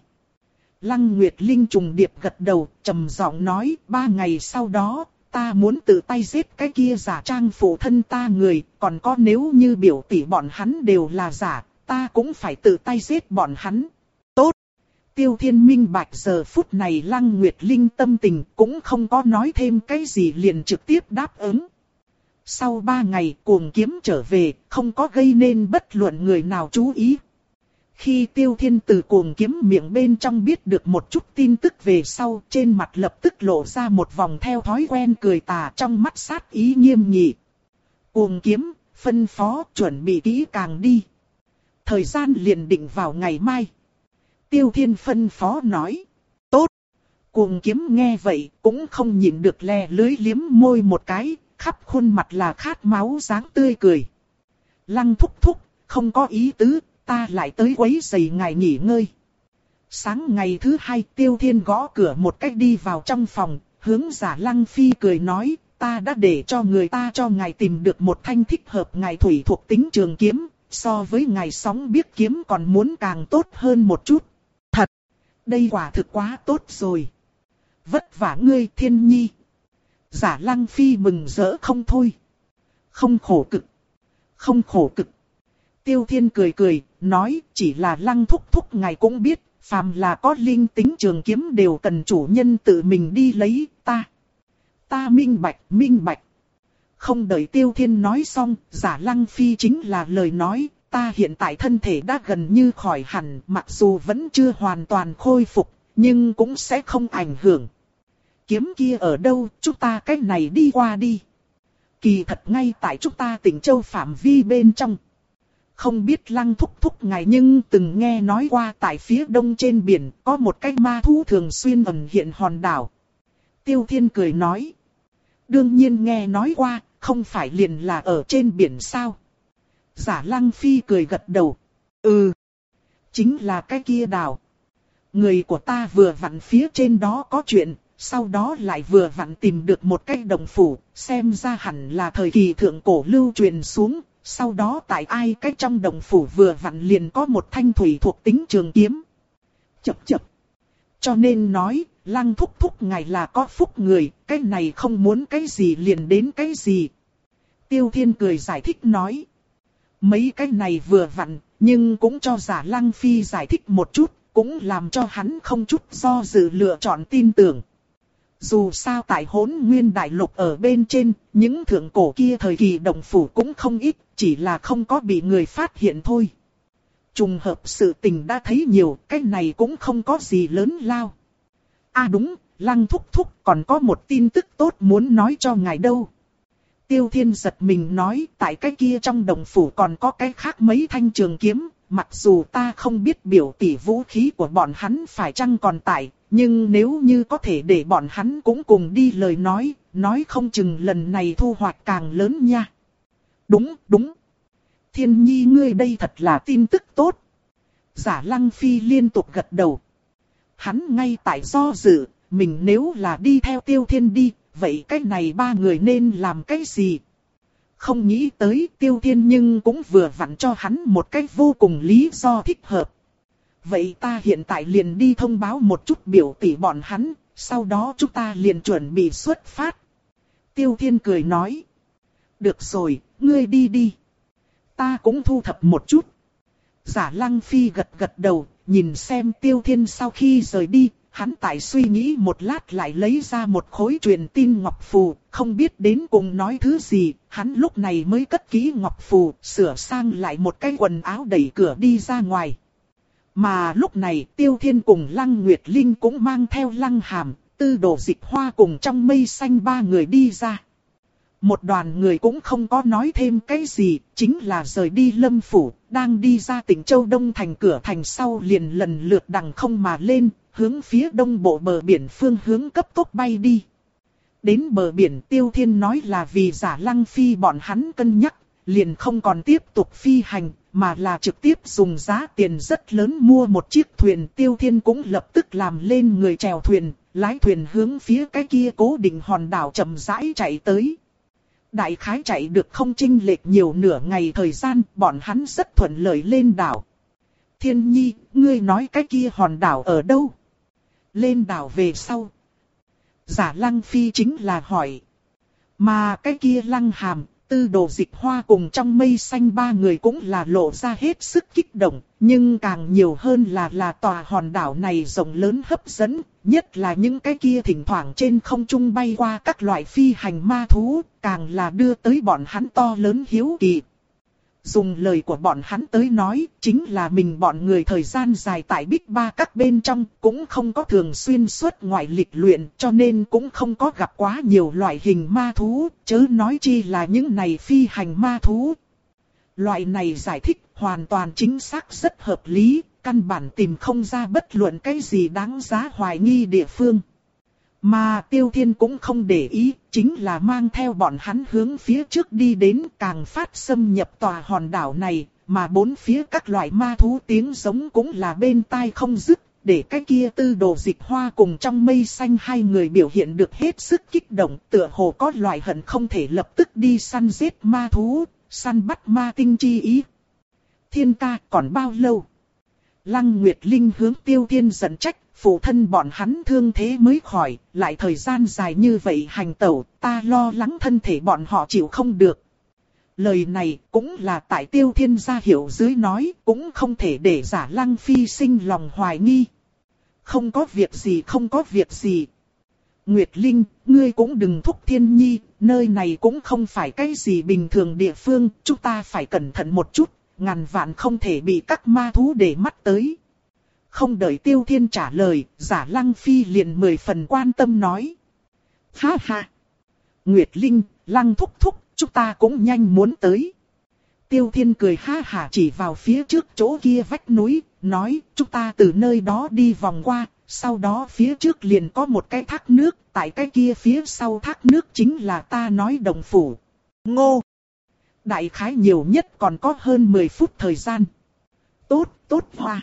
Lăng Nguyệt Linh trùng điệp gật đầu, trầm giọng nói, ba ngày sau đó, ta muốn tự tay giết cái kia giả trang phụ thân ta người, còn có nếu như biểu tỷ bọn hắn đều là giả, ta cũng phải tự tay giết bọn hắn. Tốt. Tiêu Thiên minh bạch giờ phút này Lăng Nguyệt Linh tâm tình cũng không có nói thêm cái gì liền trực tiếp đáp ứng. Sau ba ngày Cuồng Kiếm trở về, không có gây nên bất luận người nào chú ý. Khi Tiêu Thiên từ Cuồng Kiếm miệng bên trong biết được một chút tin tức về sau, trên mặt lập tức lộ ra một vòng theo thói quen cười tà, trong mắt sát ý nghiêm nghị. Cuồng Kiếm, phân phó chuẩn bị kỹ càng đi. Thời gian liền định vào ngày mai. Tiêu Thiên phân phó nói. Tốt. Cuồng Kiếm nghe vậy cũng không nhịn được lè lưới liếm môi một cái, khắp khuôn mặt là khát máu dáng tươi cười. Lăng thúc thúc, không có ý tứ, ta lại tới quấy rầy ngài nghỉ ngơi. Sáng ngày thứ hai Tiêu Thiên gõ cửa một cách đi vào trong phòng, hướng giả Lăng Phi cười nói, ta đã để cho người ta cho ngài tìm được một thanh thích hợp ngài thủy thuộc tính trường kiếm, so với ngài sóng biết kiếm còn muốn càng tốt hơn một chút. Thật, đây quả thực quá tốt rồi. Vất vả ngươi Thiên Nhi. Giả Lăng Phi mừng rỡ không thôi. Không khổ cực. Không khổ cực. Tiêu Thiên cười cười, nói chỉ là Lăng thúc thúc ngài cũng biết, phàm là có linh tính trường kiếm đều cần chủ nhân tự mình đi lấy, ta. Ta minh bạch, minh bạch. Không đợi Tiêu Thiên nói xong, giả Lăng Phi chính là lời nói, ta hiện tại thân thể đã gần như khỏi hẳn, mặc dù vẫn chưa hoàn toàn khôi phục, nhưng cũng sẽ không ảnh hưởng. Kiếm kia ở đâu, chúng ta cách này đi qua đi. Kỳ thật ngay tại chúng ta tỉnh Châu phạm vi bên trong. Không biết Lăng thúc thúc ngài nhưng từng nghe nói qua tại phía đông trên biển có một cái ma thú thường xuyên ẩn hiện hòn đảo. Tiêu Thiên cười nói. Đương nhiên nghe nói qua, không phải liền là ở trên biển sao. Giả Lăng Phi cười gật đầu. Ừ, chính là cái kia đảo. Người của ta vừa vặn phía trên đó có chuyện, sau đó lại vừa vặn tìm được một cái đồng phủ, xem ra hẳn là thời kỳ thượng cổ lưu truyền xuống. Sau đó tại ai cái trong đồng phủ vừa vặn liền có một thanh thủy thuộc tính trường kiếm. Chập chập. Cho nên nói, Lăng thúc thúc ngài là có phúc người, cái này không muốn cái gì liền đến cái gì. Tiêu Thiên cười giải thích nói. Mấy cái này vừa vặn, nhưng cũng cho giả Lăng Phi giải thích một chút, cũng làm cho hắn không chút do dự lựa chọn tin tưởng. Dù sao tại Hỗn Nguyên Đại Lục ở bên trên, những thượng cổ kia thời kỳ đồng phủ cũng không ít, chỉ là không có bị người phát hiện thôi. Trùng hợp sự tình đã thấy nhiều, cái này cũng không có gì lớn lao. À đúng, Lăng thúc thúc còn có một tin tức tốt muốn nói cho ngài đâu. Tiêu Thiên giật mình nói, tại cái kia trong đồng phủ còn có cái khác mấy thanh trường kiếm, mặc dù ta không biết biểu tỷ vũ khí của bọn hắn phải chăng còn tại, nhưng nếu như có thể để bọn hắn cũng cùng đi lời nói, nói không chừng lần này thu hoạch càng lớn nha. Đúng, đúng. Thiên nhi ngươi đây thật là tin tức tốt. Giả Lăng Phi liên tục gật đầu. Hắn ngay tại do dự, mình nếu là đi theo Tiêu Thiên đi, vậy cái này ba người nên làm cái gì? Không nghĩ tới Tiêu Thiên nhưng cũng vừa vặn cho hắn một cái vô cùng lý do thích hợp. Vậy ta hiện tại liền đi thông báo một chút biểu tỷ bọn hắn, sau đó chúng ta liền chuẩn bị xuất phát. Tiêu Thiên cười nói. Được rồi, ngươi đi đi. Ta cũng thu thập một chút. Giả Lăng Phi gật gật đầu, nhìn xem Tiêu Thiên sau khi rời đi, hắn tại suy nghĩ một lát lại lấy ra một khối truyền tin ngọc phù, không biết đến cùng nói thứ gì, hắn lúc này mới cất kỹ ngọc phù, sửa sang lại một cái quần áo đẩy cửa đi ra ngoài. Mà lúc này Tiêu Thiên cùng Lăng Nguyệt Linh cũng mang theo Lăng Hàm, Tư Đồ Dịch Hoa cùng trong mây xanh ba người đi ra. Một đoàn người cũng không có nói thêm cái gì, chính là rời đi Lâm Phủ, đang đi ra tỉnh Châu Đông thành cửa thành sau liền lần lượt đằng không mà lên, hướng phía đông bộ bờ biển phương hướng cấp tốc bay đi. Đến bờ biển Tiêu Thiên nói là vì Giả Lăng Phi bọn hắn cân nhắc, liền không còn tiếp tục phi hành, mà là trực tiếp dùng giá tiền rất lớn mua một chiếc thuyền. Tiêu Thiên cũng lập tức làm lên người chèo thuyền, lái thuyền hướng phía cái kia cố định hòn đảo chậm rãi chạy tới. Đại khái chạy được không chênh lệch nhiều nửa ngày thời gian, bọn hắn rất thuận lợi lên đảo. Thiên nhi, ngươi nói cái kia hòn đảo ở đâu? Lên đảo về sau. Giả Lăng Phi chính là hỏi. Mà cái kia Lăng Hàm, Tư Đồ Dịch Hoa cùng trong mây xanh ba người cũng là lộ ra hết sức kích động, nhưng càng nhiều hơn là là tòa hòn đảo này rộng lớn hấp dẫn, nhất là những cái kia thỉnh thoảng trên không trung bay qua các loại phi hành ma thú, càng là đưa tới bọn hắn to lớn hiếu kỳ. Dùng lời của bọn hắn tới nói, chính là mình bọn người thời gian dài tại Bích Ba các bên trong, cũng không có thường xuyên xuất ngoại lịch luyện, cho nên cũng không có gặp quá nhiều loại hình ma thú, chớ nói chi là những này phi hành ma thú. Loại này giải thích hoàn toàn chính xác rất hợp lý, căn bản tìm không ra bất luận cái gì đáng giá hoài nghi địa phương. Mà Tiêu Thiên cũng không để ý, chính là mang theo bọn hắn hướng phía trước đi đến, càng phát xâm nhập tòa hòn đảo này, mà bốn phía các loại ma thú tiếng giống cũng là bên tai không dứt, để cái kia Tư Đồ Dịch Hoa cùng trong mây xanh hai người biểu hiện được hết sức kích động, tựa hồ có loại hận không thể lập tức đi săn giết ma thú, săn bắt ma tinh chi ý. Thiên ca còn bao lâu? Lăng Nguyệt Linh hướng Tiêu Thiên giận trách. Phụ thân bọn hắn thương thế mới khỏi, lại thời gian dài như vậy hành tẩu, ta lo lắng thân thể bọn họ chịu không được. Lời này cũng là tại Tiêu Thiên gia hiểu dưới nói, cũng không thể để Giả Lăng Phi sinh lòng hoài nghi. Không có việc gì, không có việc gì. Nguyệt Linh, ngươi cũng đừng thúc Thiên nhi, nơi này cũng không phải cái gì bình thường địa phương, chúng ta phải cẩn thận một chút, ngàn vạn không thể bị các ma thú để mắt tới. Không đợi Tiêu Thiên trả lời, Giả Lăng Phi liền mười phần quan tâm nói. Ha ha! Nguyệt Linh, Lăng thúc thúc, chúng ta cũng nhanh muốn tới. Tiêu Thiên cười ha hả chỉ vào phía trước chỗ kia vách núi, nói, chúng ta từ nơi đó đi vòng qua, sau đó phía trước liền có một cái thác nước, tại cái kia phía sau thác nước chính là ta nói đồng phủ. Ngô! Đại khái nhiều nhất còn có hơn mười phút thời gian. Tốt, tốt hoa!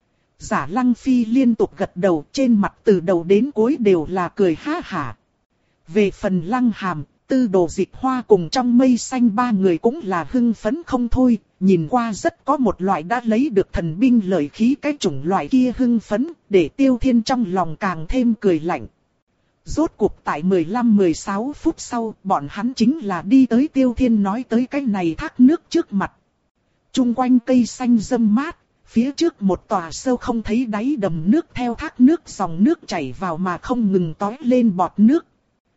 Giả Lăng Phi liên tục gật đầu, trên mặt từ đầu đến cuối đều là cười ha hả. Về phần Lăng Hàm, Tư Đồ Dịch Hoa cùng trong mây xanh ba người cũng là hưng phấn không thôi, nhìn qua rất có một loại đã lấy được thần binh lợi khí cái chủng loại kia hưng phấn, để Tiêu Thiên trong lòng càng thêm cười lạnh. Rốt cuộc tại mười lăm mười sáu phút sau, bọn hắn chính là đi tới Tiêu Thiên nói tới cái này thác nước trước mặt. Trung quanh cây xanh râm mát. Phía trước một tòa sâu không thấy đáy đầm nước theo thác nước dòng nước chảy vào mà không ngừng tói lên bọt nước.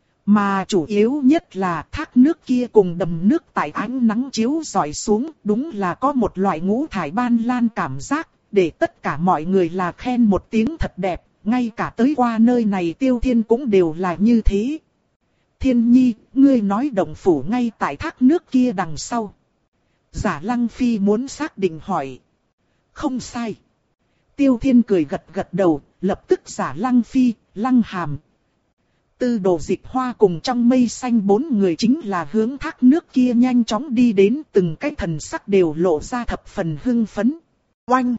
Mà chủ yếu nhất là thác nước kia cùng đầm nước tại ánh nắng chiếu rọi xuống, đúng là có một loại ngũ thải ban lan cảm giác, để tất cả mọi người là khen một tiếng thật đẹp, ngay cả tới qua nơi này Tiêu Thiên cũng đều là như thế. Thiên Nhi, ngươi nói động phủ ngay tại thác nước kia đằng sau. Giả Lăng Phi muốn xác định hỏi. Không sai. Tiêu Thiên cười gật gật đầu, lập tức Giả Lăng Phi, Lăng Hàm. Tư Đồ Dịch Hoa cùng trong mây xanh bốn người chính là hướng thác nước kia nhanh chóng đi đến, từng cái thần sắc đều lộ ra thập phần hưng phấn. Oanh!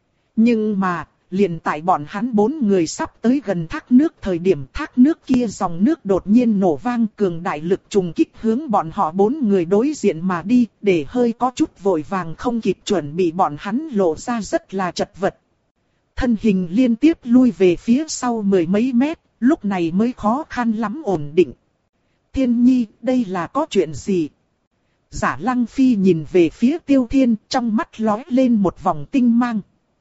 Nhưng mà, liền tại bọn hắn bốn người sắp tới gần thác nước thời điểm thác nước kia dòng nước đột nhiên nổ vang, cường đại lực trùng kích hướng bọn họ bốn người đối diện mà đi, để hơi có chút vội vàng không kịp chuẩn bị bọn hắn lộ ra rất là chật vật. Thân hình liên tiếp lui về phía sau mười mấy mét, lúc này mới khó khăn lắm ổn định. Thiên Nhi, đây là có chuyện gì? Giả Lăng Phi nhìn về phía Tiêu Thiên, trong mắt lóe lên một vòng tinh mang.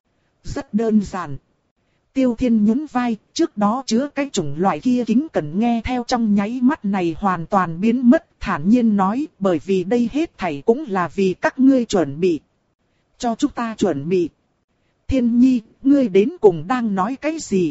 Rất đơn giản. Tiêu Thiên nhún vai, trước đó chứa cái chủng loại kia kính cần nghe theo trong nháy mắt này hoàn toàn biến mất, thản nhiên nói, bởi vì đây hết thảy cũng là vì các ngươi chuẩn bị. Cho chúng ta chuẩn bị. Thiên Nhi, ngươi đến cùng đang nói cái gì?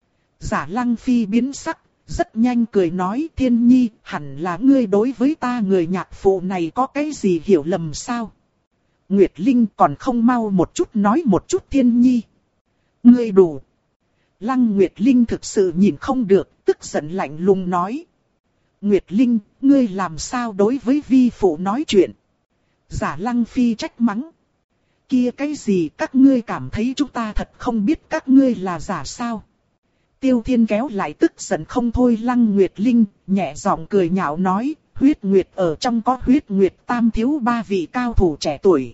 Giả Lăng Phi biến sắc, rất nhanh cười nói, Thiên Nhi, hẳn là ngươi đối với ta người nhạc phụ này có cái gì hiểu lầm sao? Nguyệt Linh còn không mau một chút nói một chút Thiên Nhi. Ngươi đủ. Lăng Nguyệt Linh thực sự nhìn không được, tức giận lạnh lùng nói. Nguyệt Linh, ngươi làm sao đối với vi phụ nói chuyện? Giả Lăng Phi trách mắng. Kia cái gì các ngươi cảm thấy chúng ta thật không biết các ngươi là giả sao? Tiêu Thiên kéo lại tức giận không thôi Lăng Nguyệt Linh, nhẹ giọng cười nhạo nói, huyết nguyệt ở trong có huyết nguyệt tam thiếu ba vị cao thủ trẻ tuổi.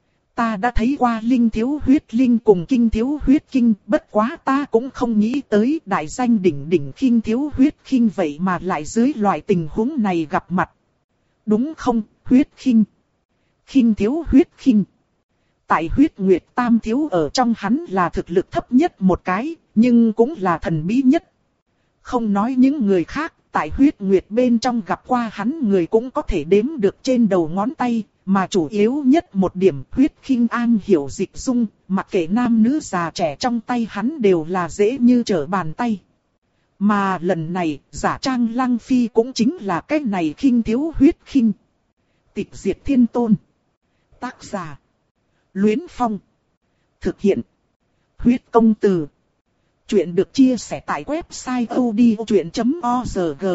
Ta đã thấy qua linh thiếu huyết linh cùng kinh thiếu huyết kinh, bất quá ta cũng không nghĩ tới đại danh đỉnh đỉnh khinh thiếu huyết khinh vậy mà lại dưới loại tình huống này gặp mặt. Đúng không, huyết khinh? Khinh thiếu huyết khinh. Tại huyết nguyệt tam thiếu ở trong hắn là thực lực thấp nhất một cái, nhưng cũng là thần bí nhất. Không nói những người khác, tại huyết nguyệt bên trong gặp qua hắn người cũng có thể đếm được trên đầu ngón tay. Mà chủ yếu nhất một điểm huyết khinh an hiểu dịch dung, mặc kệ nam nữ già trẻ trong tay hắn đều là dễ như trở bàn tay. Mà lần này, giả trang Lăng Phi cũng chính là cái này khinh thiếu huyết khinh. Tịch diệt thiên tôn. Tác giả. Luyến Phong. Thực hiện. Huyết công từ. Chuyện được chia sẻ tại website odchuyện chấm org.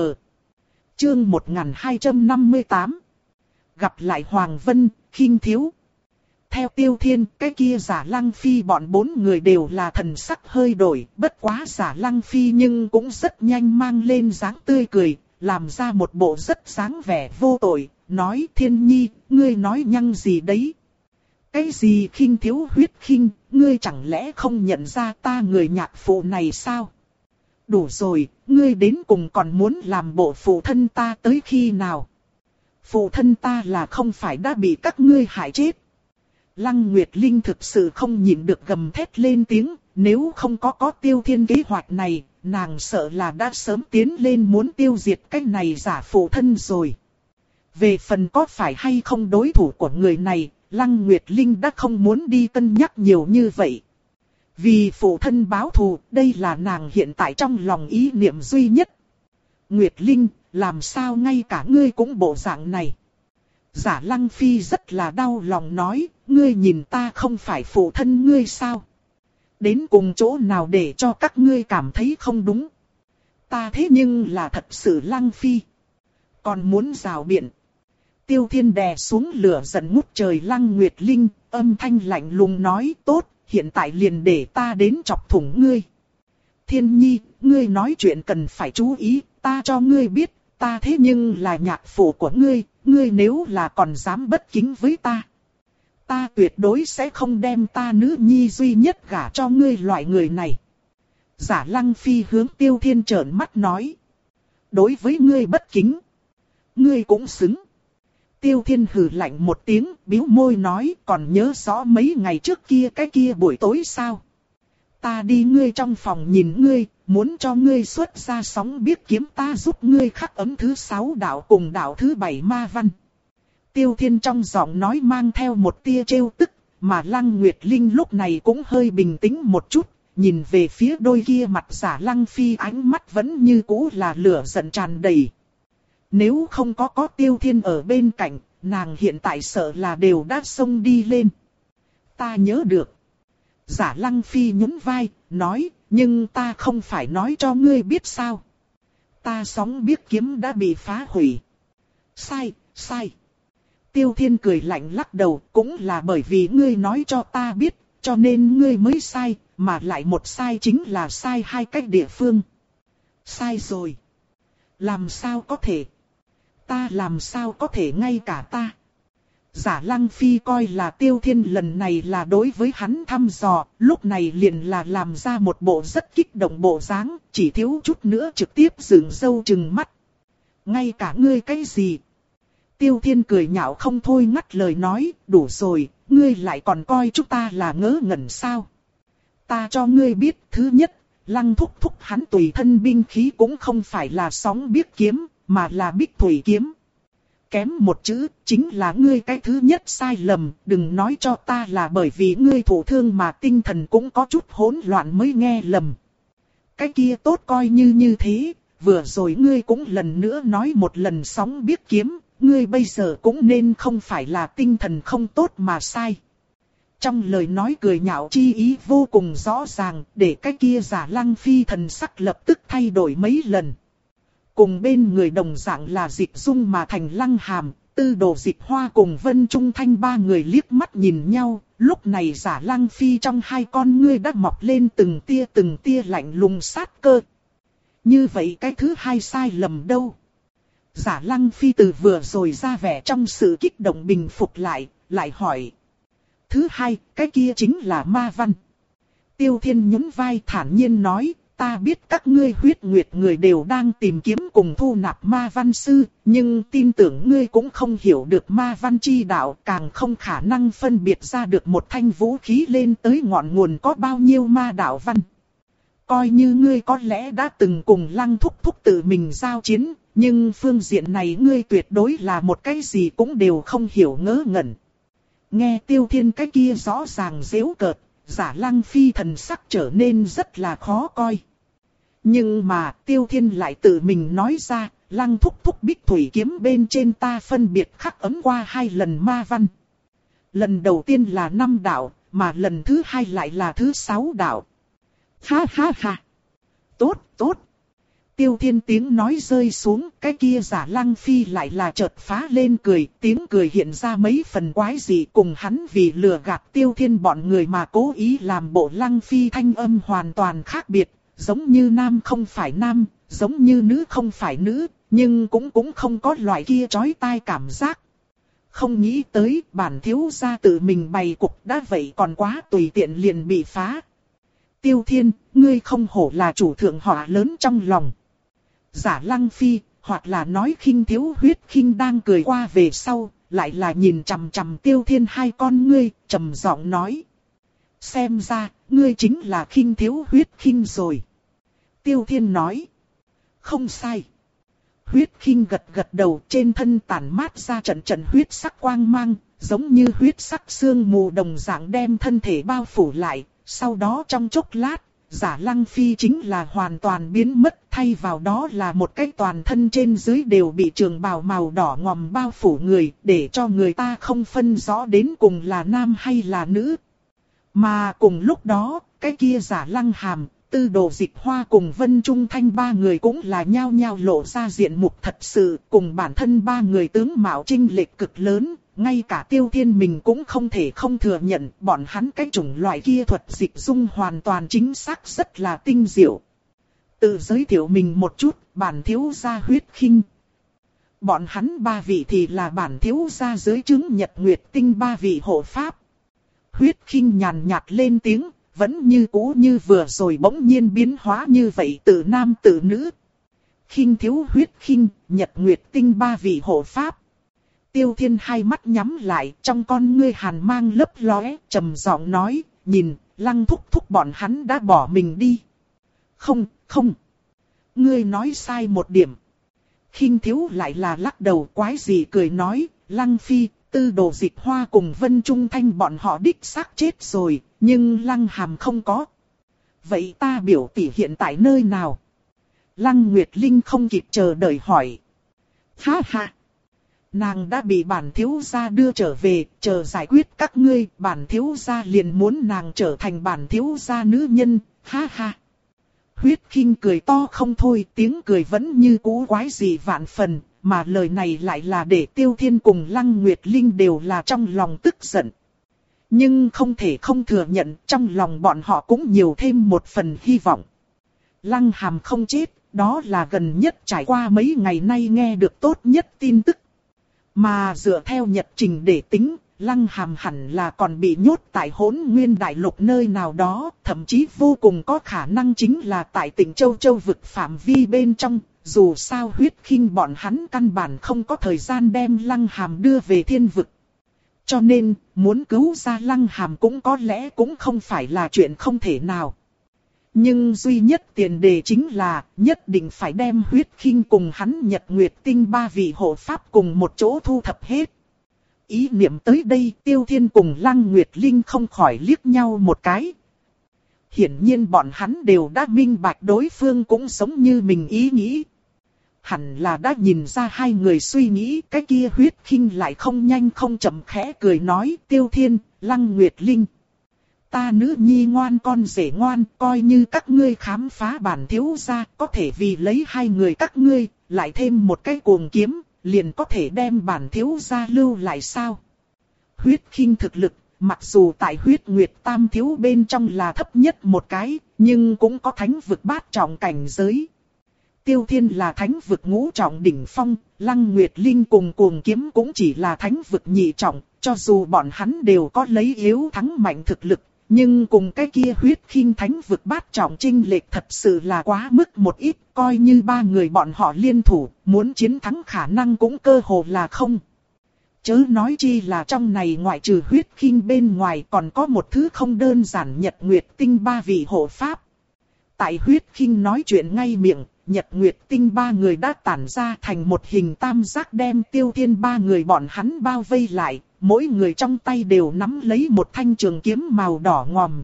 Chương một nghìn hai trăm năm mươi tám. Gặp lại Hoàng Vân, khinh thiếu. Theo Tiêu Thiên, cái kia Giả Lăng Phi bọn bốn người đều là thần sắc hơi đổi, bất quá Giả Lăng Phi nhưng cũng rất nhanh mang lên dáng tươi cười, làm ra một bộ rất dáng vẻ vô tội, nói Thiên Nhi, ngươi nói nhăng gì đấy? Cái gì khinh thiếu huyết khinh, ngươi chẳng lẽ không nhận ra ta người nhạc phụ này sao? Đủ rồi, ngươi đến cùng còn muốn làm bộ phụ thân ta tới khi nào? Phụ thân ta là không phải đã bị các ngươi hại chết. Lăng Nguyệt Linh thực sự không nhịn được gầm thét lên tiếng, nếu không có có Tiêu Thiên kế hoạch này, nàng sợ là đã sớm tiến lên muốn tiêu diệt cái này giả phụ thân rồi. Về phần có phải hay không đối thủ của người này, Lăng Nguyệt Linh đã không muốn đi cân nhắc nhiều như vậy. Vì phụ thân báo thù, đây là nàng hiện tại trong lòng ý niệm duy nhất. Nguyệt Linh, làm sao ngay cả ngươi cũng bộ dạng này? Giả Lăng Phi rất là đau lòng nói, ngươi nhìn ta không phải phụ thân ngươi sao? Đến cùng chỗ nào để cho các ngươi cảm thấy không đúng? Ta thế nhưng là thật sự Lăng Phi. Còn muốn rào biện. Tiêu Thiên đè xuống lửa giận ngút trời Lăng Nguyệt Linh, âm thanh lạnh lùng nói tốt, hiện tại liền để ta đến chọc thủng ngươi. Thiên Nhi, ngươi nói chuyện cần phải chú ý, ta cho ngươi biết, ta thế nhưng là nhạc phụ của ngươi, ngươi nếu là còn dám bất kính với ta. Ta tuyệt đối sẽ không đem ta nữ nhi duy nhất gả cho ngươi loại người này. Giả Lăng Phi hướng Tiêu Thiên trợn mắt nói. Đối với ngươi bất kính, ngươi cũng xứng. Tiêu Thiên hừ lạnh một tiếng, bĩu môi nói, còn nhớ rõ mấy ngày trước kia cái kia buổi tối sao? Ta đi ngươi trong phòng nhìn ngươi, muốn cho ngươi xuất ra sóng biết kiếm ta giúp ngươi khắc ấm thứ sáu đạo cùng đạo thứ bảy ma văn. Tiêu Thiên trong giọng nói mang theo một tia trêu tức, mà Lăng Nguyệt Linh lúc này cũng hơi bình tĩnh một chút, nhìn về phía đôi kia mặt Giả Lăng Phi, ánh mắt vẫn như cũ là lửa giận tràn đầy. Nếu không có có Tiêu Thiên ở bên cạnh, nàng hiện tại sợ là đều đã xông đi lên. Ta nhớ được. Giả Lăng Phi nhún vai, nói, nhưng ta không phải nói cho ngươi biết sao. Ta sóng biết kiếm đã bị phá hủy. Sai, sai. Tiêu Thiên cười lạnh lắc đầu, cũng là bởi vì ngươi nói cho ta biết, cho nên ngươi mới sai, mà lại một sai chính là sai hai cách địa phương. Sai rồi. Làm sao có thể? Ta làm sao có thể ngay cả ta? Giả Lăng Phi coi là Tiêu Thiên lần này là đối với hắn thăm dò, lúc này liền là làm ra một bộ rất kích động bộ dáng, chỉ thiếu chút nữa trực tiếp dựng râu trừng mắt. Ngay cả ngươi cái gì? Tiêu Thiên cười nhạo không thôi ngắt lời nói, đủ rồi, ngươi lại còn coi chúng ta là ngớ ngẩn sao? Ta cho ngươi biết, thứ nhất, Lăng Thúc Thúc hắn tùy thân binh khí cũng không phải là sóng biếc kiếm, mà là bích thủy kiếm. Kém một chữ, chính là ngươi cái thứ nhất sai lầm, đừng nói cho ta là bởi vì ngươi thụ thương mà tinh thần cũng có chút hỗn loạn mới nghe lầm. Cái kia tốt coi như như thế, vừa rồi ngươi cũng lần nữa nói một lần sóng biếc kiếm, ngươi bây giờ cũng nên không phải là tinh thần không tốt mà sai. Trong lời nói cười nhạo chi ý vô cùng rõ ràng, để cái kia Giả Lăng Phi thần sắc lập tức thay đổi mấy lần. Cùng bên người đồng dạng là Dịch Dung mà thành Lăng Hàm, Tư Đồ Dịch Hoa cùng Vân Trung Thanh ba người liếc mắt nhìn nhau, lúc này Giả Lăng Phi trong hai con ngươi đã mọc lên từng tia từng tia lạnh lùng sát cơ. Như vậy cái thứ hai sai lầm đâu? Giả Lăng Phi từ vừa rồi ra vẻ trong sự kích động bình phục lại, lại hỏi. Thứ hai, cái kia chính là ma văn. Tiêu Thiên nhún vai thản nhiên nói, ta biết các ngươi huyết nguyệt người đều đang tìm kiếm cùng thu nạp ma văn sư, nhưng tin tưởng ngươi cũng không hiểu được ma văn chi đạo, càng không khả năng phân biệt ra được một thanh vũ khí lên tới ngọn nguồn có bao nhiêu ma đạo văn. Coi như ngươi có lẽ đã từng cùng Lăng Thúc Thúc tự mình giao chiến, nhưng phương diện này ngươi tuyệt đối là một cái gì cũng đều không hiểu ngớ ngẩn. Nghe Tiêu Thiên cái kia rõ ràng giễu cợt, Giả Lăng Phi thần sắc trở nên rất là khó coi. Nhưng mà Tiêu Thiên lại tự mình nói ra, Lăng Thúc Thúc bích thủy kiếm bên trên ta phân biệt khắc ấn qua hai lần ma văn. Lần đầu tiên là năm đạo, mà lần thứ hai lại là thứ sáu đạo. Ha ha ha! Tốt, tốt! Tiêu Thiên tiếng nói rơi xuống, cái kia Giả Lăng Phi lại là chợt phá lên cười, tiếng cười hiện ra mấy phần quái dị, cùng hắn vì lừa gạt Tiêu Thiên bọn người mà cố ý làm bộ Lăng Phi thanh âm hoàn toàn khác biệt, giống như nam không phải nam, giống như nữ không phải nữ, nhưng cũng cũng không có loại kia chói tai cảm giác. Không nghĩ tới bản thiếu gia tự mình bày cục đã vậy còn quá tùy tiện liền bị phá. Tiêu Thiên, ngươi không hổ là chủ thượng họa lớn trong lòng. Giả Lăng Phi, hoặc là nói khinh thiếu huyết khinh đang cười qua về sau, lại là nhìn chằm chằm Tiêu Thiên hai con ngươi, trầm giọng nói. Xem ra, ngươi chính là khinh thiếu huyết khinh rồi. Tiêu Thiên nói. Không sai. Huyết khinh gật gật đầu, trên thân tản mát ra trận trận huyết sắc quang mang, giống như huyết sắc sương mù đồng dạng đem thân thể bao phủ lại. Sau đó trong chốc lát, Giả Lăng Phi chính là hoàn toàn biến mất, thay vào đó là một cái toàn thân trên dưới đều bị trường bào màu đỏ ngòm bao phủ người, để cho người ta không phân rõ đến cùng là nam hay là nữ. Mà cùng lúc đó, cái kia Giả Lăng Hàm, Tư Đồ Dịch Hoa cùng Vân Trung Thanh ba người cũng là nhao nhao lộ ra diện mục thật sự, cùng bản thân ba người tướng mạo chênh lệch cực lớn. Ngay cả Tiêu Thiên mình cũng không thể không thừa nhận bọn hắn cái chủng loại kia thuật dịch dung hoàn toàn chính xác rất là tinh diệu. Tự giới thiệu mình một chút, bản thiếu gia huyết khinh. Bọn hắn ba vị thì là bản thiếu gia dưới chứng nhật nguyệt tinh ba vị hộ pháp. Huyết khinh nhàn nhạt lên tiếng, vẫn như cũ như vừa rồi bỗng nhiên biến hóa như vậy từ nam từ nữ. Khinh thiếu huyết khinh, nhật nguyệt tinh ba vị hộ pháp. Tiêu Thiên hai mắt nhắm lại, trong con ngươi hàn mang lấp lóe, trầm giọng nói, nhìn, Lăng Thúc Thúc bọn hắn đã bỏ mình đi. Không, không. Ngươi nói sai một điểm. Khinh thiếu lại là lắc đầu quái gì cười nói, Lăng Phi, Tư Đồ Dịch Hoa cùng Vân Trung Thanh bọn họ đích xác chết rồi, nhưng Lăng Hàm không có. Vậy ta biểu tỷ hiện tại nơi nào? Lăng Nguyệt Linh không kịp chờ đợi hỏi. Ha ha! Nàng đã bị bản thiếu gia đưa trở về, chờ giải quyết các ngươi, bản thiếu gia liền muốn nàng trở thành bản thiếu gia nữ nhân, ha ha! Huyết Khinh cười to không thôi, tiếng cười vẫn như cũ quái dị vạn phần, mà lời này lại là để Tiêu Thiên cùng Lăng Nguyệt Linh đều là trong lòng tức giận. Nhưng không thể không thừa nhận, trong lòng bọn họ cũng nhiều thêm một phần hy vọng. Lăng Hàm không chết, đó là gần nhất trải qua mấy ngày nay nghe được tốt nhất tin tức. Mà dựa theo nhật trình để tính, Lăng Hàm hẳn là còn bị nhốt tại Hỗn Nguyên Đại Lục nơi nào đó, thậm chí vô cùng có khả năng chính là tại tỉnh Châu Châu vực phạm vi bên trong. Dù sao Huyết Khinh bọn hắn căn bản không có thời gian đem Lăng Hàm đưa về thiên vực. Cho nên, muốn cứu ra Lăng Hàm cũng có lẽ cũng không phải là chuyện không thể nào. Nhưng duy nhất tiền đề chính là nhất định phải đem Huyết Khinh cùng hắn Nhật Nguyệt Tinh ba vị hộ pháp cùng một chỗ thu thập hết. Ý niệm tới đây, Tiêu Thiên cùng Lăng Nguyệt Linh không khỏi liếc nhau một cái. Hiển nhiên bọn hắn đều đã minh bạch đối phương cũng giống như mình ý nghĩ. Hẳn là đã nhìn ra hai người suy nghĩ, cái kia Huyết Khinh lại không nhanh không chậm khẽ cười nói, Tiêu Thiên, Lăng Nguyệt Linh. Ta nữ nhi ngoan con rể ngoan, coi như các ngươi khám phá bản thiếu gia, có thể vì lấy hai người các ngươi, lại thêm một cái cuồng kiếm, liền có thể đem bản thiếu gia lưu lại sao? Huyết Khinh thực lực, mặc dù tại Huyết Nguyệt Tam thiếu bên trong là thấp nhất một cái, nhưng cũng có thánh vực bát trọng cảnh giới. Tiêu Thiên là thánh vực ngũ trọng đỉnh phong, Lăng Nguyệt Linh cùng cuồng kiếm cũng chỉ là thánh vực nhị trọng, cho dù bọn hắn đều có lấy yếu thắng mạnh thực lực, nhưng cùng cái kia Huyết Khinh thánh vực bát trọng chênh lệch thật sự là quá mức một ít, coi như ba người bọn họ liên thủ, muốn chiến thắng khả năng cũng cơ hồ là không. Chớ nói chi là trong này ngoại trừ Huyết Khinh bên ngoài còn có một thứ không đơn giản Nhật Nguyệt Tinh ba vị hộ pháp. Tại Huyết Khinh nói chuyện ngay miệng, Nhật Nguyệt Tinh ba người đã tản ra thành một hình tam giác đem Tiêu Thiên ba người bọn hắn bao vây lại, mỗi người trong tay đều nắm lấy một thanh trường kiếm màu đỏ ngòm.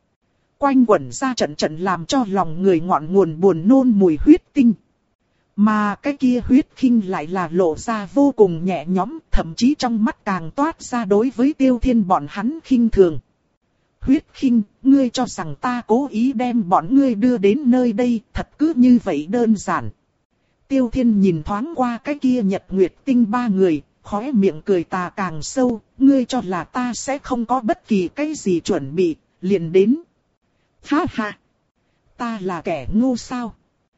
Quanh quẩn ra trận trận làm cho lòng người ngọn nguồn buồn nôn mùi huyết tinh. Mà cái kia Huyết Khinh lại là lộ ra vô cùng nhẹ nhõm, thậm chí trong mắt càng toát ra đối với Tiêu Thiên bọn hắn khinh thường. Huyết Khinh, ngươi cho rằng ta cố ý đem bọn ngươi đưa đến nơi đây, thật cứ như vậy đơn giản. Tiêu Thiên nhìn thoáng qua cái kia Nhật Nguyệt Tinh ba người, khóe miệng cười tà càng sâu, ngươi cho là ta sẽ không có bất kỳ cái gì chuẩn bị, liền đến. Ha ha! Ta là kẻ ngu sao?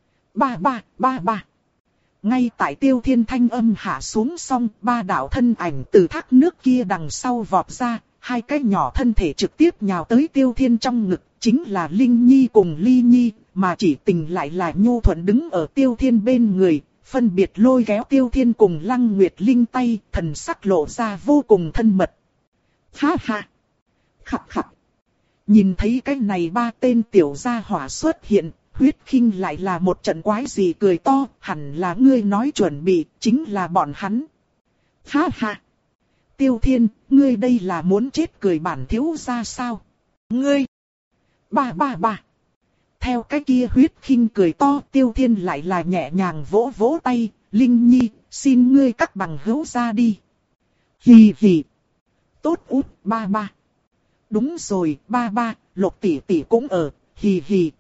Ba ba, ba ba. Ngay tại Tiêu Thiên thanh âm hạ xuống xong, ba đạo thân ảnh từ thác nước kia đằng sau vọt ra, hai cái nhỏ thân thể trực tiếp nhào tới Tiêu Thiên trong ngực, chính là Linh Nhi cùng Ly Nhi, mà chỉ tình lại là Nhu Thuận đứng ở Tiêu Thiên bên người, phân biệt lôi kéo Tiêu Thiên cùng Lăng Nguyệt Linh tay, thần sắc lộ ra vô cùng thân mật. Ha ha! Khập khập! Nhìn thấy cái này ba tên tiểu gia hỏa xuất hiện, Huyết Khinh lại là một trận quái gì cười to, hẳn là ngươi nói chuẩn bị, chính là bọn hắn. Ha ha! Tiêu Thiên, ngươi đây là muốn chết cười bản thiếu gia sao? Ngươi! Ba ba ba! Theo cái kia Huyết Khinh cười to, Tiêu Thiên lại là nhẹ nhàng vỗ vỗ tay, Linh Nhi, xin ngươi các bằng hữu ra đi. Hì hì! Tốt út, ba ba! Đúng rồi, ba ba, Lục tỷ tỷ cũng ở, hì hì!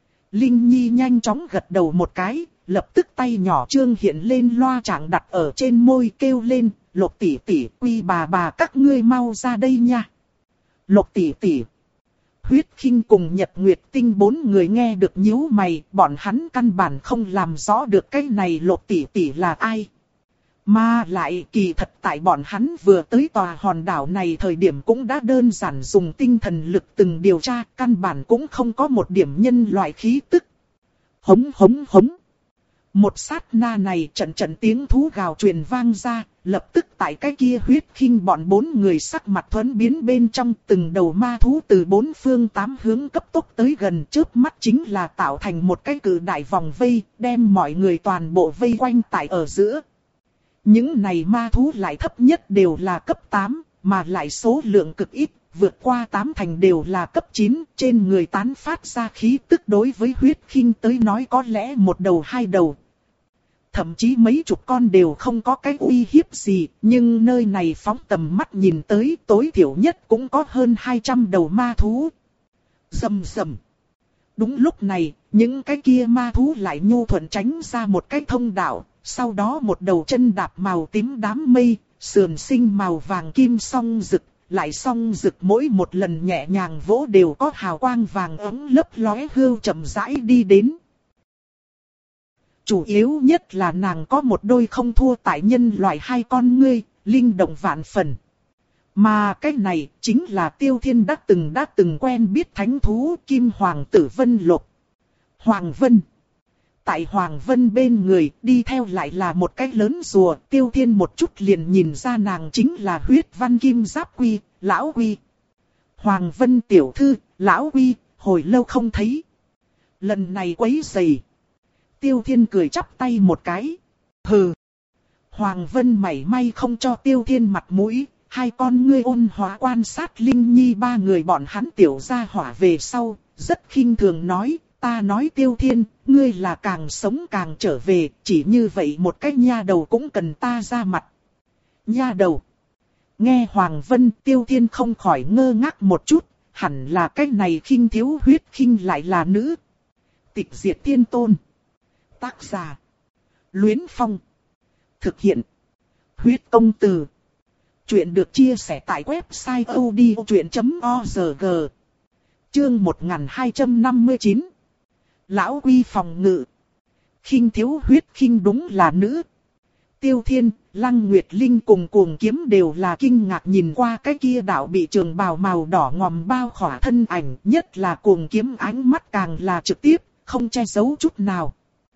Linh Nhi nhanh chóng gật đầu một cái, lập tức tay nhỏ trương hiện lên loa trạng đặt ở trên môi kêu lên, Lục tỷ tỷ, quy bà bà các ngươi mau ra đây nha. Lục tỷ tỷ. Huyết Khinh cùng Nhật Nguyệt Tinh bốn người nghe được nhíu mày, bọn hắn căn bản không làm rõ được cái này Lục tỷ tỷ là ai. Mà lại kỳ thật tại bọn hắn vừa tới tòa hòn đảo này thời điểm cũng đã đơn giản dùng tinh thần lực từng điều tra, căn bản cũng không có một điểm nhân loại khí tức. Hống hống hống. Một sát na này trận trận tiếng thú gào truyền vang ra, lập tức tại cái kia Huyết Khinh bọn bốn người sắc mặt thuẫn biến bên trong, từng đầu ma thú từ bốn phương tám hướng cấp tốc tới gần, chớp mắt chính là tạo thành một cái cự đại vòng vây, đem mọi người toàn bộ vây quanh tại ở giữa. Những này ma thú lại thấp nhất đều là cấp tám, mà lại số lượng cực ít, vượt qua tám thành đều là cấp chín, trên người tán phát ra khí tức đối với huyết khinh tới nói có lẽ một đầu hai đầu. Thậm chí mấy chục con đều không có cái uy hiếp gì, nhưng nơi này phóng tầm mắt nhìn tới tối thiểu nhất cũng có hơn hai trăm đầu ma thú. Rầm rầm. Đúng lúc này, những cái kia ma thú lại nhu thuận tránh ra một cái thông đạo, sau đó một đầu chân đạp màu tím đám mây, sườn sinh màu vàng kim song rực, lại song rực mỗi một lần nhẹ nhàng vỗ đều có hào quang vàng ấm lấp lóe hưu chậm rãi đi đến. Chủ yếu nhất là nàng có một đôi không thua tại nhân loại hai con ngươi, linh động vạn phần. Mà cái này chính là Tiêu Thiên đã từng đã từng quen biết thánh thú Kim Hoàng tử Vân Lộc. Hoàng Vân. Tại Hoàng Vân bên người đi theo lại là một cái lớn rùa. Tiêu Thiên một chút liền nhìn ra nàng chính là huyết văn kim giáp quy, lão quy. Hoàng Vân tiểu thư, lão quy, hồi lâu không thấy. Lần này quấy rầy. Tiêu Thiên cười chắp tay một cái. Hừ. Hoàng Vân mảy may không cho Tiêu Thiên mặt mũi. Hai con ngươi ôn hóa quan sát Linh Nhi ba người bọn hắn tiểu gia hỏa về sau, rất khinh thường nói, ta nói Tiêu Thiên, ngươi là càng sống càng trở về, chỉ như vậy một cái nha đầu cũng cần ta ra mặt. Nha đầu. Nghe Hoàng Vân, Tiêu Thiên không khỏi ngơ ngác một chút, hẳn là cái này khinh thiếu huyết khinh lại là nữ. Tịch diệt tiên tôn. Tác giả. Luyến Phong. Thực hiện. Huyết công từ. Chuyện được chia sẻ tại website odchuyện chấm org. Chương một nghìn hai trăm năm mươi chín. Lão quy phòng ngự. Khinh thiếu huyết khinh đúng là nữ. Tiêu Thiên, Lăng Nguyệt Linh cùng Cuồng Kiếm đều là kinh ngạc nhìn qua cái kia đạo bị trường bào màu đỏ ngòm bao khỏa thân ảnh, nhất là Cuồng Kiếm ánh mắt càng là trực tiếp, không che giấu chút nào.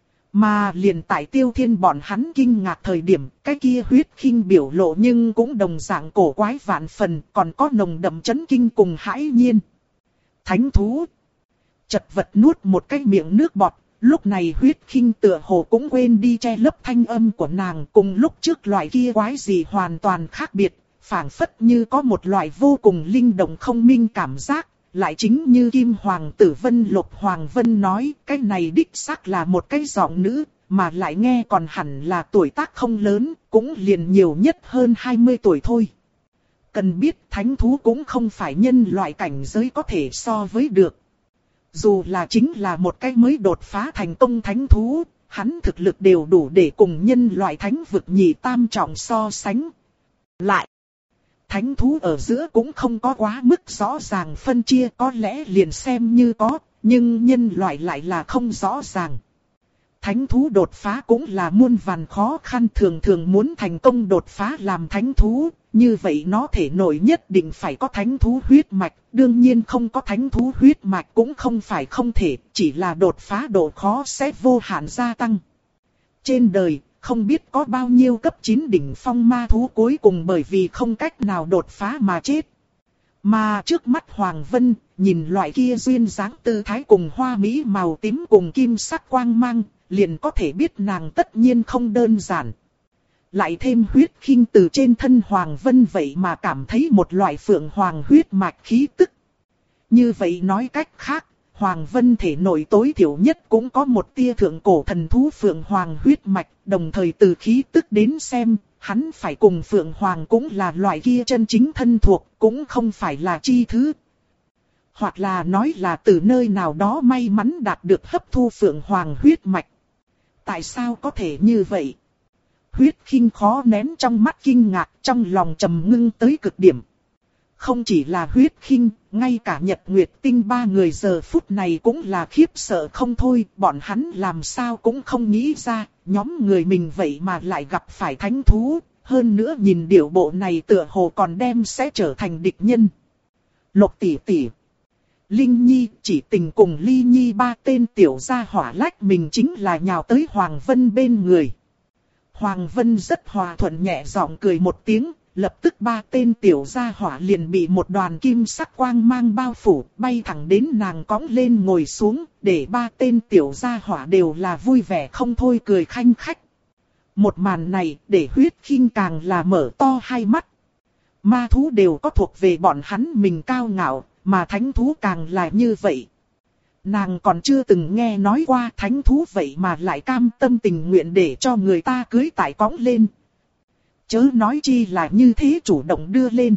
Mà liền tại Tiêu Thiên bọn hắn kinh ngạc thời điểm, cái kia huyết khinh biểu lộ nhưng cũng đồng dạng cổ quái vạn phần, còn có nồng đậm chấn kinh cùng hãi nhiên. Thánh thú. Chật vật nuốt một cái miệng nước bọt, lúc này huyết khinh tựa hồ cũng quên đi che lấp thanh âm của nàng, cùng lúc trước loại kia quái gì hoàn toàn khác biệt, phảng phất như có một loại vô cùng linh động không minh cảm giác. Lại chính như Kim Hoàng tử Vân Lộc Hoàng Vân nói, cái này đích xác là một cái giọng nữ, mà lại nghe còn hẳn là tuổi tác không lớn, cũng liền nhiều nhất hơn hai mươi tuổi thôi. Cần biết thánh thú cũng không phải nhân loại cảnh giới có thể so với được. Dù là chính là một cái mới đột phá thành công thánh thú, hắn thực lực đều đủ để cùng nhân loại thánh vực nhị tam trọng so sánh. Lại, thánh thú ở giữa cũng không có quá mức rõ ràng phân chia, có lẽ liền xem như có, nhưng nhân loại lại là không rõ ràng. Thánh thú đột phá cũng là muôn vàn khó khăn, thường thường muốn thành công đột phá làm thánh thú, như vậy nó thể nội nhất định phải có thánh thú huyết mạch, đương nhiên không có thánh thú huyết mạch cũng không phải không thể, chỉ là đột phá độ khó sẽ vô hạn gia tăng. Trên đời, không biết có bao nhiêu cấp chín đỉnh phong ma thú cuối cùng bởi vì không cách nào đột phá mà chết. Mà trước mắt Hoàng Vân, nhìn loại kia duyên dáng tư thái cùng hoa mỹ màu tím cùng kim sắc quang mang, liền có thể biết nàng tất nhiên không đơn giản. Lại thêm huyết khinh từ trên thân Hoàng Vân vậy mà cảm thấy một loại phượng hoàng huyết mạch khí tức. Như vậy nói cách khác, Hoàng Vân thể nội tối thiểu nhất cũng có một tia thượng cổ thần thú phượng hoàng huyết mạch, đồng thời từ khí tức đến xem, hắn phải cùng phượng hoàng cũng là loại kia chân chính thân thuộc, cũng không phải là chi thứ. Hoặc là nói là từ nơi nào đó may mắn đạt được hấp thu phượng hoàng huyết mạch. Tại sao có thể như vậy? Huyết khinh khó nén trong mắt kinh ngạc, trong lòng trầm ngưng tới cực điểm. Không chỉ là huyết khinh, ngay cả Nhật Nguyệt Tinh ba người giờ phút này cũng là khiếp sợ không thôi, bọn hắn làm sao cũng không nghĩ ra, nhóm người mình vậy mà lại gặp phải thánh thú, hơn nữa nhìn điệu bộ này tựa hồ còn đem sẽ trở thành địch nhân. Lộc tỷ tỷ, Linh Nhi, Chỉ Tình cùng Ly Nhi ba tên tiểu gia hỏa lách mình chính là nhào tới Hoàng Vân bên người. Hoàng Vân rất hòa thuận nhẹ giọng cười một tiếng, lập tức ba tên tiểu gia hỏa liền bị một đoàn kim sắc quang mang bao phủ, bay thẳng đến nàng cõng lên ngồi xuống, để ba tên tiểu gia hỏa đều là vui vẻ không thôi cười khanh khách. Một màn này để huyết khinh càng là mở to hai mắt. Ma thú đều có thuộc về bọn hắn mình cao ngạo, mà thánh thú càng là như vậy. Nàng còn chưa từng nghe nói qua thánh thú vậy mà lại cam tâm tình nguyện để cho người ta cưới tại cõng lên. Chớ nói chi là như thế chủ động đưa lên.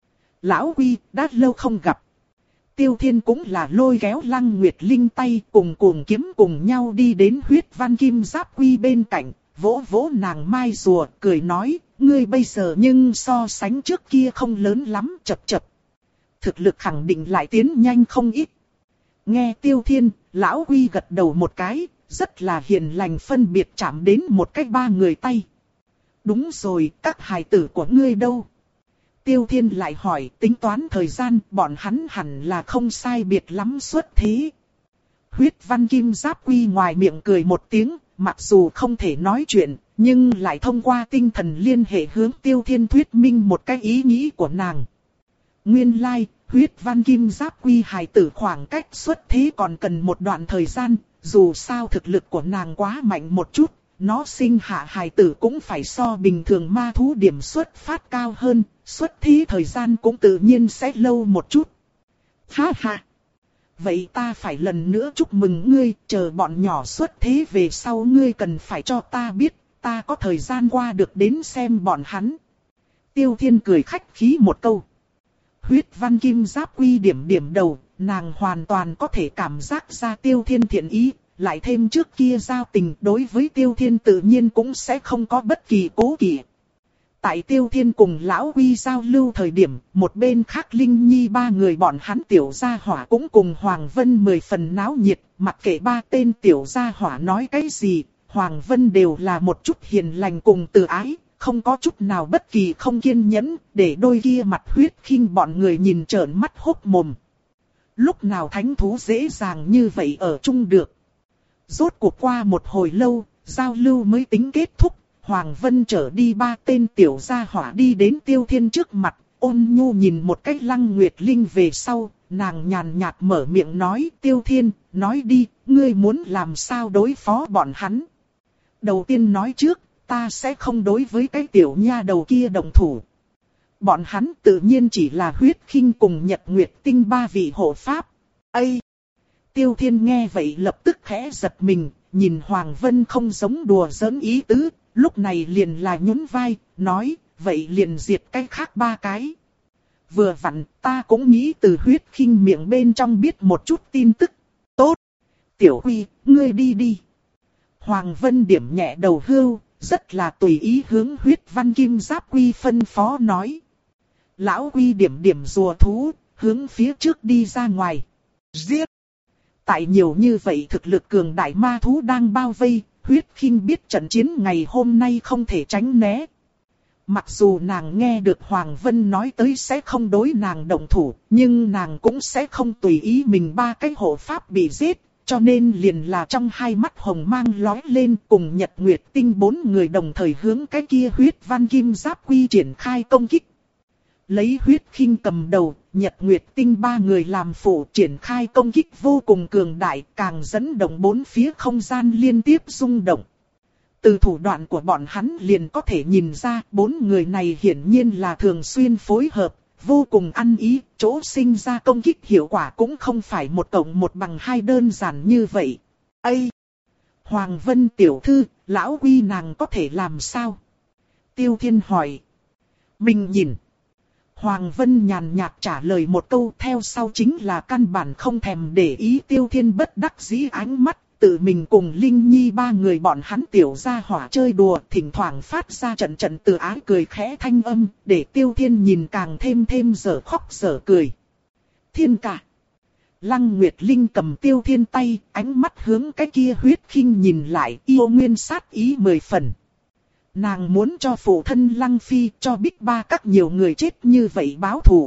Lão Quy, đã lâu không gặp. Tiêu Thiên cũng là lôi kéo Lăng Nguyệt Linh tay cùng cuồng kiếm cùng nhau đi đến huyết văn kim giáp quy bên cạnh, vỗ vỗ nàng mai rùa, cười nói, ngươi bây giờ nhưng so sánh trước kia không lớn lắm, chập chập. Thực lực khẳng định lại tiến nhanh không ít. Nghe Tiêu Thiên, Lão Quy gật đầu một cái, rất là hiền lành phân biệt chạm đến một cách ba người tay. Đúng rồi, các hài tử của ngươi đâu? Tiêu Thiên lại hỏi, tính toán thời gian, bọn hắn hẳn là không sai biệt lắm xuất thế. Huyết văn kim giáp quy ngoài miệng cười một tiếng, mặc dù không thể nói chuyện, nhưng lại thông qua tinh thần liên hệ hướng Tiêu Thiên thuyết minh một cái ý nghĩ của nàng. Nguyên lai, like, huyết văn kim giáp quy hài tử khoảng cách xuất thế còn cần một đoạn thời gian, dù sao thực lực của nàng quá mạnh một chút. Nó sinh hạ hài tử cũng phải so bình thường ma thú điểm xuất phát cao hơn, xuất thí thời gian cũng tự nhiên sẽ lâu một chút. Ha ha! Vậy ta phải lần nữa chúc mừng ngươi, chờ bọn nhỏ xuất thế về sau ngươi cần phải cho ta biết, ta có thời gian qua được đến xem bọn hắn. Tiêu Thiên cười khách khí một câu. Huyết văn kim giáp quy điểm điểm đầu, nàng hoàn toàn có thể cảm giác ra Tiêu Thiên thiện ý. Lại thêm trước kia giao tình đối với Tiêu Thiên tự nhiên cũng sẽ không có bất kỳ cố kỵ. Tại Tiêu Thiên cùng Lão Quy giao lưu thời điểm, một bên khác Linh Nhi ba người bọn hắn tiểu gia hỏa cũng cùng Hoàng Vân mười phần náo nhiệt, mặc kệ ba tên tiểu gia hỏa nói cái gì, Hoàng Vân đều là một chút hiền lành cùng từ ái, không có chút nào bất kỳ không kiên nhẫn, để đôi kia mặt huyết khinh bọn người nhìn trợn mắt hốc mồm. Lúc nào thánh thú dễ dàng như vậy ở chung được. Rốt cuộc qua một hồi lâu, giao lưu mới tính kết thúc, Hoàng Vân trở đi ba tên tiểu gia hỏa đi đến Tiêu Thiên trước mặt, ôn nhu nhìn một cách Lăng Nguyệt Linh về sau, nàng nhàn nhạt mở miệng nói, Tiêu Thiên, nói đi, ngươi muốn làm sao đối phó bọn hắn. Đầu tiên nói trước, ta sẽ không đối với cái tiểu nha đầu kia động thủ. Bọn hắn tự nhiên chỉ là huyết khinh cùng Nhật Nguyệt Tinh ba vị hộ pháp. Ây! Tiêu Thiên nghe vậy lập tức khẽ giật mình, nhìn Hoàng Vân không giống đùa giỡn ý tứ, lúc này liền là nhún vai, nói, vậy liền diệt cái khác ba cái. Vừa vặn, ta cũng nghĩ từ huyết khinh miệng bên trong biết một chút tin tức. Tốt! Tiểu Quy, ngươi đi đi. Hoàng Vân điểm nhẹ đầu hưu, rất là tùy ý hướng huyết văn kim giáp quy phân phó nói. Lão Quy điểm điểm rùa thú, hướng phía trước đi ra ngoài. Giết! Tại nhiều như vậy thực lực cường đại ma thú đang bao vây, huyết khinh biết trận chiến ngày hôm nay không thể tránh né. Mặc dù nàng nghe được Hoàng Vân nói tới sẽ không đối nàng động thủ, nhưng nàng cũng sẽ không tùy ý mình ba cái hộ pháp bị giết, cho nên liền là trong hai mắt hồng mang lóe lên cùng Nhật Nguyệt Tinh bốn người đồng thời hướng cái kia huyết văn kim giáp quy triển khai công kích. Lấy huyết khinh cầm đầu, Nhật Nguyệt Tinh ba người làm phụ triển khai công kích vô cùng cường đại, càng dẫn động bốn phía không gian liên tiếp rung động. Từ thủ đoạn của bọn hắn liền có thể nhìn ra, bốn người này hiển nhiên là thường xuyên phối hợp, vô cùng ăn ý, chỗ sinh ra công kích hiệu quả cũng không phải một cộng một bằng hai đơn giản như vậy. Ây! Hoàng Vân tiểu thư, Lão Quy nàng có thể làm sao? Tiêu Thiên hỏi. Mình nhìn. Hoàng Vân nhàn nhạt trả lời một câu, theo sau chính là căn bản không thèm để ý Tiêu Thiên bất đắc dĩ ánh mắt, tự mình cùng Linh Nhi ba người bọn hắn tiểu gia hỏa chơi đùa, thỉnh thoảng phát ra trận trận từ ái cười khẽ thanh âm, để Tiêu Thiên nhìn càng thêm thêm dở khóc dở cười. Thiên cả! Lăng Nguyệt Linh cầm Tiêu Thiên tay, ánh mắt hướng cái kia huyết khinh nhìn lại, yêu nguyên sát ý mười phần. Nàng muốn cho phụ thân Lăng Phi, cho Bích Ba các nhiều người chết như vậy báo thù.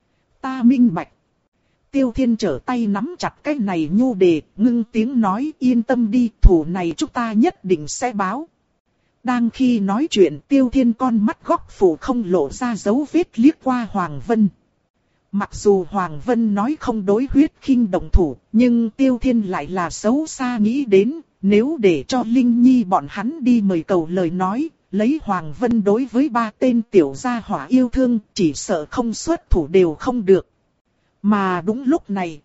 Ta minh bạch. Tiêu Thiên trở tay nắm chặt cái này nhu đề, ngưng tiếng nói yên tâm đi, thù này chúng ta nhất định sẽ báo. Đang khi nói chuyện Tiêu Thiên con mắt góc phủ không lộ ra dấu vết liếc qua Hoàng Vân. Mặc dù Hoàng Vân nói không đối huyết khinh động thủ, nhưng Tiêu Thiên lại là xấu xa nghĩ đến, nếu để cho Linh Nhi bọn hắn đi mời cầu lời nói, lấy Hoàng Vân đối với ba tên tiểu gia hỏa yêu thương, chỉ sợ không xuất thủ đều không được. Mà đúng lúc này,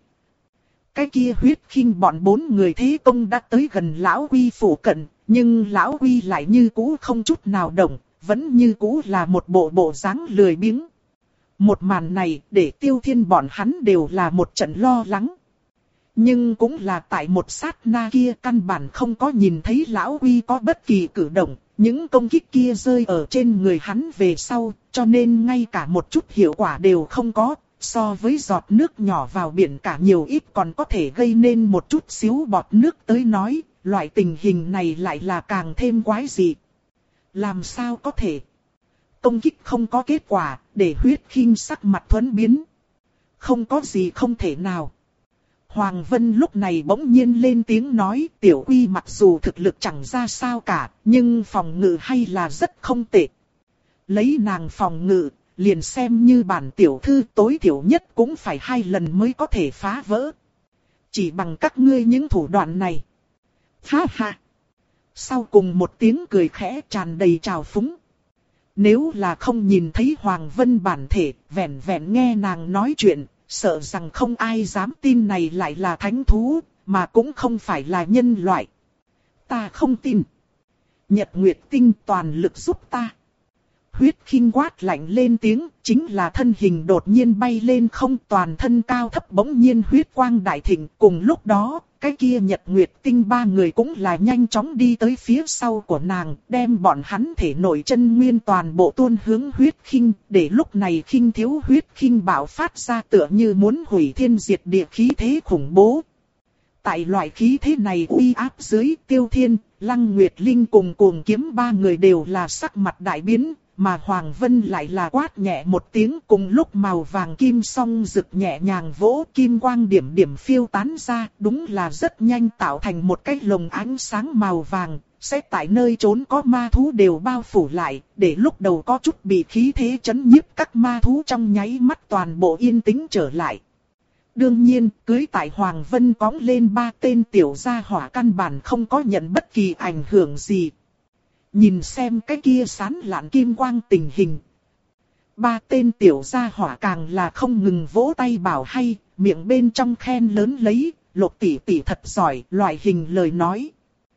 cái kia huyết khinh bọn bốn người thế công đã tới gần Lão Quy phủ cận, nhưng Lão Quy lại như cũ không chút nào động, vẫn như cũ là một bộ bộ dáng lười biếng. Một màn này để Tiêu Thiên bọn hắn đều là một trận lo lắng. Nhưng cũng là tại một sát na kia căn bản không có nhìn thấy Lão Quy có bất kỳ cử động, những công kích kia rơi ở trên người hắn về sau, cho nên ngay cả một chút hiệu quả đều không có, so với giọt nước nhỏ vào biển cả nhiều ít còn có thể gây nên một chút xíu bọt nước tới nói, loại tình hình này lại là càng thêm quái dị. Làm sao có thể? Công kích không có kết quả, để huyết khinh sắc mặt thuẫn biến. Không có gì không thể nào. Hoàng Vân lúc này bỗng nhiên lên tiếng nói, Tiểu Quy mặc dù thực lực chẳng ra sao cả, nhưng phòng ngự hay là rất không tệ. Lấy nàng phòng ngự, liền xem như bản tiểu thư tối thiểu nhất cũng phải hai lần mới có thể phá vỡ. Chỉ bằng các ngươi những thủ đoạn này. Ha ha! Sau cùng một tiếng cười khẽ tràn đầy trào phúng. Nếu là không nhìn thấy Hoàng Vân bản thể, vẹn vẹn nghe nàng nói chuyện, sợ rằng không ai dám tin này lại là thánh thú, mà cũng không phải là nhân loại. Ta không tin. Nhật Nguyệt Tinh toàn lực giúp ta. Huyết khinh quát lạnh lên tiếng, chính là thân hình đột nhiên bay lên không, toàn thân cao thấp bỗng nhiên huyết quang đại thịnh. Cùng lúc đó, cái kia Nhật Nguyệt Tinh ba người cũng là nhanh chóng đi tới phía sau của nàng, đem bọn hắn thể nội chân nguyên toàn bộ tuôn hướng huyết khinh, để lúc này khinh thiếu huyết khinh bạo phát ra tựa như muốn hủy thiên diệt địa khí thế khủng bố. Tại loại khí thế này uy áp dưới, Tiêu Thiên, Lăng Nguyệt Linh cùng Cuồng Kiếm ba người đều là sắc mặt đại biến. Mà Hoàng Vân lại là quát nhẹ một tiếng, cùng lúc màu vàng kim song rực nhẹ nhàng vỗ, kim quang điểm điểm phiêu tán ra, đúng là rất nhanh tạo thành một cái lồng ánh sáng màu vàng, sẽ tại nơi trốn có ma thú đều bao phủ lại, để lúc đầu có chút bị khí thế chấn nhiếp các ma thú trong nháy mắt toàn bộ yên tĩnh trở lại. Đương nhiên, cưới tại Hoàng Vân cõng lên ba tên tiểu gia hỏa căn bản không có nhận bất kỳ ảnh hưởng gì. Nhìn xem cái kia sán lạn kim quang tình hình. Ba tên tiểu gia hỏa càng là không ngừng vỗ tay bảo hay, miệng bên trong khen lớn lấy, Lục tỷ tỷ thật giỏi, loại hình lời nói.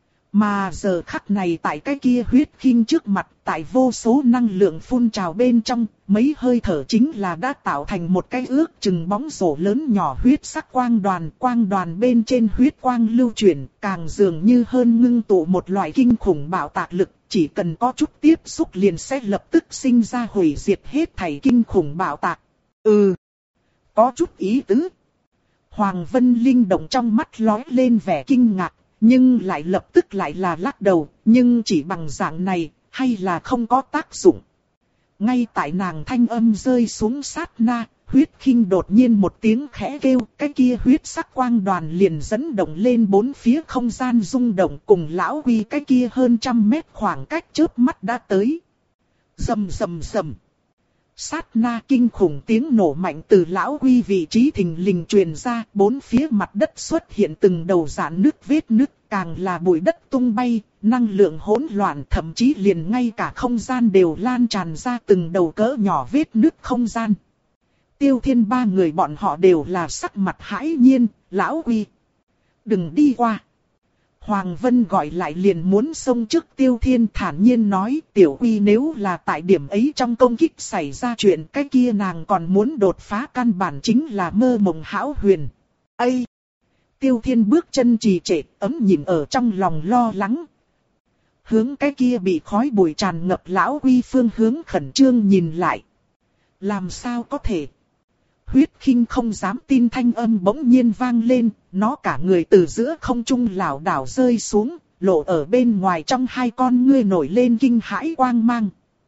Mà giờ khắc này tại cái kia huyết khinh trước mặt, tại vô số năng lượng phun trào bên trong, mấy hơi thở chính là đã tạo thành một cái ước chừng bóng rổ lớn nhỏ huyết sắc quang đoàn. Quang đoàn bên trên huyết quang lưu chuyển, càng dường như hơn ngưng tụ một loại kinh khủng bạo tạc lực. Chỉ cần có chút tiếp xúc liền sẽ lập tức sinh ra hủy diệt hết thảy kinh khủng bạo tạc. Ừ, có chút ý tứ. Hoàng Vân Linh động trong mắt lóe lên vẻ kinh ngạc, nhưng lại lập tức lại là lắc đầu, nhưng chỉ bằng dạng này, hay là không có tác dụng. Ngay tại nàng thanh âm rơi xuống sát na, huyết khinh đột nhiên một tiếng khẽ kêu, cái kia huyết sắc quang đoàn liền dẫn động lên bốn phía không gian rung động, cùng Lão Quy cái kia hơn trăm mét khoảng cách chớp mắt đã tới. Rầm rầm rầm. Sát na kinh khủng tiếng nổ mạnh từ Lão Quy vị trí thình lình truyền ra, bốn phía mặt đất xuất hiện từng đầu rạn nứt vết nứt, càng là bụi đất tung bay, năng lượng hỗn loạn, thậm chí liền ngay cả không gian đều lan tràn ra từng đầu cỡ nhỏ vết nứt không gian. Tiêu Thiên ba người bọn họ đều là sắc mặt hãi nhiên, Lão Quy, đừng đi qua. Hoàng Vân gọi lại liền muốn xông trước Tiêu Thiên, thản nhiên nói, Tiểu Quy nếu là tại điểm ấy trong công kích xảy ra chuyện, cái kia nàng còn muốn đột phá căn bản chính là mơ mộng hão huyền. Ây! Tiêu Thiên bước chân trì trệ, ấm nhìn ở trong lòng lo lắng. Hướng cái kia bị khói bụi tràn ngập Lão Quy phương hướng khẩn trương nhìn lại. Làm sao có thể? Huyết khinh không dám tin thanh âm bỗng nhiên vang lên, nó cả người từ giữa không trung lảo đảo rơi xuống, lộ ở bên ngoài trong hai con ngươi nổi lên kinh hãi quang mang.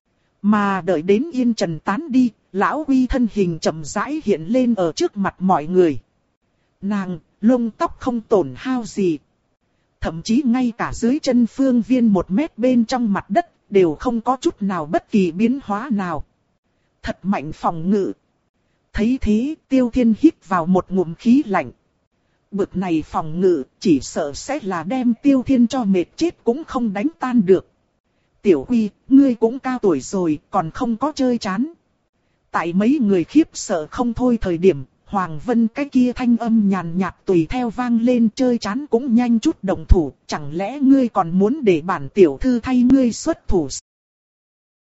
Mà đợi đến yên trần tán đi, Lão Quy thân hình chậm rãi hiện lên ở trước mặt mọi người. Nàng, lông tóc không tổn hao gì. Thậm chí ngay cả dưới chân phương viên một mét bên trong mặt đất, đều không có chút nào bất kỳ biến hóa nào. Thật mạnh phòng ngự. Thấy thế, Tiêu Thiên hít vào một ngụm khí lạnh. Bực này phòng ngự, chỉ sợ sẽ là đem Tiêu Thiên cho mệt chết cũng không đánh tan được. Tiểu Quy, ngươi cũng cao tuổi rồi, còn không có chơi chán. Tại mấy người khiếp sợ không thôi thời điểm, Hoàng Vân cái kia thanh âm nhàn nhạt tùy theo vang lên, chơi chán cũng nhanh chút động thủ, chẳng lẽ ngươi còn muốn để bản tiểu thư thay ngươi xuất thủ